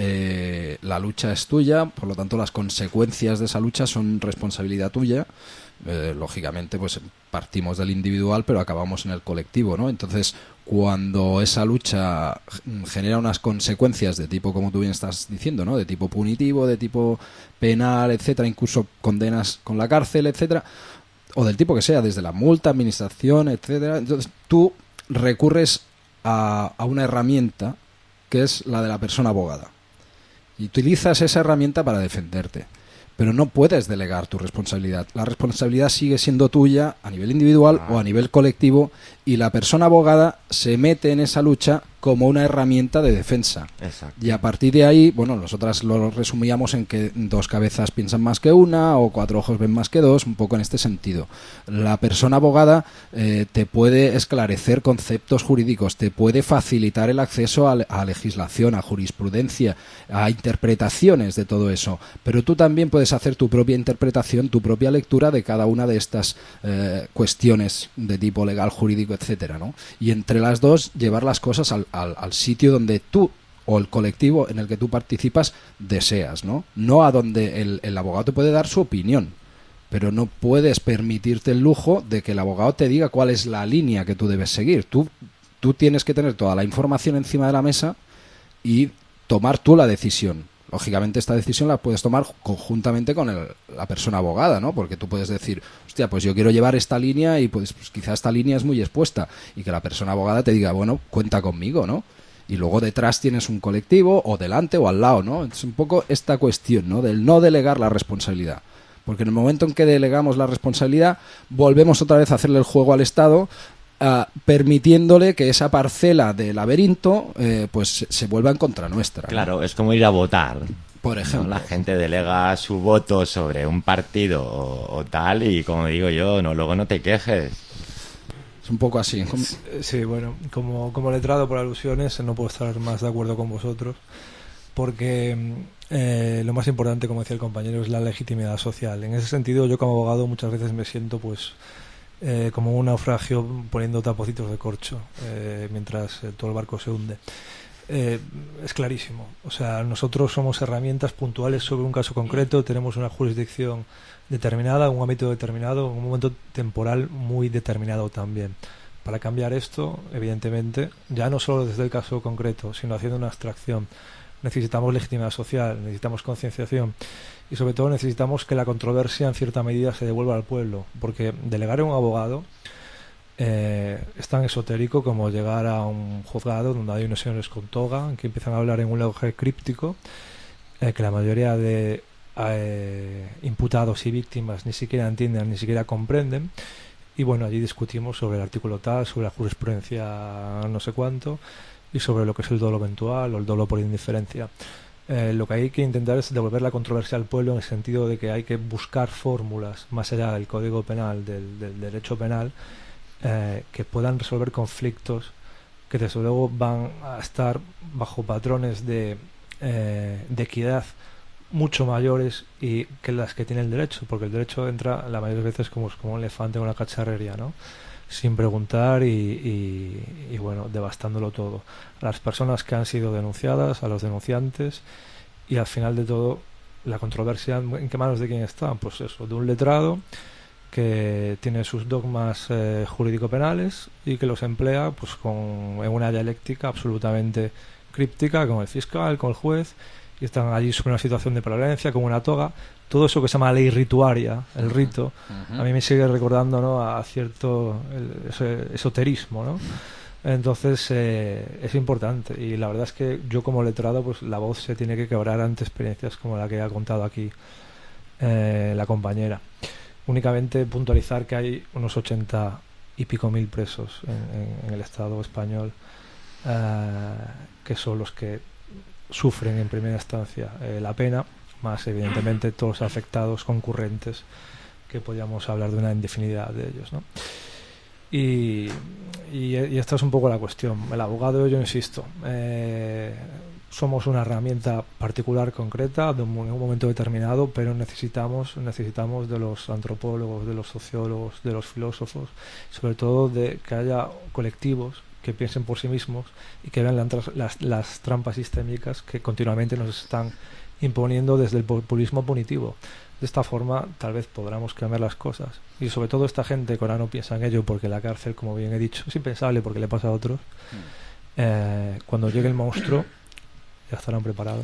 la lucha es tuya, por lo tanto las consecuencias de esa lucha son responsabilidad tuya. Lógicamente pues partimos del individual pero acabamos en el colectivo, ¿no? Entonces cuando esa lucha genera unas consecuencias de tipo, como tú bien estás diciendo, ¿no? De tipo punitivo, de tipo penal, etcétera, incluso condenas con la cárcel, etcétera, o del tipo que sea, desde la multa, administración, etcétera, entonces tú recurres a una herramienta que es la de la persona abogada. Y utilizas esa herramienta para defenderte. Pero no puedes delegar tu responsabilidad. La responsabilidad sigue siendo tuya a nivel individual o a nivel colectivo, y la persona abogada se mete en esa lucha como una herramienta de defensa. Exacto. Y a partir de ahí, bueno, nosotras lo resumíamos en que 2 cabezas piensan más que una, o 4 ojos ven más que 2, un poco en este sentido. La persona abogada te puede esclarecer conceptos jurídicos, te puede facilitar el acceso a legislación, a jurisprudencia, a interpretaciones de todo eso, pero tú también puedes hacer tu propia interpretación, tu propia lectura de cada una de estas cuestiones de tipo legal, jurídico, etcétera, ¿no? Y entre las dos llevar las cosas al sitio donde tú o el colectivo en el que tú participas deseas, ¿no? No a donde el abogado te puede dar su opinión, pero no puedes permitirte el lujo de que el abogado te diga cuál es la línea que tú debes seguir. Tú tienes que tener toda la información encima de la mesa y tomar tú la decisión. Lógicamente esta decisión la puedes tomar conjuntamente con la persona abogada, ¿no? Porque tú puedes decir, hostia, pues yo quiero llevar esta línea y pues quizá esta línea es muy expuesta, y que la persona abogada te diga, bueno, cuenta conmigo, ¿no? Y luego detrás tienes un colectivo, o delante o al lado, ¿no? Es un poco esta cuestión, ¿no? Del no delegar la responsabilidad. Porque en el momento en que delegamos la responsabilidad, volvemos otra vez a hacerle el juego al Estado, permitiéndole que esa parcela de laberinto pues se vuelva en contra nuestra. Claro, ¿no? Es como ir a votar. Por ejemplo. ¿No? La gente delega su voto sobre un partido o tal, y como digo yo, luego no te quejes. Es un poco así. Sí, bueno, como letrado por alusiones, no puedo estar más de acuerdo con vosotros, porque lo más importante, como decía el compañero, es la legitimidad social. En ese sentido, yo como abogado muchas veces me siento pues como un naufragio poniendo tapocitos de corcho mientras todo el barco se hunde. Es clarísimo. O sea, nosotros somos herramientas puntuales sobre un caso concreto, tenemos una jurisdicción determinada, un ámbito determinado, un momento temporal muy determinado también. Para cambiar esto, evidentemente, ya no solo desde el caso concreto, sino haciendo una abstracción, necesitamos legitimidad social, necesitamos concienciación, y sobre todo necesitamos que la controversia en cierta medida se devuelva al pueblo, porque delegar a un abogado es tan esotérico como llegar a un juzgado donde hay unos señores con toga que empiezan a hablar en un lenguaje críptico que la mayoría de imputados y víctimas ni siquiera entienden, ni siquiera comprenden, y bueno, allí discutimos sobre el artículo tal, sobre la jurisprudencia no sé cuánto, y sobre lo que es el dolo eventual o el dolo por indiferencia. Lo que hay que intentar es devolver la controversia al pueblo, en el sentido de que hay que buscar fórmulas más allá del Código Penal, del derecho penal, que puedan resolver conflictos que desde luego van a estar bajo patrones de equidad mucho mayores y que las que tiene el derecho, porque el derecho entra la mayoría de veces como un elefante en una cacharrería, ¿no? Sin preguntar y bueno, devastándolo todo. A las personas que han sido denunciadas, a los denunciantes, y al final de todo, la controversia, ¿en qué manos de quién está? Pues eso, de un letrado que tiene sus dogmas jurídico-penales y que los emplea pues en una dialéctica absolutamente críptica con el fiscal, con el juez, y están allí sobre una situación de prevalencia, con una toga. Todo eso que se llama ley rituaria, el rito, a mí me sigue recordando, ¿no?, a cierto esoterismo, ¿no? Entonces es importante, y la verdad es que yo como letrado pues la voz se tiene que quebrar ante experiencias como la que ha contado aquí la compañera. Únicamente puntualizar que hay unos 80 y pico mil presos en el Estado español, que son los que sufren en primera instancia la pena, más evidentemente todos los afectados concurrentes, que podríamos hablar de una indefinidad de ellos, ¿no? Y esta es un poco la cuestión. El abogado, yo insisto, somos una herramienta particular, concreta, en un momento determinado, pero necesitamos de los antropólogos, de los sociólogos, de los filósofos, sobre todo de que haya colectivos que piensen por sí mismos y que vean las trampas sistémicas que continuamente nos están imponiendo desde el populismo punitivo. De esta forma tal vez podamos cambiar las cosas, y sobre todo esta gente que ahora no piensa en ello, porque la cárcel, como bien he dicho, es impensable porque le pasa a otros. Cuando llegue el monstruo ya estarán preparados.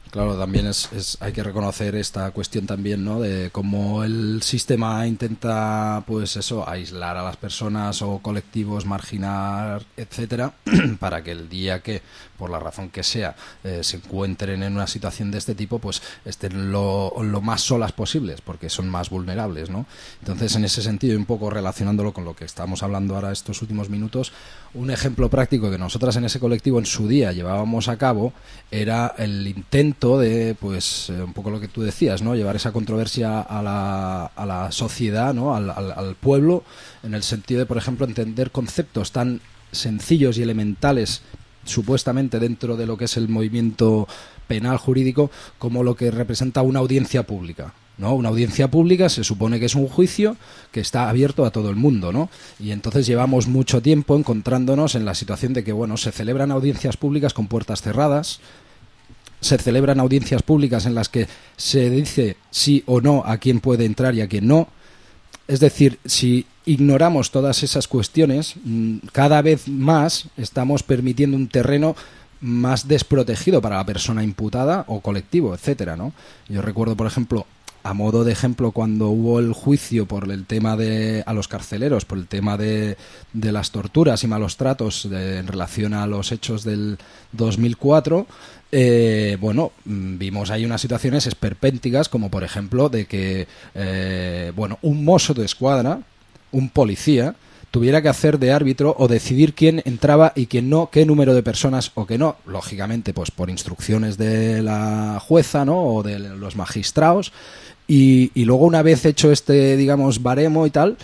Claro, también hay que reconocer esta cuestión también, ¿no? De cómo el sistema intenta, pues eso, aislar a las personas o colectivos, marginar, etcétera, para que el día que, por la razón que sea, se encuentren en una situación de este tipo, pues estén lo más solas posibles, porque son más vulnerables, ¿no? Entonces, en ese sentido, y un poco relacionándolo con lo que estamos hablando ahora estos últimos minutos, un ejemplo práctico que nosotras en ese colectivo en su día llevábamos a cabo era el intento de, pues, un poco lo que tú decías, ¿no? Llevar esa controversia a la sociedad, ¿no? Al pueblo, en el sentido de, por ejemplo, entender conceptos tan sencillos y elementales supuestamente dentro de lo que es el movimiento penal jurídico como lo que representa una audiencia pública, ¿no? Una audiencia pública se supone que es un juicio que está abierto a todo el mundo, ¿no? Y entonces llevamos mucho tiempo encontrándonos en la situación de que, bueno, se celebran audiencias públicas con puertas cerradas, se celebran audiencias públicas en las que se dice sí o no a quién puede entrar y a quién no. Es decir, si ignoramos todas esas cuestiones, cada vez más estamos permitiendo un terreno más desprotegido para la persona imputada o colectivo, etcétera, ¿no? Yo recuerdo, por ejemplo, a modo de ejemplo, cuando hubo el juicio por el tema a los carceleros, por el tema de las torturas y malos tratos en relación a los hechos del 2004, bueno, vimos ahí unas situaciones esperpénticas, como por ejemplo de que un mozo de escuadra, un policía, tuviera que hacer de árbitro o decidir quién entraba y quién no, qué número de personas o qué no, lógicamente pues por instrucciones de la jueza, ¿no? O de los magistrados. Y luego, una vez hecho este, digamos, baremo y tal,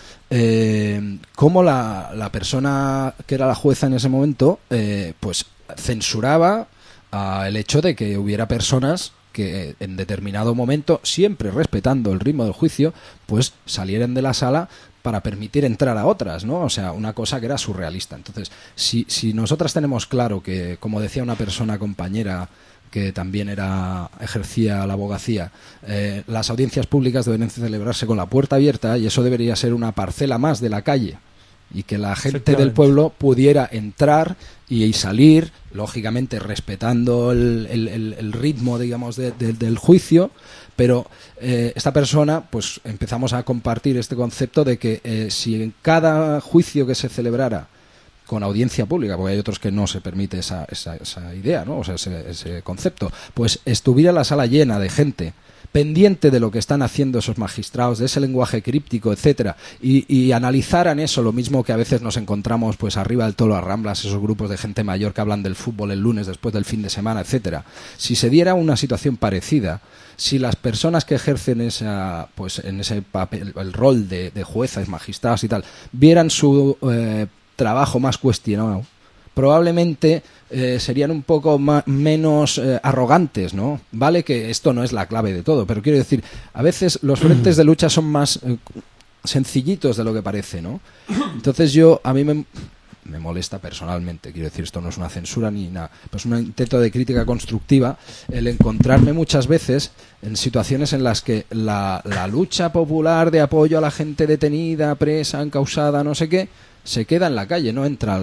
cómo la persona que era la jueza en ese momento pues censuraba el hecho de que hubiera personas que en determinado momento, siempre respetando el ritmo del juicio, pues salieran de la sala para permitir entrar a otras, ¿no? O sea, una cosa que era surrealista. Entonces, si nosotras tenemos claro que, como decía una persona compañera que también ejercía la abogacía, las audiencias públicas deben celebrarse con la puerta abierta, y eso debería ser una parcela más de la calle, y que la gente del pueblo pudiera entrar y salir, lógicamente respetando el ritmo, digamos, del juicio, pero esta persona, pues empezamos a compartir este concepto de que si en cada juicio que se celebrara con audiencia pública, porque hay otros que no se permite esa idea, ¿no? O sea, ese concepto, pues estuviera la sala llena de gente pendiente de lo que están haciendo esos magistrados, de ese lenguaje críptico, etcétera, y analizaran eso, lo mismo que a veces nos encontramos pues arriba del todo las Ramblas, esos grupos de gente mayor que hablan del fútbol el lunes después del fin de semana, etcétera. Si se diera una situación parecida, si las personas que ejercen en ese papel, el rol de juezas, magistrados y tal, vieran su trabajo más cuestionado, probablemente serían un poco menos arrogantes, ¿no? Vale que esto no es la clave de todo, pero quiero decir, a veces los frentes de lucha son más sencillitos de lo que parece, ¿no? Entonces a mí me molesta personalmente, quiero decir, esto no es una censura ni nada, pues un intento de crítica constructiva, el encontrarme muchas veces en situaciones en las que la lucha popular de apoyo a la gente detenida, presa, encausada, no sé qué, se queda en la calle, no entra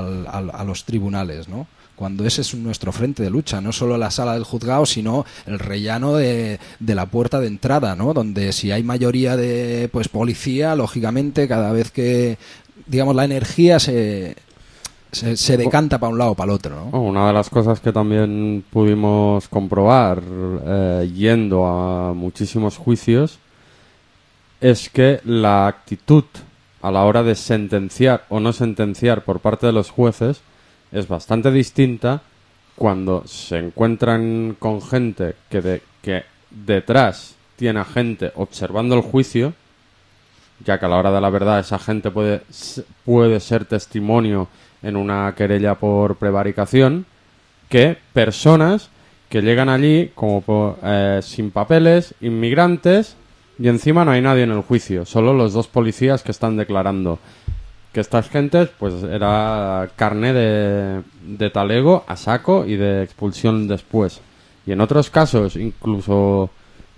a los tribunales, ¿no? Cuando ese es nuestro frente de lucha, no solo la sala del juzgado, sino el rellano de la puerta de entrada, ¿no? Donde si hay mayoría de policía, lógicamente cada vez que, digamos, la energía se decanta para un lado o para el otro, ¿no? Una de las cosas que también pudimos comprobar yendo a muchísimos juicios es que la actitud a la hora de sentenciar o no sentenciar por parte de los jueces es bastante distinta cuando se encuentran con gente que detrás tiene a gente observando el juicio, ya que a la hora de la verdad esa gente puede ser testimonio en una querella por prevaricación, que personas que llegan allí como sin papeles, inmigrantes, y encima no hay nadie en el juicio, solo los dos policías que están declarando. Que estas gentes, pues era carne de talego a saco y de expulsión después. Y en otros casos, incluso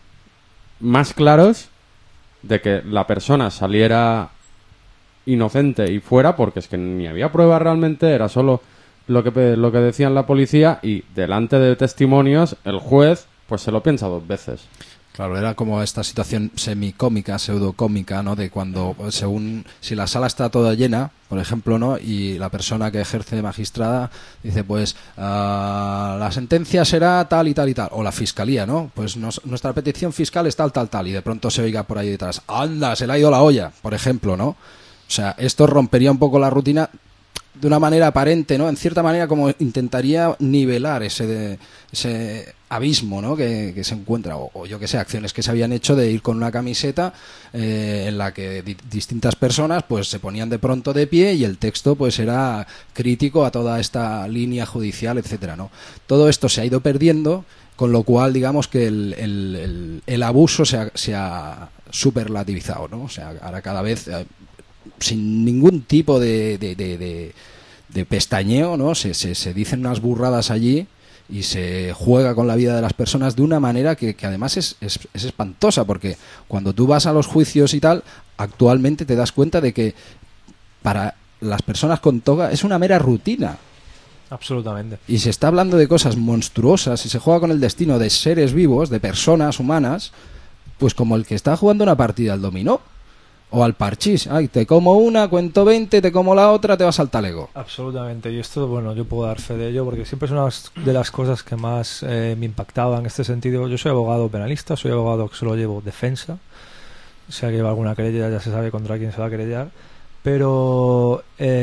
más claros, de que la persona saliera inocente y fuera, porque es que ni había prueba realmente, era solo lo que decían la policía, y delante de testimonios el juez pues se lo piensa 2 veces. Claro, era como esta situación semicómica, pseudocómica, ¿no? De cuando, según, si la sala está toda llena, por ejemplo, ¿no? Y la persona que ejerce de magistrada dice, pues, la sentencia será tal y tal y tal. O la fiscalía, ¿no? Pues nuestra petición fiscal es tal, tal, tal. Y de pronto se oiga por ahí detrás, ¡anda, se le ha ido la olla! Por ejemplo, ¿no? O sea, esto rompería un poco la rutina de una manera aparente, ¿no? En cierta manera como intentaría nivelar ese abismo, ¿no? que se encuentra, o yo que sé, acciones que se habían hecho de ir con una camiseta en la que distintas personas pues se ponían de pronto de pie y el texto pues era crítico a toda esta línea judicial, etcétera, ¿no? Todo esto se ha ido perdiendo, con lo cual digamos que el abuso se ha superlativizado, ¿no? O sea, ahora cada vez sin ningún tipo de pestañeo, ¿no? Se dicen unas burradas allí y se juega con la vida de las personas de una manera que además es espantosa, porque cuando tú vas a los juicios y tal, actualmente te das cuenta de que para las personas con toga es una mera rutina. Absolutamente. Y se está hablando de cosas monstruosas y se juega con el destino de seres vivos, de personas humanas, pues como el que está jugando una partida al dominó o al parchís. Ay, te como una, cuento 20, te como la otra, te vas al talego. Absolutamente. Y esto, bueno, yo puedo dar fe de ello porque siempre es una de las cosas que más me impactaba en este sentido. Yo soy abogado penalista, soy abogado que solo llevo defensa. Si alguien lleva alguna querella ya se sabe contra quién se va a querellar. Pero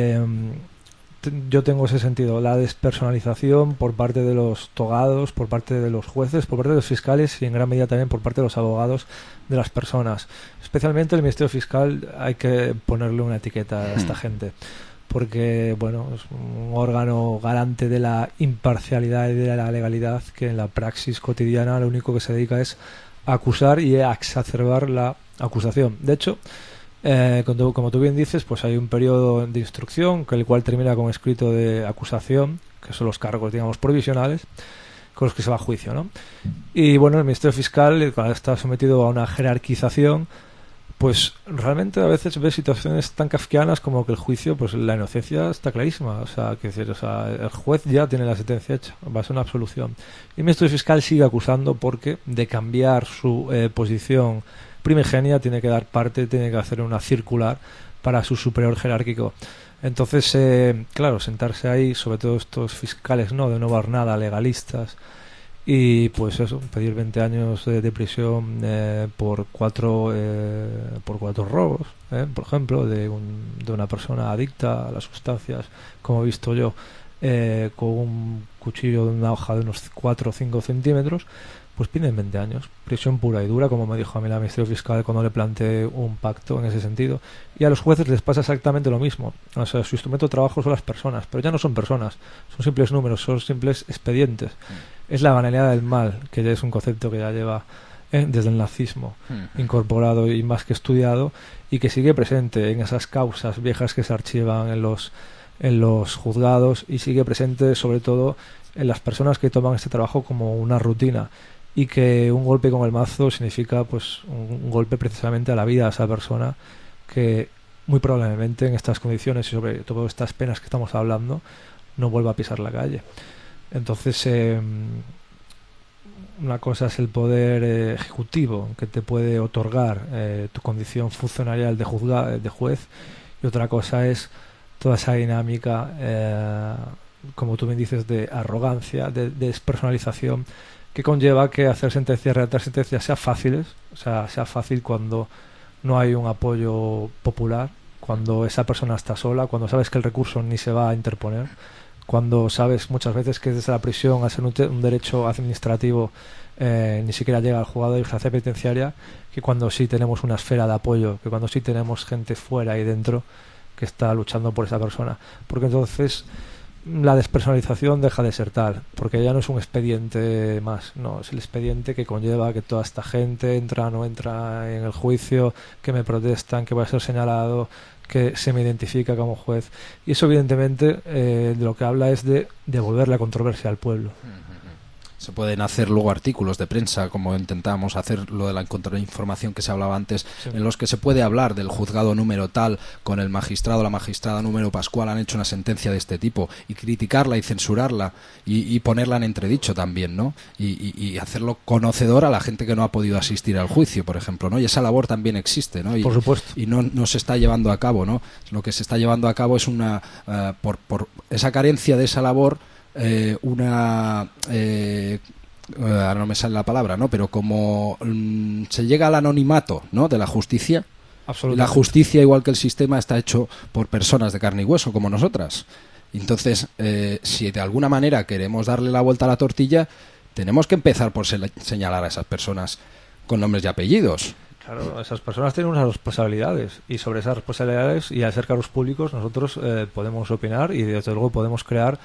yo tengo ese sentido, la despersonalización por parte de los togados, por parte de los jueces, por parte de los fiscales y en gran medida también por parte de los abogados de las personas. Especialmente el Ministerio Fiscal hay que ponerle una etiqueta a esta gente, porque bueno, es un órgano garante de la imparcialidad y de la legalidad que en la praxis cotidiana lo único que se dedica es a acusar y a exacerbar la acusación. De hecho, como tú bien dices, pues hay un periodo de instrucción que el cual termina con escrito de acusación, que son los cargos, digamos, provisionales, con los que se va a juicio, ¿no? Y bueno, el Ministerio Fiscal, cuando está sometido a una jerarquización, pues realmente a veces ves situaciones tan kafkianas como que el juicio, pues la inocencia está clarísima, o sea, el juez ya tiene la sentencia hecha, va a ser una absolución. Y el Ministerio Fiscal sigue acusando porque de cambiar su posición primigenia tiene que dar parte, tiene que hacer una circular para su superior jerárquico. Entonces, claro, sentarse ahí, sobre todo estos fiscales, ¿no? De no dar nada, legalistas, y pues eso, pedir 20 años de prisión por cuatro robos, por ejemplo, de una persona adicta a las sustancias, como he visto yo, con un cuchillo de una hoja de unos 4 o 5 centímetros, pues piden 20 años, prisión pura y dura, como me dijo a mí la Ministerio Fiscal cuando le planteé un pacto en ese sentido. Y a los jueces les pasa exactamente lo mismo. O sea, su instrumento de trabajo son las personas, pero ya no son personas, son simples números, son simples expedientes. Es la banalidad del mal, que ya es un concepto que ya lleva desde el nazismo incorporado y más que estudiado, y que sigue presente en esas causas viejas que se archivan en los juzgados, y sigue presente sobre todo en las personas que toman este trabajo como una rutina, y que un golpe con el mazo significa pues un golpe precisamente a la vida de esa persona, que muy probablemente en estas condiciones y sobre todo estas penas que estamos hablando no vuelva a pisar la calle. Entonces una cosa es el poder ejecutivo que te puede otorgar tu condición funcionarial de juez, y otra cosa es toda esa dinámica como tú me dices, de arrogancia, de despersonalización, que conlleva que hacer sentencias, redactar sentencias sea fácil cuando no hay un apoyo popular, cuando esa persona está sola, cuando sabes que el recurso ni se va a interponer, cuando sabes muchas veces que desde la prisión a ser un derecho administrativo ni siquiera llega al juzgado de vigilancia penitenciaria, que cuando sí tenemos una esfera de apoyo, que cuando sí tenemos gente fuera y dentro que está luchando por esa persona, porque entonces la despersonalización deja de ser tal, porque ya no es un expediente más, no, es el expediente que conlleva que toda esta gente entra o no entra en el juicio, que me protestan, que voy a ser señalado, que se me identifica como juez, y eso evidentemente de lo que habla es de devolver la controversia al pueblo. Se pueden hacer luego artículos de prensa, como intentábamos hacer lo de la contrainformación que se hablaba antes, en los que se puede hablar del juzgado número tal con el magistrado, la magistrada número Pascual han hecho una sentencia de este tipo, y criticarla y censurarla y ponerla en entredicho también, ¿no? Y hacerlo conocedor a la gente que no ha podido asistir al juicio, por ejemplo, ¿no? Y esa labor también existe, ¿no? Por supuesto. Y no se está llevando a cabo, ¿no? Lo que se está llevando a cabo es una por esa carencia de esa labor, ahora no me sale la palabra, ¿no? Pero como se llega al anonimato, ¿no? De la justicia. La justicia, igual que el sistema, está hecho por personas de carne y hueso como nosotras. Entonces, si de alguna manera queremos darle la vuelta a la tortilla, tenemos que empezar por señalar a esas personas con nombres y apellidos. Claro, esas personas tienen unas responsabilidades, y sobre esas responsabilidades y al ser cargos públicos nosotros podemos opinar y desde luego podemos crear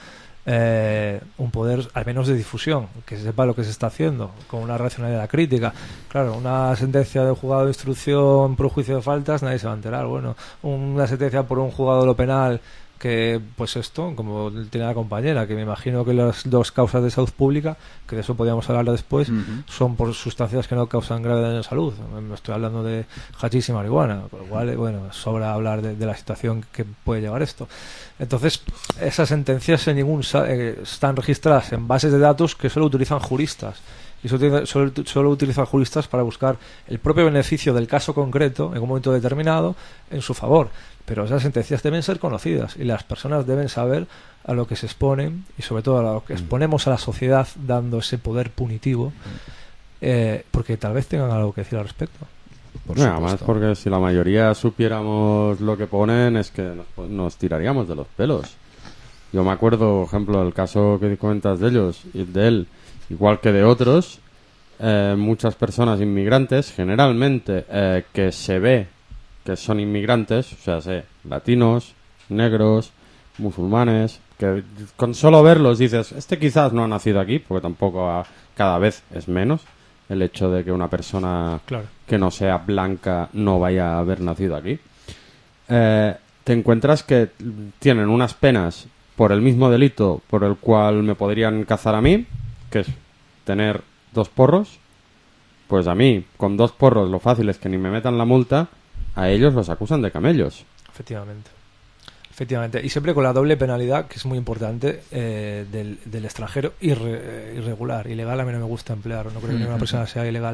un poder al menos de difusión, que se sepa lo que se está haciendo con una racionalidad crítica. Claro, una sentencia del juzgado de instrucción por un juicio de faltas nadie se va a enterar. Bueno, una sentencia por un juzgado de lo penal, que pues esto, como tiene la compañera, que me imagino que las dos causas de salud pública, que de eso podríamos hablar después, son por sustancias que no causan grave daño de salud. Me estoy hablando de hachís y marihuana, con lo cual, bueno, sobra hablar de la situación que puede llevar esto. Entonces, esas sentencias están registradas en bases de datos que solo utilizan juristas. Y solo utilizan juristas para buscar el propio beneficio del caso concreto en un momento determinado en su favor. Pero esas sentencias deben ser conocidas y las personas deben saber a lo que se exponen, y sobre todo a lo que exponemos a la sociedad dando ese poder punitivo, porque tal vez tengan algo que decir al respecto. Además, porque si la mayoría supiéramos lo que ponen, es que nos tiraríamos de los pelos. Yo me acuerdo, por ejemplo, el caso que comentas de él, igual que de otros, muchas personas inmigrantes, generalmente que se ve que son inmigrantes, o sea, latinos, negros, musulmanes, que con solo verlos dices, este quizás no ha nacido aquí, porque tampoco cada vez es menos el hecho de que una persona que no sea blanca no vaya a haber nacido aquí. Te encuentras que tienen unas penas por el mismo delito por el cual me podrían cazar a mí, que es tener 2 porros. Pues a mí, con 2 porros, lo fácil es que ni me metan la multa. A ellos los acusan de camellos. Efectivamente. Y siempre con la doble penalidad, que es muy importante, del extranjero irregular. Ilegal a mí no me gusta emplear, no creo que ninguna persona sea ilegal.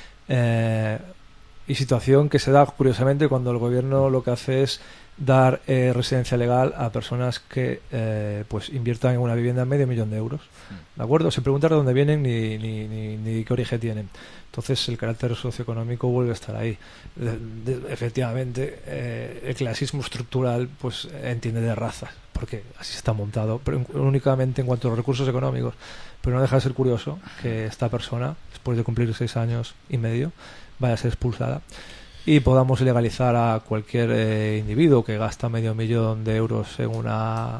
Y situación que se da curiosamente cuando el gobierno lo que hace es dar residencia legal a personas que pues inviertan en una vivienda en $500,000 euros. ¿De acuerdo? Sin preguntar de dónde vienen ni qué origen tienen. Entonces el carácter socioeconómico vuelve a estar ahí. Efectivamente, el clasismo estructural pues entiende de razas, porque así está montado, pero únicamente en cuanto a los recursos económicos. Pero no deja de ser curioso que esta persona, después de cumplir 6 años y medio, vaya a ser expulsada y podamos legalizar a cualquier individuo que gasta $500,000 euros en una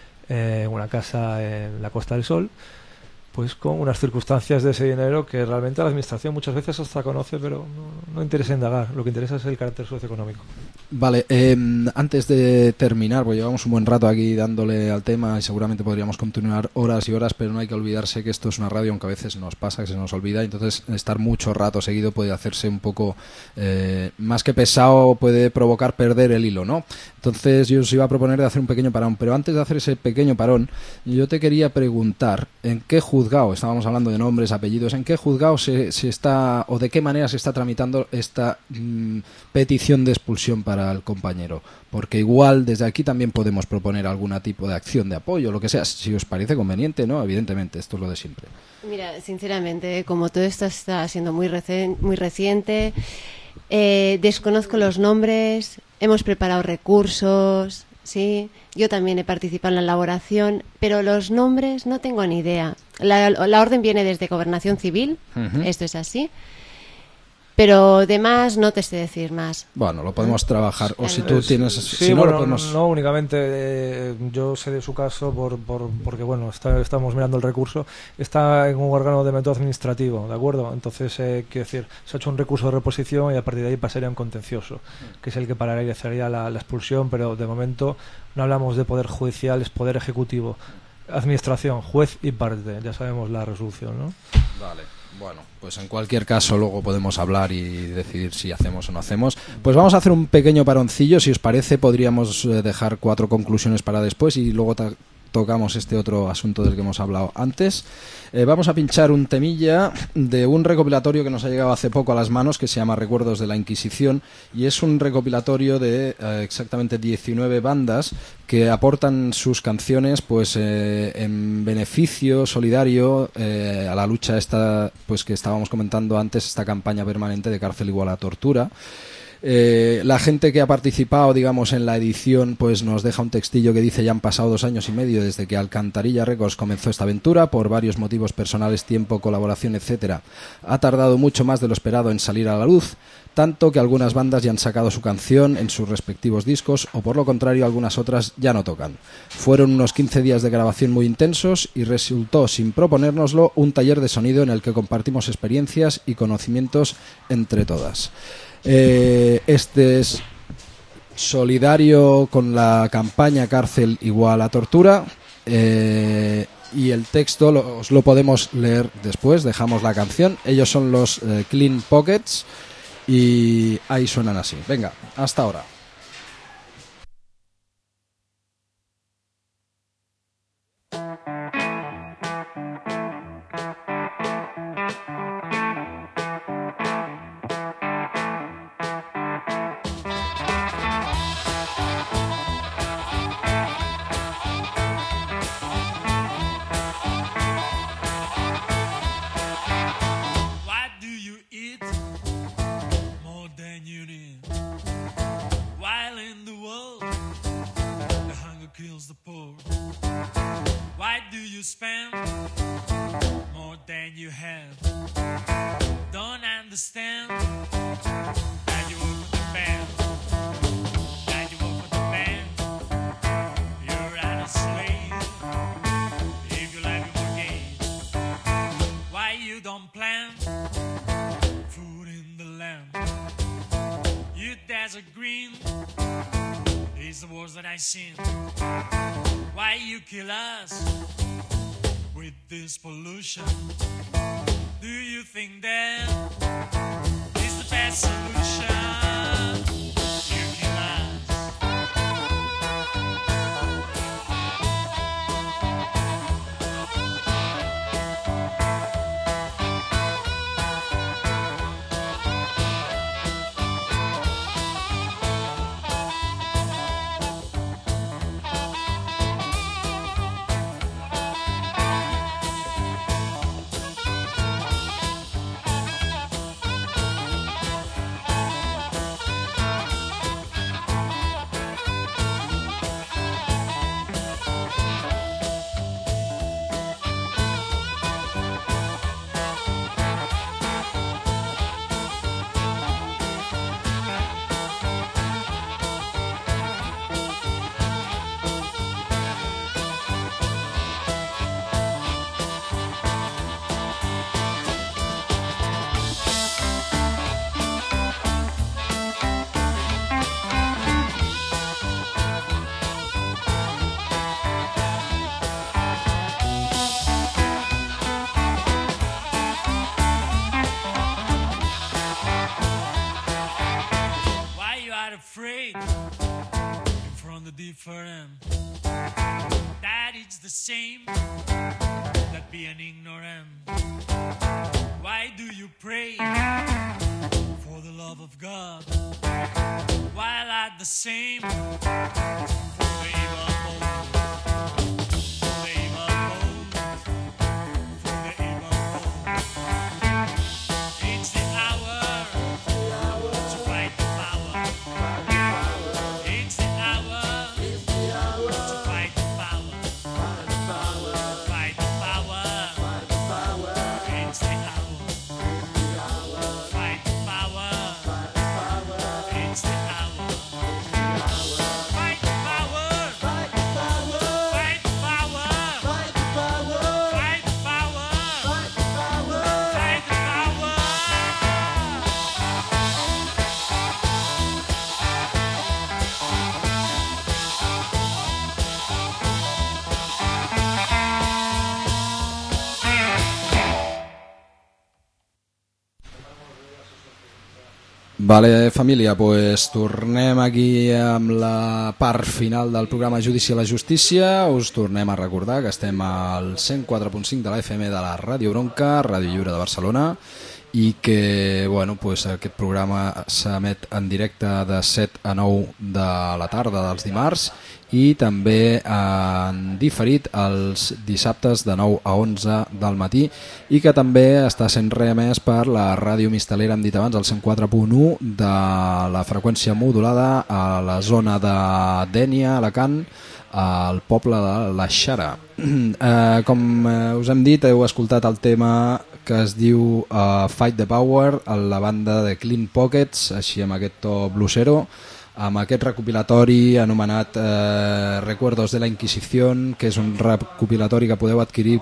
casa en la Costa del Sol, pues con unas circunstancias de ese dinero que realmente la administración muchas veces hasta conoce, pero no interesa indagar. Lo que interesa es el carácter socioeconómico. Vale, antes de terminar, pues llevamos un buen rato aquí dándole al tema y seguramente podríamos continuar horas y horas, pero no hay que olvidarse que esto es una radio, aunque a veces nos pasa que se nos olvida, entonces estar mucho rato seguido puede hacerse un poco más que pesado, puede provocar perder el hilo, ¿no? Entonces yo os iba a proponer de hacer un pequeño parón, pero antes de hacer ese pequeño parón, yo te quería preguntar, ¿en qué juzgado, estábamos hablando de nombres, apellidos, en qué juzgado se está, o de qué manera se está tramitando esta petición de expulsión para el compañero? Porque igual desde aquí también podemos proponer algún tipo de acción de apoyo, lo que sea, si os parece conveniente, ¿no? Evidentemente, esto es lo de siempre. Mira, sinceramente, como todo esto está siendo muy reciente, desconozco los nombres, hemos preparado recursos, sí, yo también he participado en la elaboración, pero los nombres no tengo ni idea. La orden viene desde Gobernación Civil, esto es así. Pero demás no te sé decir más. Bueno, lo podemos trabajar. O si tú tienes... Sí, si no, bueno, lo podemos... no únicamente. Yo sé de su caso porque, bueno, estamos mirando el recurso. Está en un órgano de método administrativo, ¿de acuerdo? Entonces, quiero decir, se ha hecho un recurso de reposición y a partir de ahí pasaría un contencioso, que es el que paralizaría la expulsión, pero de momento no hablamos de poder judicial, es poder ejecutivo. administración, juez y parte. Ya sabemos la resolución, ¿no? Vale. Bueno, pues en cualquier caso luego podemos hablar y decidir si hacemos o no hacemos. Pues vamos a hacer un pequeño paroncillo, si os parece podríamos dejar 4 conclusiones para después y luego tocamos este otro asunto del que hemos hablado antes. Vamos a pinchar un temilla de un recopilatorio que nos ha llegado hace poco a las manos, que se llama Recuerdos de la Inquisición, y es un recopilatorio de exactamente 19 bandas que aportan sus canciones pues en beneficio solidario a la lucha esta pues que estábamos comentando antes, esta campaña permanente de cárcel igual a tortura. La gente que ha participado, digamos, en la edición, pues nos deja un textillo que dice: ya han pasado 2 años y medio desde que Alcantarilla Records comenzó esta aventura, por varios motivos personales, tiempo, colaboración, etcétera. Ha tardado mucho más de lo esperado en salir a la luz, tanto que algunas bandas ya han sacado su canción en sus respectivos discos, o por lo contrario algunas otras ya no tocan. Fueron unos 15 días de grabación muy intensos y resultó, sin proponérnoslo, un taller de sonido en el que compartimos experiencias y conocimientos entre todas. Este es solidario con la campaña Cárcel igual a tortura, y el texto os lo podemos leer después. Dejamos la canción. Ellos son los Clean Pockets y ahí suenan así. Venga, hasta ahora. Why you kill us with this pollution? Do you think that is the best solution? You kill us. That it's the same that being ignorant. Why do you pray for the love of God while at the same for the evil moon? For the evil moon, for the evil moon. It's the hour to fight the power. It's the hour. Fight the power. Vale, família, pues tornem aquí amb la part final del programa Judici a la Justícia. Us tornem a recordar que estem al 104.5 de la FM de la Ràdio Bronca, Ràdio Lliure de Barcelona, i que bueno, pues aquest programa s'emet en directe de 7 a 9 de la tarda dels dimarts i també en diferit els dissabtes de 9 a 11 del matí, i que també està sent reemès per la ràdio mistelera, hem dit abans, el 104.1 de la freqüència modulada a la zona de Dénia, Alacant, al poble de la Xara. Com us hem dit, heu escoltat el tema que es diu Fight the Power, a la banda de Clean Pockets, així amb aquest to bluesero, amb aquest recopilatori anomenat Recuerdos de la Inquisición, que és un recopilatori que podeu adquirir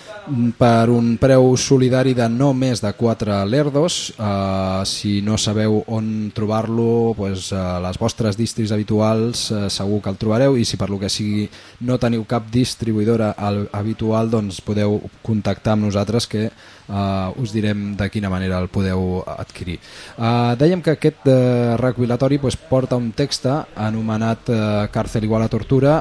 per un preu solidari de no més de 4 lerdos. Si no sabeu on trobar-lo, pues, les vostres distris habituals segur que el trobareu, i si per lo que sigui no teniu cap distribuïdora habitual, doncs podeu contactar amb nosaltres, que us direm de quina manera el podeu adquirir. Dèiem que aquest recopilatori pues, porta un text anomenat Càrcel igual a tortura,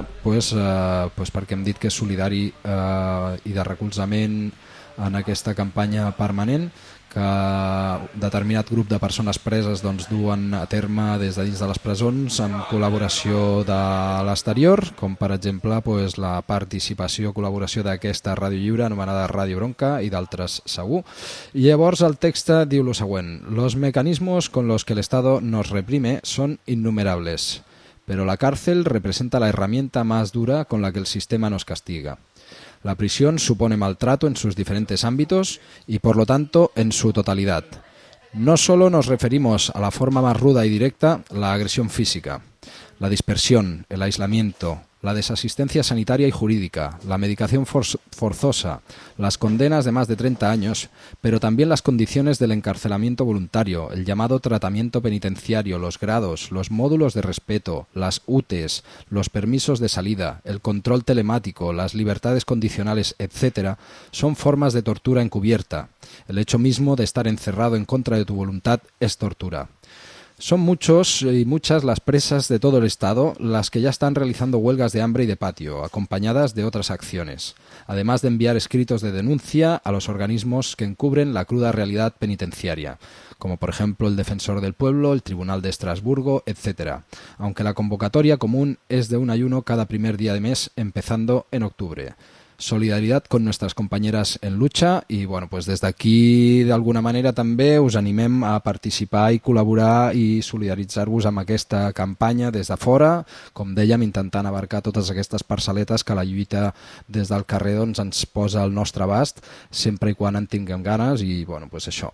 perquè hem dit que és solidari i de recolzament en aquesta campanya permanent que determinat grup de persones preses doncs, duen a terme des de dins de les presons amb col·laboració de l'exterior, com per exemple pues, la participació o col·laboració d'aquesta ràdio lliure anomenada Ràdio Bronca i d'altres segur. I llavors el text diu lo següent: los mecanismos con los que el Estado nos reprime son innumerables, pero la cárcel representa la herramienta más dura con la que el sistema nos castiga. La prisión supone maltrato en sus diferentes ámbitos y, por lo tanto, en su totalidad. No solo nos referimos a la forma más ruda y directa, la agresión física, la dispersión, el aislamiento, la desasistencia sanitaria y jurídica, la medicación forzosa, las condenas de más de 30 años, pero también las condiciones del encarcelamiento voluntario, el llamado tratamiento penitenciario, los grados, los módulos de respeto, las UTEs, los permisos de salida, el control telemático, las libertades condicionales, etc., son formas de tortura encubierta. El hecho mismo de estar encerrado en contra de tu voluntad es tortura. Son muchos y muchas las presas de todo el Estado las que ya están realizando huelgas de hambre y de patio, acompañadas de otras acciones, además de enviar escritos de denuncia a los organismos que encubren la cruda realidad penitenciaria, como por ejemplo el Defensor del Pueblo, el Tribunal de Estrasburgo, etc., aunque la convocatoria común es de un ayuno cada primer día de mes, empezando en octubre. Solidaritat con nuestras compañeras en lucha, i bueno, pues des d'aquí d'alguna manera també us animem a participar i col·laborar i solidaritzar-vos amb aquesta campanya des de fora, com dèiem, intentant abarcar totes aquestes parcel·letes que la lluita des del carrer doncs, ens posa al nostre abast, sempre i quan en tinguem ganes. I bueno, pues això,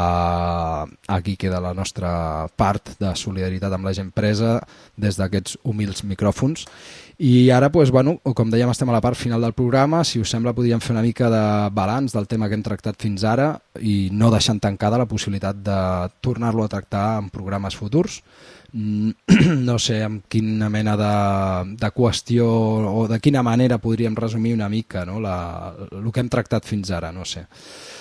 aquí queda la nostra part de solidaritat amb la gent presa des d'aquests humils micròfons. I ara, pues, bueno, com dèiem, estem a la part final del programa. Si us sembla, podríem fer una mica de balanç del tema que hem tractat fins ara i no deixant tancada la possibilitat de tornar-lo a tractar en programes futurs. No sé amb quina mena de qüestió o de quina manera podríem resumir una mica, no? El que hem tractat fins ara, no sé.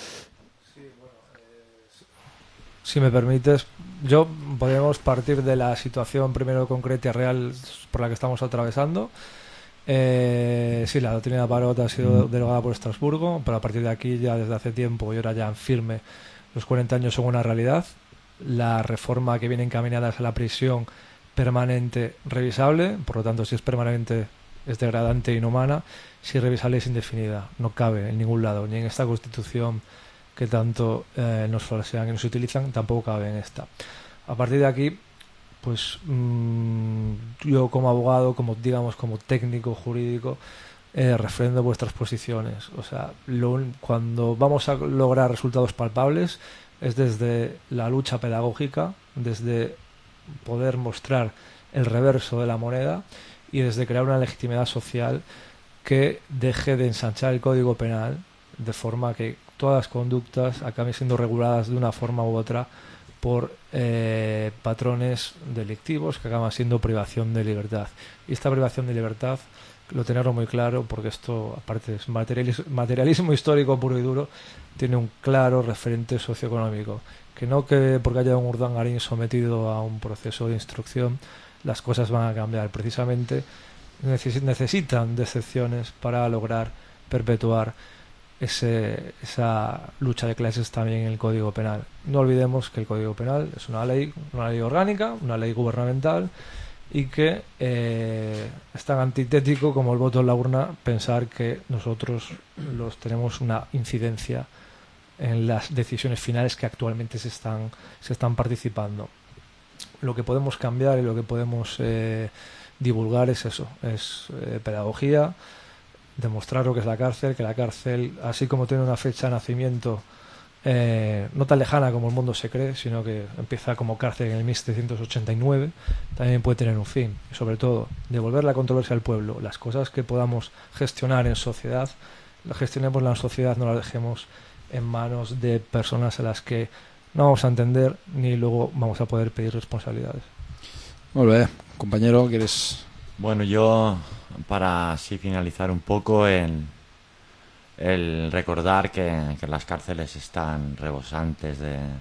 Si me permites, podemos partir de la situación primero concreta y real por la que estamos atravesando. Sí, la doctrina de Parot ha sido derogada por Estrasburgo, pero a partir de aquí ya desde hace tiempo y ahora ya en firme los 40 años son una realidad. La reforma que viene encaminada es a la prisión permanente revisable, por lo tanto si es permanente es degradante e inhumana, si es revisable es indefinida, no cabe en ningún lado, ni en esta Constitución que tanto nos falsean y nos utilizan, tampoco cabe en esta. A partir de aquí, pues yo como abogado, como técnico jurídico, refrendo vuestras posiciones. O sea, cuando vamos a lograr resultados palpables es desde la lucha pedagógica, desde poder mostrar el reverso de la moneda y desde crear una legitimidad social que deje de ensanchar el Código Penal de forma que todas las conductas acaben siendo reguladas de una forma u otra por patrones delictivos que acaban siendo privación de libertad. Y esta privación de libertad, lo tenerlo muy claro, porque esto, aparte es materialismo histórico puro y duro, tiene un claro referente socioeconómico, que no que porque haya un Urdangarín sometido a un proceso de instrucción las cosas van a cambiar. Precisamente necesitan de excepciones para lograr perpetuar esa lucha de clases también en el Código Penal. No olvidemos que el Código Penal es una ley orgánica, una ley gubernamental, y que es tan antitético como el voto en la urna pensar que nosotros tenemos una incidencia en las decisiones finales que actualmente se están participando. Lo que podemos cambiar y lo que podemos divulgar es eso, es pedagogía, demostrar lo que es la cárcel, que la cárcel, así como tiene una fecha de nacimiento no tan lejana como el mundo se cree, sino que empieza como cárcel en el 1789, también puede tener un fin. Y sobre todo, devolver la controversia al pueblo. Las cosas que podamos gestionar en sociedad, las gestionemos en sociedad, no las dejemos en manos de personas a las que no vamos a entender ni luego vamos a poder pedir responsabilidades. Muy bien, compañero, ¿quieres...? Bueno, yo, para así finalizar un poco, el recordar que las cárceles están rebosantes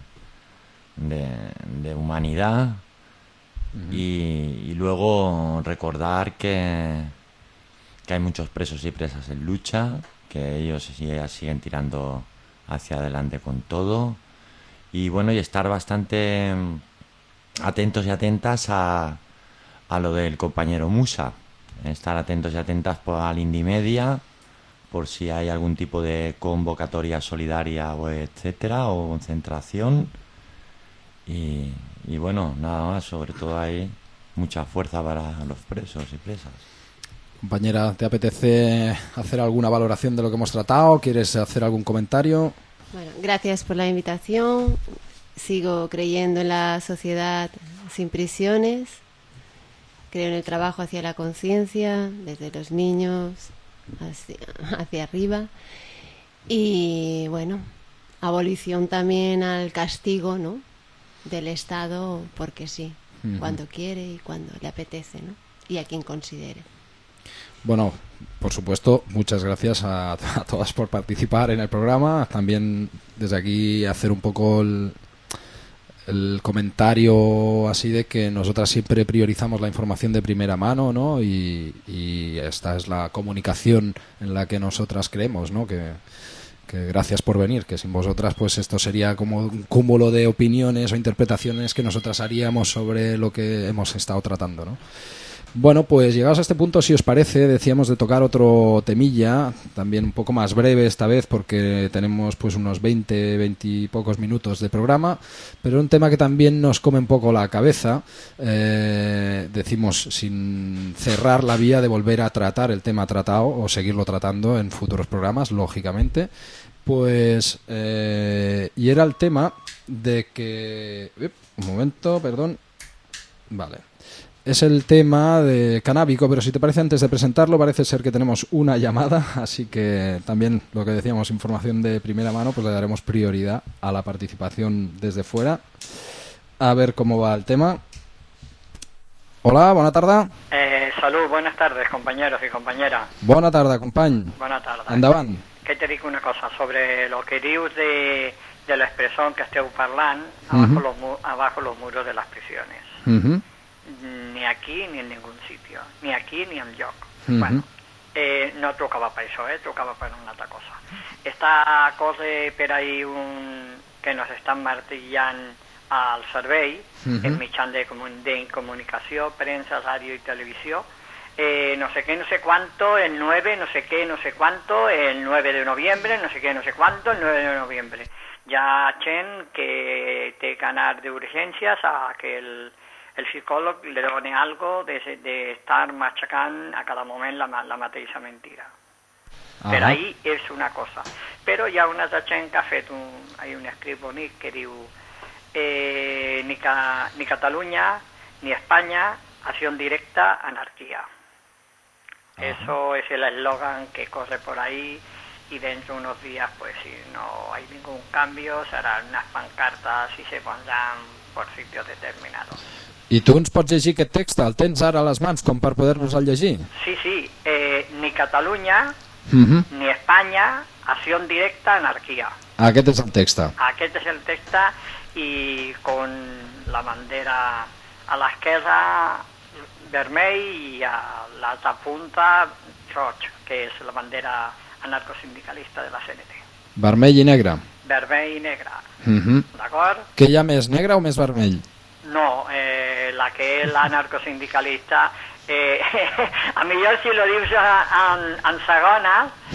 de humanidad. Uh-huh. Y luego recordar que hay muchos presos y presas en lucha, que ellos y ellas siguen tirando hacia adelante con todo, y bueno, y estar bastante atentos y atentas a lo del compañero Musa, estar atentos y atentas al Indymedia por si hay algún tipo de convocatoria solidaria o etcétera, o concentración, y bueno, nada más. Sobre todo hay mucha fuerza para los presos y presas. Compañera, ¿te apetece hacer alguna valoración de lo que hemos tratado? ¿Quieres hacer algún comentario? Bueno, gracias por la invitación. Sigo creyendo en la sociedad sin prisiones. Creo en el trabajo hacia la conciencia, desde los niños hacia arriba. Y bueno, abolición también al castigo, ¿no?, del Estado, porque sí, uh-huh, cuando quiere y cuando le apetece, ¿no?, y a quien considere. Bueno, por supuesto, muchas gracias a todas por participar en el programa. También desde aquí hacer un poco el comentario así de que nosotras siempre priorizamos la información de primera mano, ¿no? Y esta es la comunicación en la que nosotras creemos, ¿no? Que gracias por venir, que sin vosotras pues esto sería como un cúmulo de opiniones o interpretaciones que nosotras haríamos sobre lo que hemos estado tratando, ¿no? Bueno, pues llegados a este punto, si os parece, decíamos de tocar otro temilla, también un poco más breve esta vez porque tenemos pues unos 20 y pocos minutos de programa, pero un tema que también nos come un poco la cabeza, decimos sin cerrar la vía de volver a tratar el tema tratado o seguirlo tratando en futuros programas, lógicamente, pues y era el tema de que... un momento, perdón, vale. Es el tema de canábico, pero si te parece, antes de presentarlo, parece ser que tenemos una llamada, así que también lo que decíamos, información de primera mano, pues le daremos prioridad a la participación desde fuera. A ver cómo va el tema. Hola, buena tarde. Salud, buenas tardes, compañeros y compañeras. Bona tarda, company. Bona tarda. Endavant. Que te dic una cosa sobre lo que dius de la expresión que esteu parlant abajo los muros de las prisiones. Uh-huh. Ni aquí ni en ningún sitio, ni aquí ni enlloc. Uh-huh. Bueno, no trucava per això, trucava per una altra cosa. Esta cosa per ahí que nos estan martillant al cervell, uh-huh, en mitjans de comunicació, premsa, ràdio i televisió, no sé qué, no sé cuánto, el 9, no sé qué, no sé cuánto, el 9 de noviembre, no sé qué, no sé cuánto, el 9 de noviembre. Hi ha gent que té que anar d'urgències a que el psicòleg li doni algo de estar machacant a cada moment la mateixa mentira. Per ahí és una cosa. Però hi ha una altra gent que ha fet un escrit bonic que diu ni Catalunya ni España, acción directa, anarquía. Eso es el eslogan que corre por ahí y dentro de unos días, pues si no hay ningún cambio, serán unas pancartas y se pondrán por sitios determinados. I tu ens pots llegir aquest text? El tens ara a les mans com per poder-nos-el llegir? Sí. Ni Catalunya ni Espanya, acció directa, anarquia. Aquest és el text. Aquest és el text y con la bandera a la izquierda vermell y a la altra punta roig, que és la bandera anarcosindicalista de la CNT. Vermell i negre? Vermell i negre, d'acord? Què hi ha més, negre o més vermell? No, la que és l'anarcosindicalista, a millor si lo dius en segona,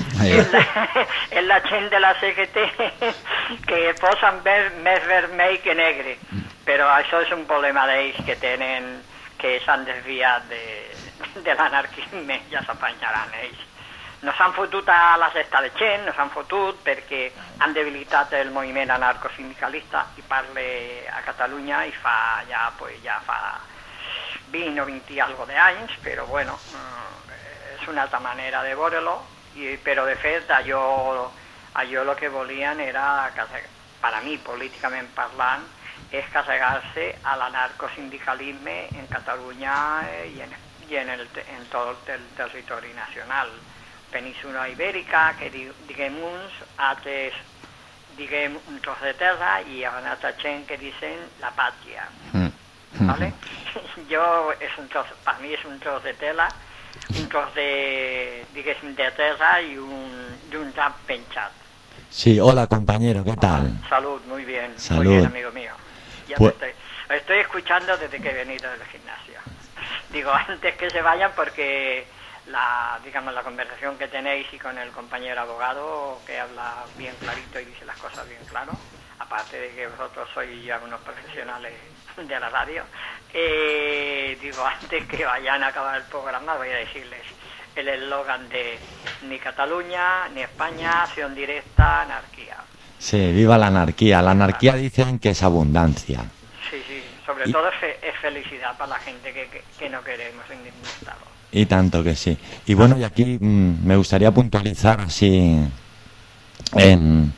és la gent de la CGT que posen més vermell que negre, però això és un problema d'ells que tenen, que s'han desviat de l'anarquisme, ja s'apanyaran ells. Nos han fotut a la cesta de gent, nos han fotut perquè han debilitat el moviment anarcosindicalista i parle a Catalunya i ja fa 20 o 20 i algo d'anys, però bueno, és una altra manera de veure-lo, però de fet allò el que volien era, per a mi, políticament parlant, és carregar-se a l'anarcosindicalisme en Catalunya i en tot el territori nacional. Península Ibèrica, que diguem uns, altres diguem un tros de terra i hi ha una altra gent que diuen la pàtria. ¿Vale? Per mi és un tros de tela, un tros de, diguéssim, de terra y un trap penchado. Sí, hola compañero, ¿qué tal? Salud, muy bien. Salud. Muy bien, amigo mío. Ya Pues... estoy escuchando desde que he venido del gimnasio. Digo, antes que se vayan porque la conversación que tenéis y con el compañero abogado que habla bien clarito y dice las cosas bien claro, aparte de que vosotros sois ya unos profesionales de la radio, digo, antes que vayan a acabar el programa voy a decirles el eslogan de ni Cataluña, ni España, acción directa, anarquía. Sí, viva la anarquía. La anarquía dicen que es abundancia. Sí, sobre todo es felicidad para la gente que no queremos en ningún estado. Y tanto que sí. Y bueno, y aquí me gustaría puntualizar así en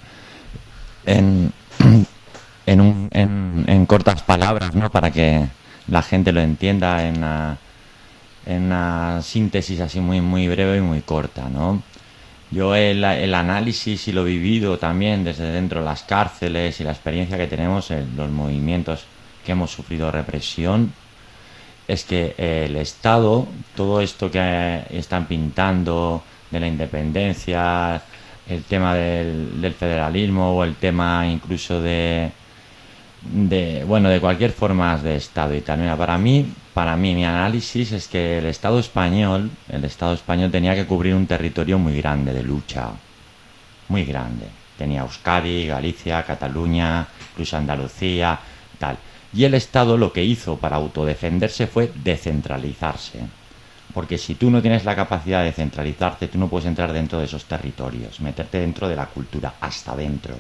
cortas palabras, ¿no? Para que la gente lo entienda en una síntesis así muy breve y muy corta, ¿no? Yo el análisis y lo vivido también desde dentro de las cárceles y la experiencia que tenemos en los movimientos que hemos sufrido represión, es que el Estado, todo esto que están pintando de la independencia, el tema del federalismo o el tema incluso de cualquier forma de Estado y tal. Mira, para mí mi análisis es que el Estado español tenía que cubrir un territorio muy grande de lucha, muy grande. Tenía Euskadi, Galicia, Cataluña, incluso Andalucía, tal. Y el Estado lo que hizo para autodefenderse fue descentralizarse. Porque si tú no tienes la capacidad de centralizarte, tú no puedes entrar dentro de esos territorios, meterte dentro de la cultura, hasta dentro,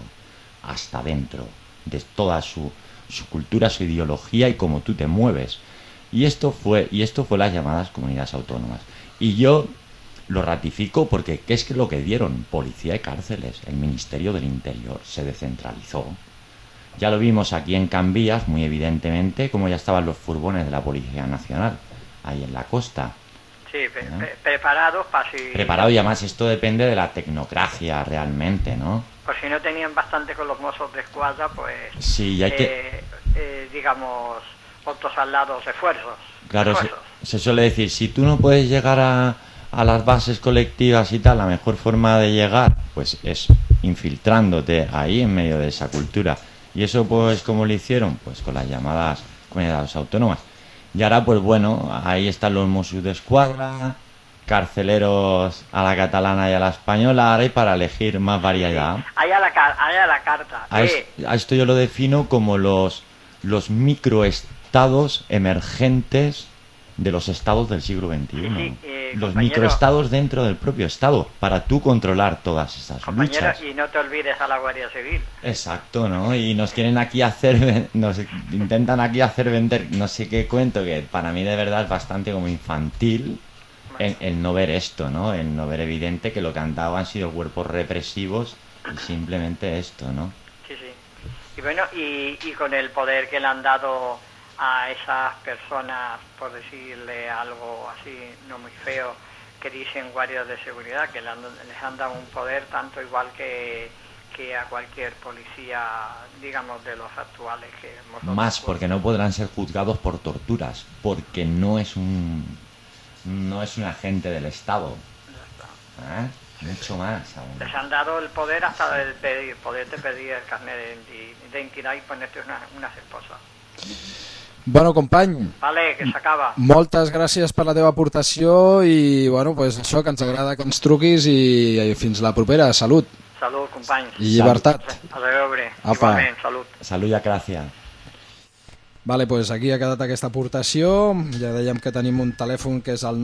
de toda su cultura, su ideología y cómo tú te mueves. Y esto fue las llamadas comunidades autónomas. Y yo lo ratifico porque ¿qué es lo que dieron? Policía y cárceles. El Ministerio del Interior se descentralizó. Ya lo vimos aquí en Canvías, muy evidentemente, como ya estaban los furgones de la Policía Nacional, ahí en la costa. Sí, preparados para si... Preparado, y además esto depende de la tecnocracia realmente, ¿no? Pues si no tenían bastante con los mozos de escuadra, pues... Sí, hay digamos, otros soldados, refuerzos. Claro, se suele decir, si tú no puedes llegar a las bases colectivas y tal, la mejor forma de llegar, pues es infiltrándote ahí en medio de esa cultura. Y eso, pues, ¿cómo lo hicieron? Pues con las llamadas comunidades autónomas. Y ahora, pues bueno, ahí están los Mossos de Escuadra, carceleros a la catalana y a la española, ahora hay para elegir más variedad. Ahí a la carta. A esto yo lo defino como los microestados emergentes de los estados del siglo XXI. Los microestados dentro del propio estado, para tú controlar todas esas luchas. Y no te olvides a la Guardia Civil. Exacto, ¿no? Y nos intentan aquí hacer vender no sé qué cuento, que para mí de verdad es bastante como infantil el no ver esto, ¿no? El no ver evidente que lo que han dado han sido cuerpos represivos y simplemente esto, ¿no? Sí. Y bueno, y con el poder que le han dado a esas personas, por decirle algo así no muy feo, que dicen guardias de seguridad, que les han dado un poder tanto igual que que a cualquier policía, digamos, de los actuales que hemos... Más, porque no podrán ser juzgados por torturas, porque no es un agente del Estado. Mucho más aún. Les han dado el poder hasta el poderte pedir el carnet de identidad y ponerte unas esposas. Bueno, company, Vale, que s'acaba. Moltes gràcies per la teva aportació i bueno, pues això, que ens agrada que ens truquis i fins la propera. Salut. Salut, companys. I llibertat. A veure, Apa. igualment, salut. Salut i gràcia. Vale, pues aquí ha quedat aquesta aportació. Ja dèiem que tenim un telèfon que és el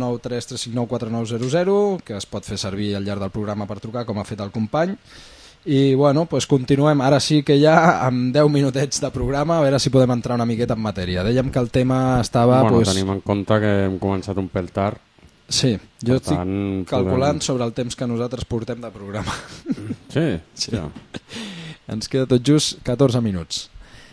933594900, que es pot fer servir al llarg del programa per trucar, com ha fet el company. I bueno, pues continuem, ara sí que ja amb 10 minutets de programa, a veure si podem entrar una miqueta en matèria. Dèiem que el tema estava... Bueno, pues... tenim en compte que hem començat un pèl tard. Sí, jo estic calculant sobre el temps que nosaltres portem de programa. Sí? Sí. Ja. Ens queda tot just 14 minuts.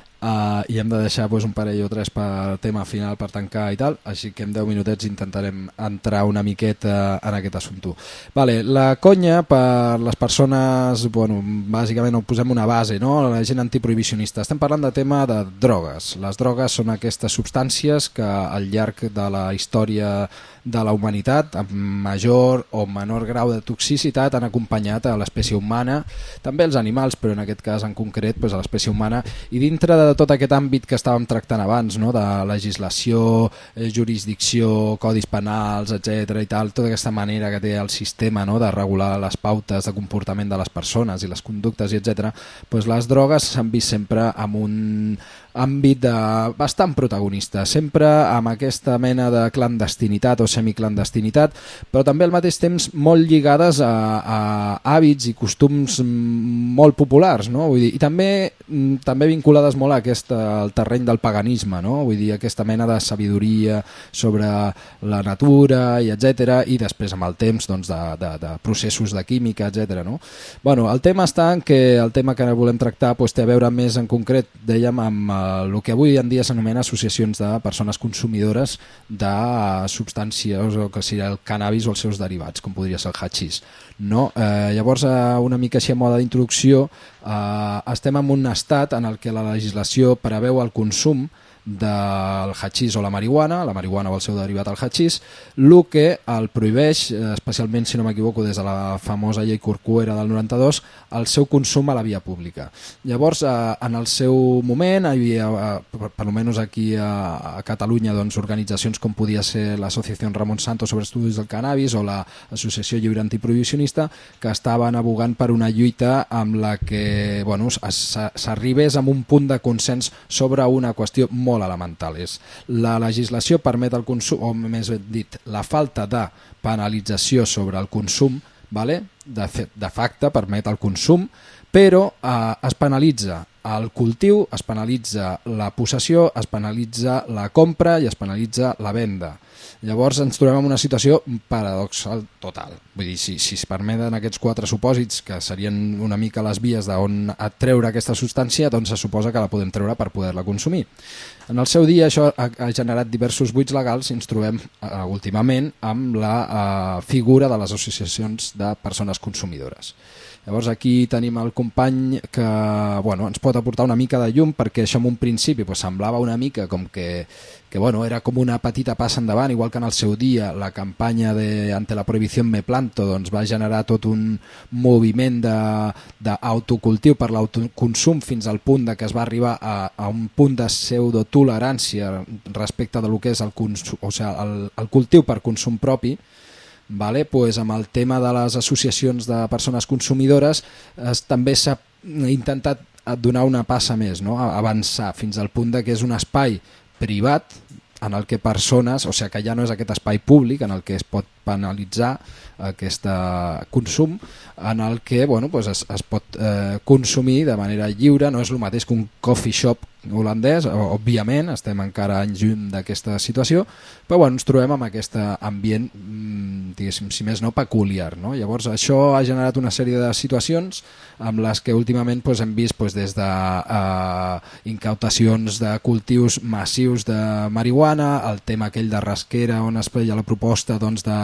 I hem de deixar pues, un parell o tres per tema final per tancar i tal, així que en 10 minutets intentarem entrar una miqueta en aquest assumpte. Vale, la conya per les persones, bueno, bàsicament ho posem una base, no? La gent antiprohibicionista. Estem parlant de tema de drogues. Les drogues són aquestes substàncies que al llarg de la història de la humanitat, amb major o menor grau de toxicitat, han acompanyat a l'espècie humana, també els animals, però en aquest cas en concret pues, a l'espècie humana, i dintre de tot aquest àmbit que estàvem tractant abans, no? De legislació, jurisdicció, codis penals, etc i tal, tota aquesta manera que té el sistema, no? De regular les pautes de comportament de les persones i les conductes, i etc, pues les drogues s'han vist sempre amb un àmbit bastant protagonista, sempre amb aquesta mena de clandestinitat o semiclandestinitat, però també al mateix temps molt lligades a hàbits i costums molt populars, no? Vull dir, i també vinculades molt a al terreny del paganisme, no? Vull dir, aquesta mena de sabidoria sobre la natura i etc, i després amb el temps doncs, de processos de química, etc. No? Bueno, el tema està en que el tema que volem tractar doncs, té a veure més en concret, dèiem, amb el que avui en dia s'anomena associacions de persones consumidores de substàncies, o que seria el cannabis o els seus derivats, com podria ser el hachís. No? Llavors, una mica així a moda d'introducció, estem en un estat en el que la legislació preveu el consum del hachís o la marihuana o el seu derivat al hachís, el que el prohibeix, especialment si no m'equivoco des de la famosa llei Corcuera del 92, el seu consum a la via pública. Llavors, en el seu moment hi havia, per almenys aquí a Catalunya, doncs, organitzacions com podia ser l'Associació Ramon Santos sobre Estudis del Cannabis o l'Associació Lliure Antiprohibicionista, que estaven abogant per una lluita amb la que bueno, s'arribés a un punt de consens sobre una qüestió molt elemental. La legislació permet el consum, o més ben dit, la falta de penalització sobre el consum, vale? De facte permet el consum, però es penalitza el cultiu, es penalitza la possessió, es penalitza la compra i es penalitza la venda. Llavors ens trobem en una situació paradoxal total. Vull dir, si es permeten aquests 4 supòsits, que serien una mica les vies d'on treure aquesta substància, doncs se suposa que la podem treure per poder-la consumir. En el seu dia això ha generat diversos buits legals i ens trobem últimament amb la figura de les associacions de persones consumidores. Llavors aquí tenim el company que bueno, ens pot aportar una mica de llum, perquè això en un principi pues, semblava una mica com que bueno, era com una petita passa endavant, igual que en el seu dia la campanya ante la prohibició me planto doncs, va generar tot un moviment d'autocultiu per l'autoconsum fins al punt de que es va arribar a un punt de pseudotolerància respecte de lo que és el cultiu per consum propi. Vale, pues amb el tema de les associacions de persones consumidores també s'ha intentat donar una passa més, no? Avançar fins al punt de que és un espai privat en el que persones, o sigui que ja no és aquest espai públic en el que es pot penalitzar aquest consum, en el que bueno, pues es pot consumir de manera lliure. No és el mateix que un coffee shop holandès, òbviament, estem encara anys lluny d'aquesta situació, però bueno, ens trobem amb aquest ambient, diguéssim, si més no, peculiar, no? Llavors això ha generat una sèrie de situacions amb les que últimament hem vist des de incautacions de cultius massius de marihuana, el tema aquell de Rasquera on es feia la proposta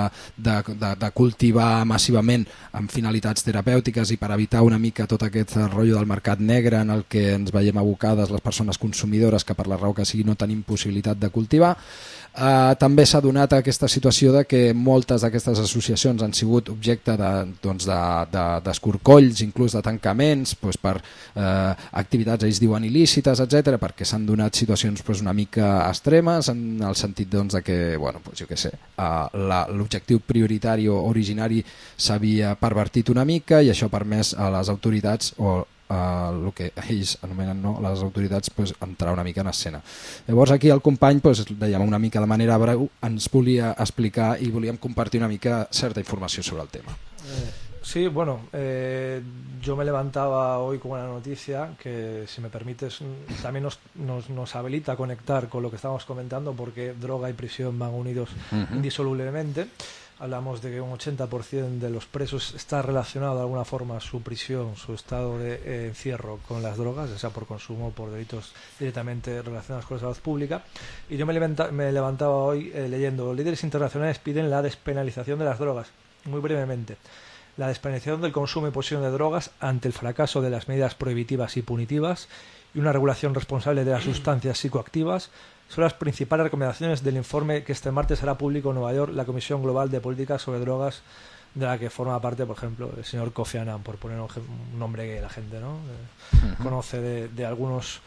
de cultivar massivament amb finalitats terapèutiques i per evitar una mica tot aquest rotllo del mercat negre en el que ens veiem abocades les persones consumidores que per la raó que sigui no tenim possibilitat de cultivar. També s'ha donat aquesta situació de que moltes d'aquestes associacions han sigut objecte d'escorcolls, inclús de tancaments per activitats, ells diuen il·lícites, etc, perquè s'han donat situacions una mica extremes en el sentit de que, jo què sé, l'objectiu prioritari o originari s'havia pervertit una mica i això ha permès a les autoritats o el que ells anomenen les autoritats entrar una mica en escena. Llavors aquí el company, dèiem una mica de manera breu, ens volia explicar i volíem compartir una mica certa informació sobre el tema. Sí, bueno, yo me levantaba hoy con una noticia que, si me permites, también nos habilita a conectar con lo que estábamos comentando, porque droga y prisión van unidos indisolublemente. Hablamos de que un 80% de los presos está relacionado de alguna forma su prisión, su estado de encierro con las drogas, ya sea por consumo o por delitos directamente relacionados con la salud pública. Y yo me levantaba hoy leyendo: los líderes internacionales piden la despenalización de las drogas. Muy brevemente, la despenalización del consumo y posesión de drogas ante el fracaso de las medidas prohibitivas y punitivas y una regulación responsable de las sustancias psicoactivas son las principales recomendaciones del informe que este martes hará público en Nueva York la Comisión Global de Políticas sobre Drogas, de la que forma parte, por ejemplo, el señor Kofi Annan, por poner un nombre que la gente conoce de algunos...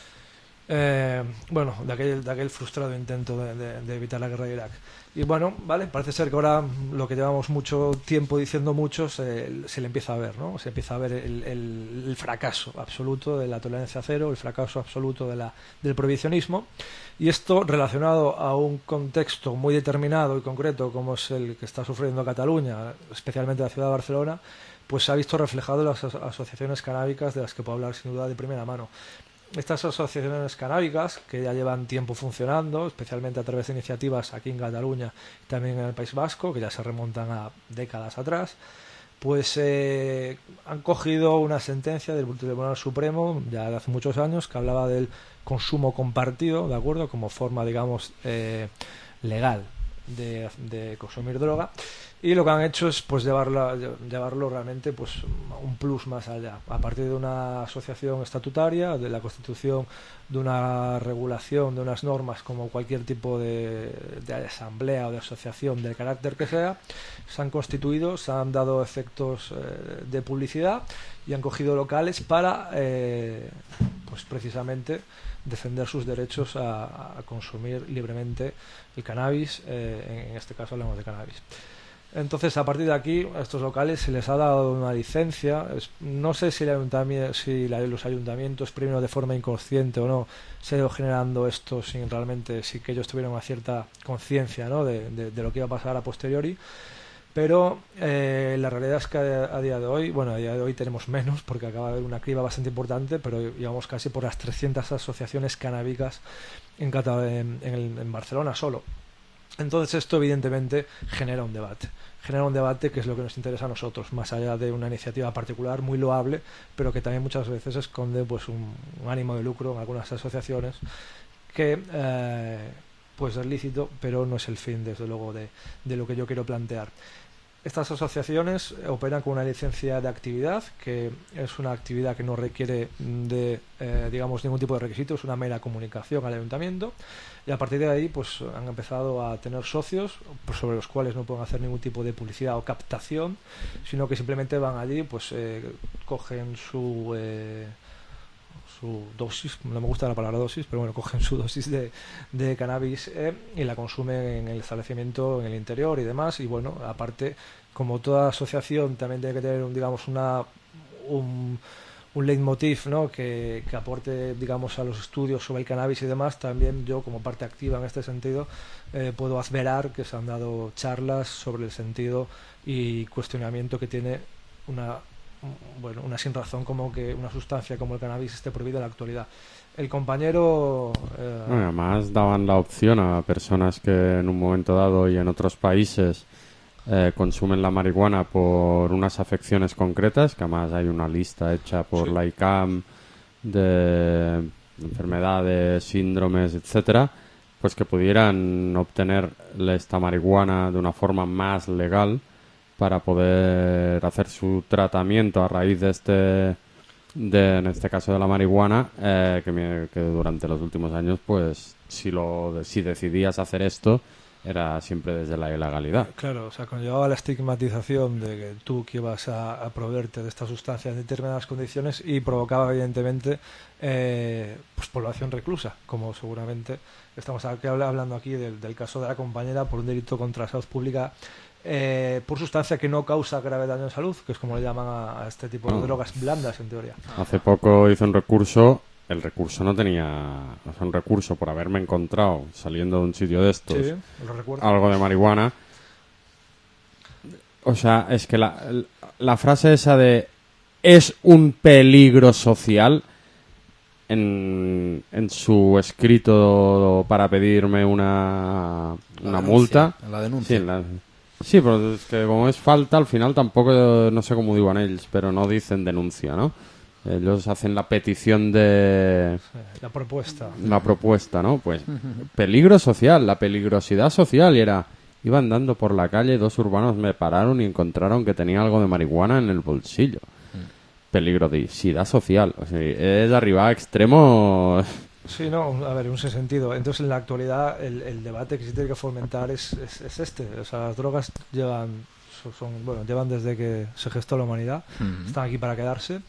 de aquel frustrado intento de evitar la guerra de Irak. Y bueno, parece ser que ahora lo que llevamos mucho tiempo diciendo muchos se le empieza a ver, ¿no? Se empieza a ver el fracaso absoluto de la tolerancia cero, el fracaso absoluto del prohibicionismo, y esto relacionado a un contexto muy determinado y concreto como es el que está sufriendo Cataluña, especialmente la ciudad de Barcelona, pues se ha visto reflejado en las asociaciones canábicas, de las que puedo hablar sin duda de primera mano. Estas asociaciones canábicas, que ya llevan tiempo funcionando, especialmente a través de iniciativas aquí en Cataluña y también en el País Vasco, que ya se remontan a décadas atrás, pues han cogido una sentencia del Tribunal Supremo ya de hace muchos años que hablaba del consumo compartido, ¿de acuerdo?, como forma, digamos, legal de consumir droga. Y lo que han hecho es llevarlo realmente un plus más allá, a partir de una asociación estatutaria, de la constitución de una regulación, de unas normas, como cualquier tipo de asamblea o de asociación del carácter que sea. Se han constituido, se han dado efectos de publicidad y han cogido locales para precisamente defender sus derechos a consumir libremente el cannabis. En este caso hablamos de cannabis. Entonces, a partir de aquí, a estos locales se les ha dado una licencia. No sé si los ayuntamientos, primero de forma inconsciente o no, se ha ido generando esto sin realmente, sí que ellos tuvieran una cierta conciencia, ¿no?, de lo que iba a pasar a posteriori. Pero la realidad es que a día de hoy tenemos menos, porque acaba de haber una criba bastante importante, pero llevamos casi por las 300 asociaciones canábicas en Barcelona solo. Entonces esto evidentemente genera un debate que es lo que nos interesa a nosotros, más allá de una iniciativa particular muy loable, pero que también muchas veces esconde un ánimo de lucro en algunas asociaciones que es lícito, pero no es el fin, desde luego, de lo que yo quiero plantear. Estas asociaciones operan con una licencia de actividad, que es una actividad que no requiere de ningún tipo de requisitos, es una mera comunicación al ayuntamiento, y a partir de ahí han empezado a tener socios sobre los cuales no pueden hacer ningún tipo de publicidad o captación, sino que simplemente van allí, cogen su dosis, no me gusta la palabra dosis, pero bueno, cogen su dosis de cannabis y la consumen en el establecimiento, en el interior y demás. Y bueno, aparte, como toda asociación también tiene que tener un leitmotiv, ¿no?, que aporte, digamos, a los estudios sobre el cannabis y demás. También yo, como parte activa en este sentido, puedo aseverar que se han dado charlas sobre el sentido y cuestionamiento que tiene una sinrazón como que una sustancia como el cannabis esté prohibida en la actualidad. El compañero... además daban la opción a personas que en un momento dado y en otros países consumen la marihuana por unas afecciones concretas, que además hay una lista hecha por la ICAM de enfermedades, síndromes, etcétera, pues que pudieran obtener esta marihuana de una forma más legal para poder hacer su tratamiento a raíz de en este caso de la marihuana, que durante los últimos años, pues si decidías hacer esto, era siempre desde la ilegalidad. Claro, o sea, conllevaba la estigmatización de que tú que ibas a proveerte de esta sustancia en determinadas condiciones y provocaba evidentemente pues población reclusa, como seguramente estamos hablando aquí del caso de la compañera por un delito contra la salud pública por sustancia que no causa grave daño en salud, que es como le llaman a este tipo de drogas blandas en teoría. Hace poco hice un recurso. El recurso no tenía... O sea, un recurso por haberme encontrado saliendo de un sitio de estos, sí, lo recuerdo, algo de marihuana. O sea, es que la frase esa de es un peligro social en su escrito para pedirme una multa. La denuncia. Sí, pero es que como es falta, al final tampoco, no sé cómo digan ellos, pero no dicen denuncia, ¿no? Ellos hacen la petición de... La propuesta. La propuesta, ¿no? Pues peligro social, la peligrosidad social. Y era, iba andando por la calle, 2 urbanos me pararon y encontraron que tenía algo de marihuana en el bolsillo. Peligro de sida social. O sea, es de arriba a extremo... Sí, no, a ver, en un sentido. Entonces, en la actualidad, el debate que se tiene que fomentar es este. O sea, las drogas llevan desde que se gestó la humanidad. Están aquí para quedarse.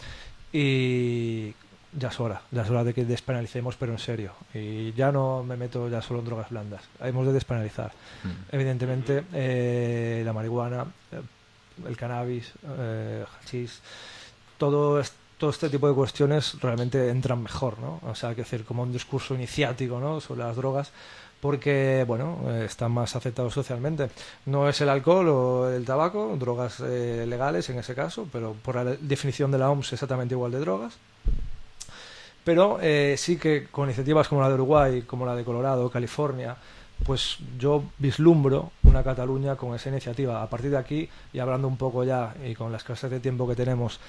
Y ya es hora de que despenalicemos, pero en serio. Y ya no me meto ya solo en drogas blandas. Hemos de despenalizar. Evidentemente, la marihuana, el cannabis, hachís, todo este tipo de cuestiones realmente entran mejor, ¿no? O sea, que decir, como un discurso iniciático, ¿no?, sobre las drogas, porque, bueno, están más aceptados socialmente. No es el alcohol o el tabaco, drogas legales en ese caso, pero por la definición de la OMS exactamente igual de drogas. Pero sí que con iniciativas como la de Uruguay, como la de Colorado, California, pues yo vislumbro una Cataluña con esa iniciativa. A partir de aquí, y hablando un poco ya, y con la escasez de tiempo que tenemos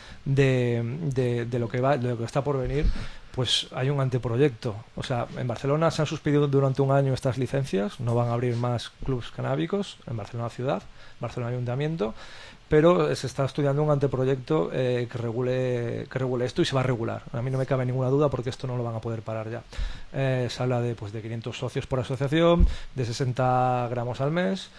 de lo que está por venir, pues hay un anteproyecto. O sea, en Barcelona se han suspendido durante un año estas licencias, no van a abrir más clubs canábicos en Barcelona ciudad, Barcelona Ayuntamiento, pero se está estudiando un anteproyecto que regule esto y se va a regular. A mí no me cabe ninguna duda porque esto no lo van a poder parar ya. Se habla de 500 socios por asociación, de 60 gramos al mes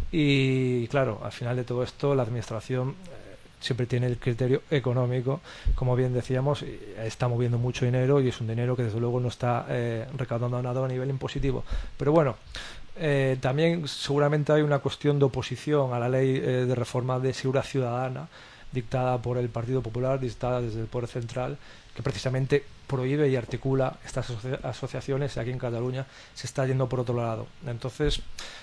y, claro, al final de todo esto la administración siempre tiene el criterio económico, como bien decíamos, está moviendo mucho dinero y es un dinero que desde luego no está recaudando nada a nivel impositivo. Pero bueno, también seguramente hay una cuestión de oposición a la ley de reforma de seguridad ciudadana dictada por el Partido Popular, dictada desde el Poder Central, que precisamente prohíbe y articula estas asociaciones. Aquí en Cataluña se está yendo por otro lado. Entonces,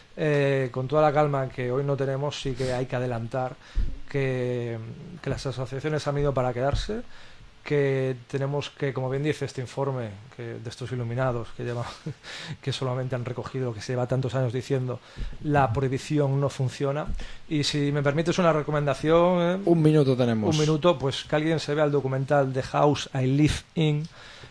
con toda la calma que hoy no tenemos, sí que hay que adelantar que las asociaciones han ido para quedarse, que tenemos que, como bien dice este informe de estos iluminados que solamente han recogido lo que se lleva tantos años diciendo, la prohibición no funciona. Y si me permites una recomendación, un minuto tenemos. Un minuto, pues que alguien se vea el documental The House I Live In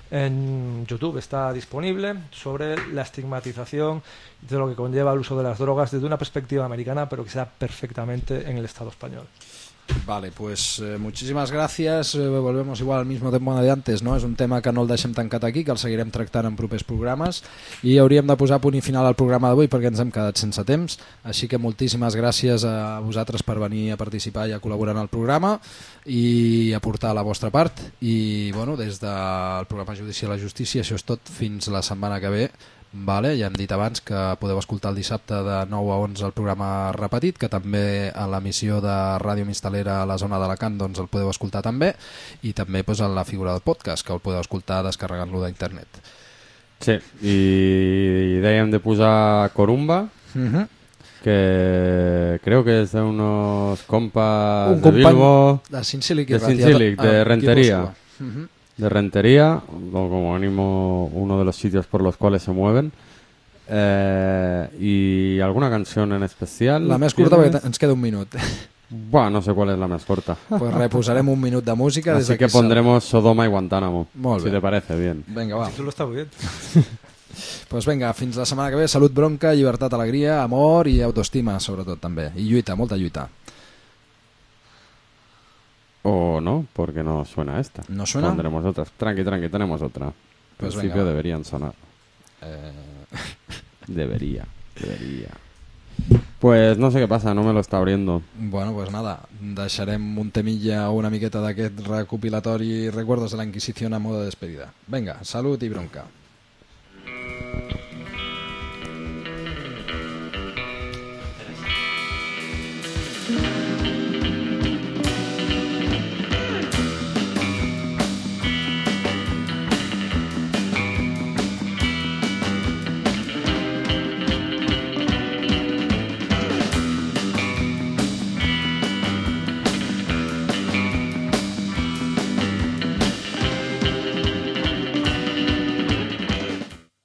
en YouTube, está disponible, sobre la estigmatización de lo que conlleva el uso de las drogas desde una perspectiva americana, pero que se da perfectamente en el Estado español. Vale, pues muchísimas gràcies. Volvemos igual al mismo tema de antes, no? És un tema que no el deixem tancat aquí, que el seguirem tractant en propers programes i hauríem de posar punt i final al programa d'avui perquè ens hem quedat sense temps, així que moltíssimes gràcies a vosaltres per venir a participar i a col·laborar en el programa i aportar la vostra part. I bueno, des del programa Judici a la Justícia això és tot fins la setmana que ve. Vale, ja hem dit abans que podeu escoltar el dissabte de 9 a 11 el programa repetit, que també a l'emissió de Ràdio Mistalera a la zona d'Alacant doncs el podeu escoltar també, i també doncs, en la figura del podcast, que el podeu escoltar descarregant-lo d'internet. Sí, i dèiem de posar Corumba, que creo que es de unos compas de Bilbo, de Cincílic, de Rentería. De Rentería, o como ánimo uno de los sitios por los cuales se mueven, ¿Y alguna canción en especial? La més curta perquè ens queda un minut. Bueno, no sé cuál es la más corta. Pues reposarem un minut de música. Así que pondremos Sodoma y Guantánamo. Molt bé. Si te parece bien. Venga, va. El título está muy bien. Pues venga, fins la setmana que ve. Salut, bronca, llibertat, alegria, amor i autoestima, sobretot, també. I lluita, molta lluita. O no, porque no suena esta. ¿No suena? Pondremos otras. Tranqui, tenemos otra. Al Pues principio venga, deberían sonar. Debería. Pues no sé qué pasa, no me lo está abriendo. Bueno, pues nada, deixarem un temilla o una miqueta d'aquest recopilatori Recuerdos de la Inquisición a modo de despedida. Venga, salut i bronca.